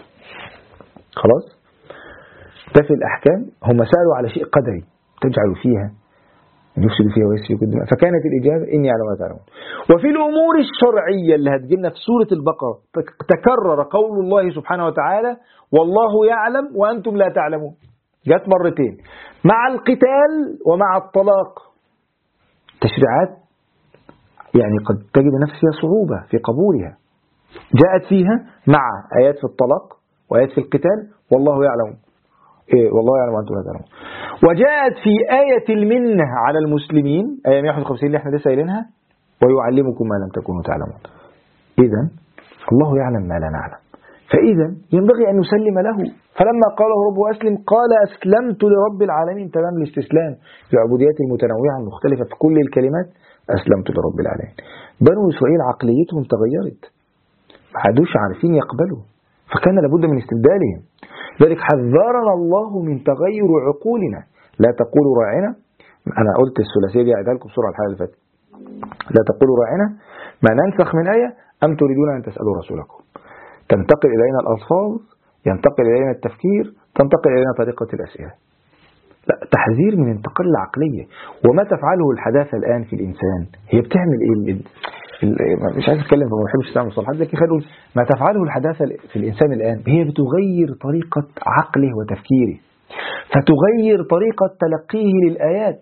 Speaker 2: خلاص؟ ده في الأحكام هم سألوا على شيء قدري تجعل فيها يفسد فيها ويسفك الدماء، فكانت الإجابة إني أعلم ما لا تعلمون. وفي الأمور الشرعية اللي هتجينا في سورة البقرة تكرر قول الله سبحانه وتعالى والله يعلم وأنتم لا تعلمون، جاءت مرتين مع القتال ومع الطلاق. تشريعات يعني قد تجد نفسها صعوبة في قبولها، جاءت فيها مع آيات في الطلاق وآيات في القتال والله يعلم والله يعلم وأنتم لا تعلمون. وجاءت في آية المنة على المسلمين آية 151 اللي احنا لسه قايلينها ويعلمكم ما لم تكونوا تعلمون. إذا الله يعلم ما لا نعلم، فإذا ينبغي أن نسلم له. فلما قاله ربه أسلم قال أسلمت لرب العالمين، تمام الاستسلام للعبوديات المتنوعة المختلفة في كل الكلمات. أسلمت لرب العالمين. بنو إسرائيل عقليتهم تغيرت، ما عادوش عارفين يقبلوا، فكان لابد من استبدالهم. ذلك حذرنا الله من تغير عقولنا. لا تقولوا راعنا، أنا قلت الثلاثية دي أعيدها لكم بسرعة الحلقة اللي فاتت. لا تقولوا راعنا ما ننسخ من آية أم تريدون أن تسألوا رسولكم. تنتقل إلينا الألفاظ، ينتقل إلينا التفكير، تنتقل إلينا طريقة الأسئلة. لا، تحذير من انتقال العقلية. وما تفعله الحداثة الآن في الإنسان هي بتعمل إيه؟ مش عايز أتكلم فما بحبش استعمل مصطلحات، لكن خلوا ما تفعله الحداثة في الإنسان الآن هي بتغير طريقة عقله وتفكيره، فتغير طريقة تلقيه للآيات.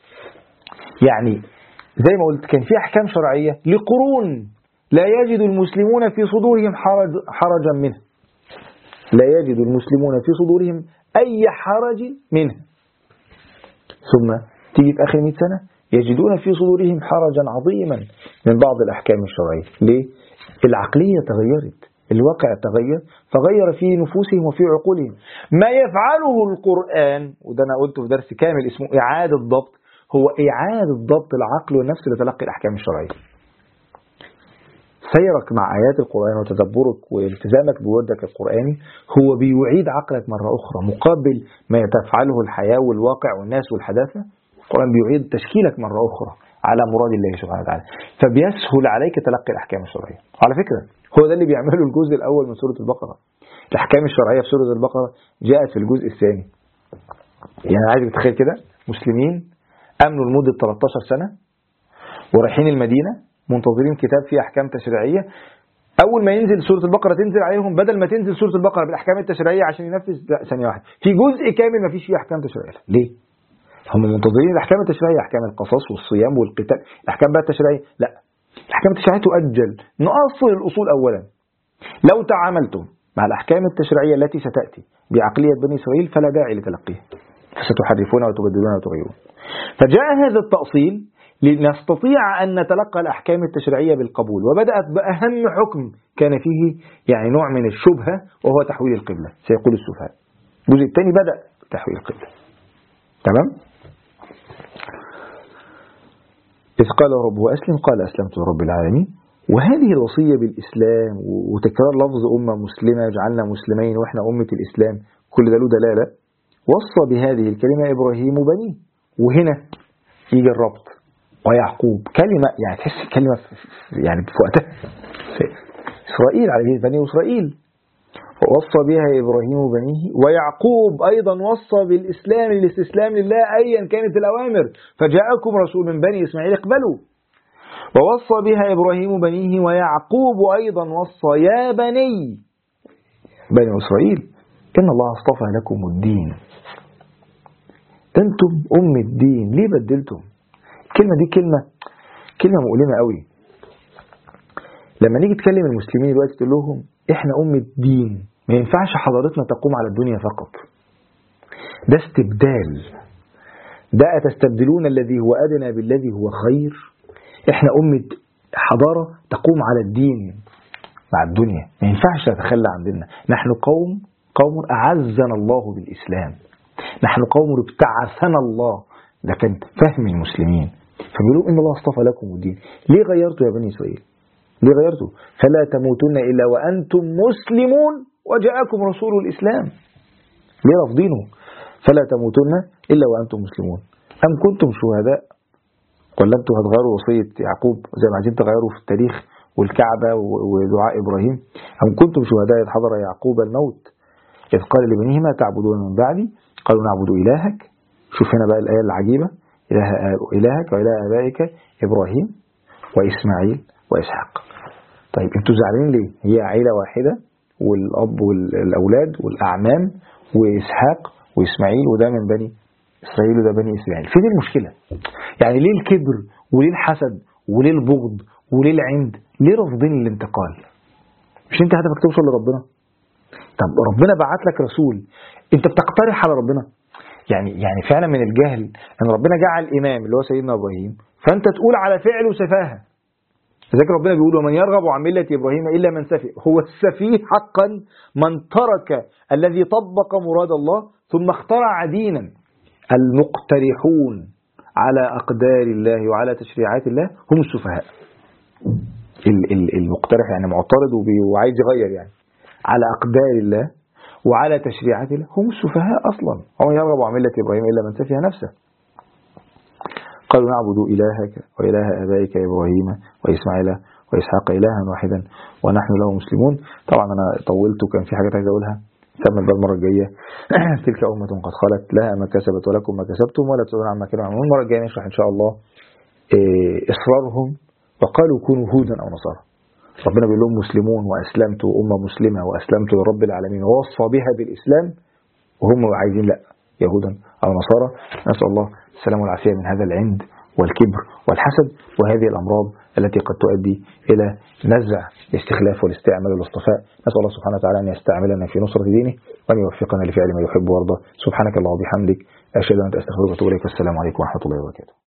Speaker 2: يعني زي ما قلت كان في أحكام شرعية لقرون لا يجد المسلمون في صدورهم حرجا منه، لا يجد المسلمون في صدورهم أي حرج منه، ثم تيجي في آخر 100 سنة يجدون في صدورهم حرجا عظيما من بعض الأحكام الشرعية. ليه؟ العقلية تغيرت، الواقع تغير، فغير في نفوسهم وفي عقولهم. ما يفعله القرآن، وده أنا قلته في درس كامل اسمه إعادة ضبط، هو إعادة ضبط العقل والنفس لتلقي الأحكام الشرعية. سيرك مع آيات القرآن وتدبرك والتزامك بوردك القرآني هو بيعيد عقلك مرة أخرى مقابل ما تفعله الحياة والواقع والناس والحداثة. القرآن بيعيد تشكيلك مرة أخرى على مراد الله سبحانه وتعالى، فبيسهل عليك تلقي الأحكام الشرعية. على فكرة هو ده اللي بيعمله الجزء الأول من سورة البقرة. الأحكام الشرعية في سورة البقرة جاءت في الجزء الثاني. يعني عايز تتخيل كده مسلمين أمنوا لمدة 13 سنة ورايحين المدينة منتظرين كتاب فيه أحكام تشريعية. أول ما ينزل سورة البقرة تنزل عليهم، بدل ما تنزل سورة البقرة بالأحكام التشريعية عشان ينفذ، لا، ثانية واحدة في جزء كامل ما فيش فيه أحكام تشريعية. ليه؟ هم منتظرين الأحكام التشريعية، أحكام القصاص والصيام والقتال، الأحكام بقى التشريعية لا، الأحكام التشريعية تؤجل. نأصل الأصول أولا. لو تعاملتم مع الأحكام التشريعية التي ستأتي بعقلية بني إسرائيل فلا داعي لتلقيها، فستحرفون وتبدلون وتغيرون. فجاء هذا التأصيل لنستطيع أن نتلقى الأحكام التشريعية بالقبول. وبدأت بأهم حكم كان فيه يعني نوع من الشبهة، وهو تحويل القبلة، سيقول السفهاء. الجزء الثاني بدأ تحويل القبلة. تمام؟ إذ قال ربه أسلم قال أسلمت لرب العالمين. وهذه الوصية بالإسلام وتكرار لفظ أمة مسلمة جعلنا مسلمين وإحنا أمة الإسلام، كل ده له دلالة. وصى بهذه الكلمة إبراهيم بنيه. وهنا يجي الربط. ويعقوب، كلمة يعني تحس كلمة يعني في وقتها إسرائيل عليه بني إسرائيل. ووصى بها إبراهيم بنيه ويعقوب أيضا وصى بالإسلام، الاستسلام لله أيا كانت الأوامر. فجاءكم رسول من بني إسماعيل اقبلوا. ووصى بها إبراهيم بنيه ويعقوب أيضا وصى يا بني إسرائيل إن الله اصطفى لكم الدين. أنتم أم الدين، ليه بدلتم؟ الكلمة دي كلمة مؤلمة قوي. لما نيجي تكلم المسلمين دلوقتي تقول لهم إحنا أم الدين، ما ينفعش حضارتنا تقوم على الدنيا فقط. ده استبدال. ده أتستبدلون الذي هو أدنى بالذي هو خير. إحنا أمة حضارة تقوم على الدين مع الدنيا، ما ينفعش تتخلى عن ديننا. نحن قوم أعزنا الله بالإسلام، نحن قوم ابتعثنا الله. ده كان فهم المسلمين. فبيقولوا إن الله اصطفى لكم الدين. ليه غيرتوا يا بني إسرائيل؟ ليه غيرتوا؟ فلا تموتن إلا وأنتم مسلمون وجاءكم رسول الإسلام. ليه رافضينه؟ فلا تموتن إلا وأنتم مسلمون. أم كنتم شهداء؟ ولا أنتم هتغيروا وصية يعقوب زي ما عايزين تغيروا في التاريخ والكعبة ودعاء إبراهيم؟ أم كنتم شهداء إذ حضر يعقوب الموت إذ قال لبنيه ما تعبدون من بعدي قالوا نعبد إلهك. شوف هنا بقى الآية العجيبة، إلهك وإله آبائك إبراهيم وإسماعيل وإسحاق. طيب أنتوا زعلانين ليه؟ هي عيلة واحدة، والأب والأولاد والأعمام وإسحاق وإسماعيل، وده من بني إسرائيل وده بني إسماعيل. فين المشكلة؟ يعني ليه الكبر وليه الحسد وليه البغض وليه العند؟ ليه رافضين الانتقال؟ مش أنت هدفك توصل لربنا؟ طب ربنا بعت لك رسول، أنت بتقترح على ربنا؟ يعني فعلا من الجهل أن ربنا جعل إمام اللي هو سيدنا إبراهيم، فأنت تقول على فعله سفاهة. لذلك ربنا بيقول ومن يرغب عن ملة إبراهيم إلا من سفه. هو السفيه حقا من ترك الذي طبق مراد الله ثم اخترع دينا. المقترحون على أقدار الله وعلى تشريعات الله هم السفهاء. المقترح يعني معترض وعايز يغير يعني على أقدار الله وعلى تشريعات الله هم السفهاء أصلا. ومن يرغب عن ملة إبراهيم إلا من سفه نفسه. قالوا نعبد إلهك وإله آبائك إبراهيم وإسماعيل وإسحاق إلها واحدا ونحن له مسلمون. طبعا أنا طولت وكان في حاجات عايز أقولها، كمل بقى المرة الجاية. تلك أمة قد خلت لها ما كسبت ولكم ما كسبتم ولا تسألون عما كانوا يعملون. المرة الجاية نشرح إن شاء الله إصرارهم وقالوا كونوا هودا أو نصارى. ربنا بيقول لهم مسلمون وأسلمت أمة مسلمة وأسلمت لرب العالمين ووصى بها بالإسلام، وهم عايزين لا يهودا أو نصارى. نسأل الله السلام والعافية من هذا العند والكبر والحسد وهذه الأمراض التي قد تؤدي إلى نزع الاستخلاف والاستعمال والاصطفاء. نسأل الله سبحانه وتعالى أن يستعملنا في نصرة دينه وأن يوفقنا لفعل ما يحب ويرضى. سبحانك اللهم وبحمدك أشهد أن لا إله إلا أنت أستغفرك وأتوب إليك. والسلام عليكم ورحمة الله وبركاته.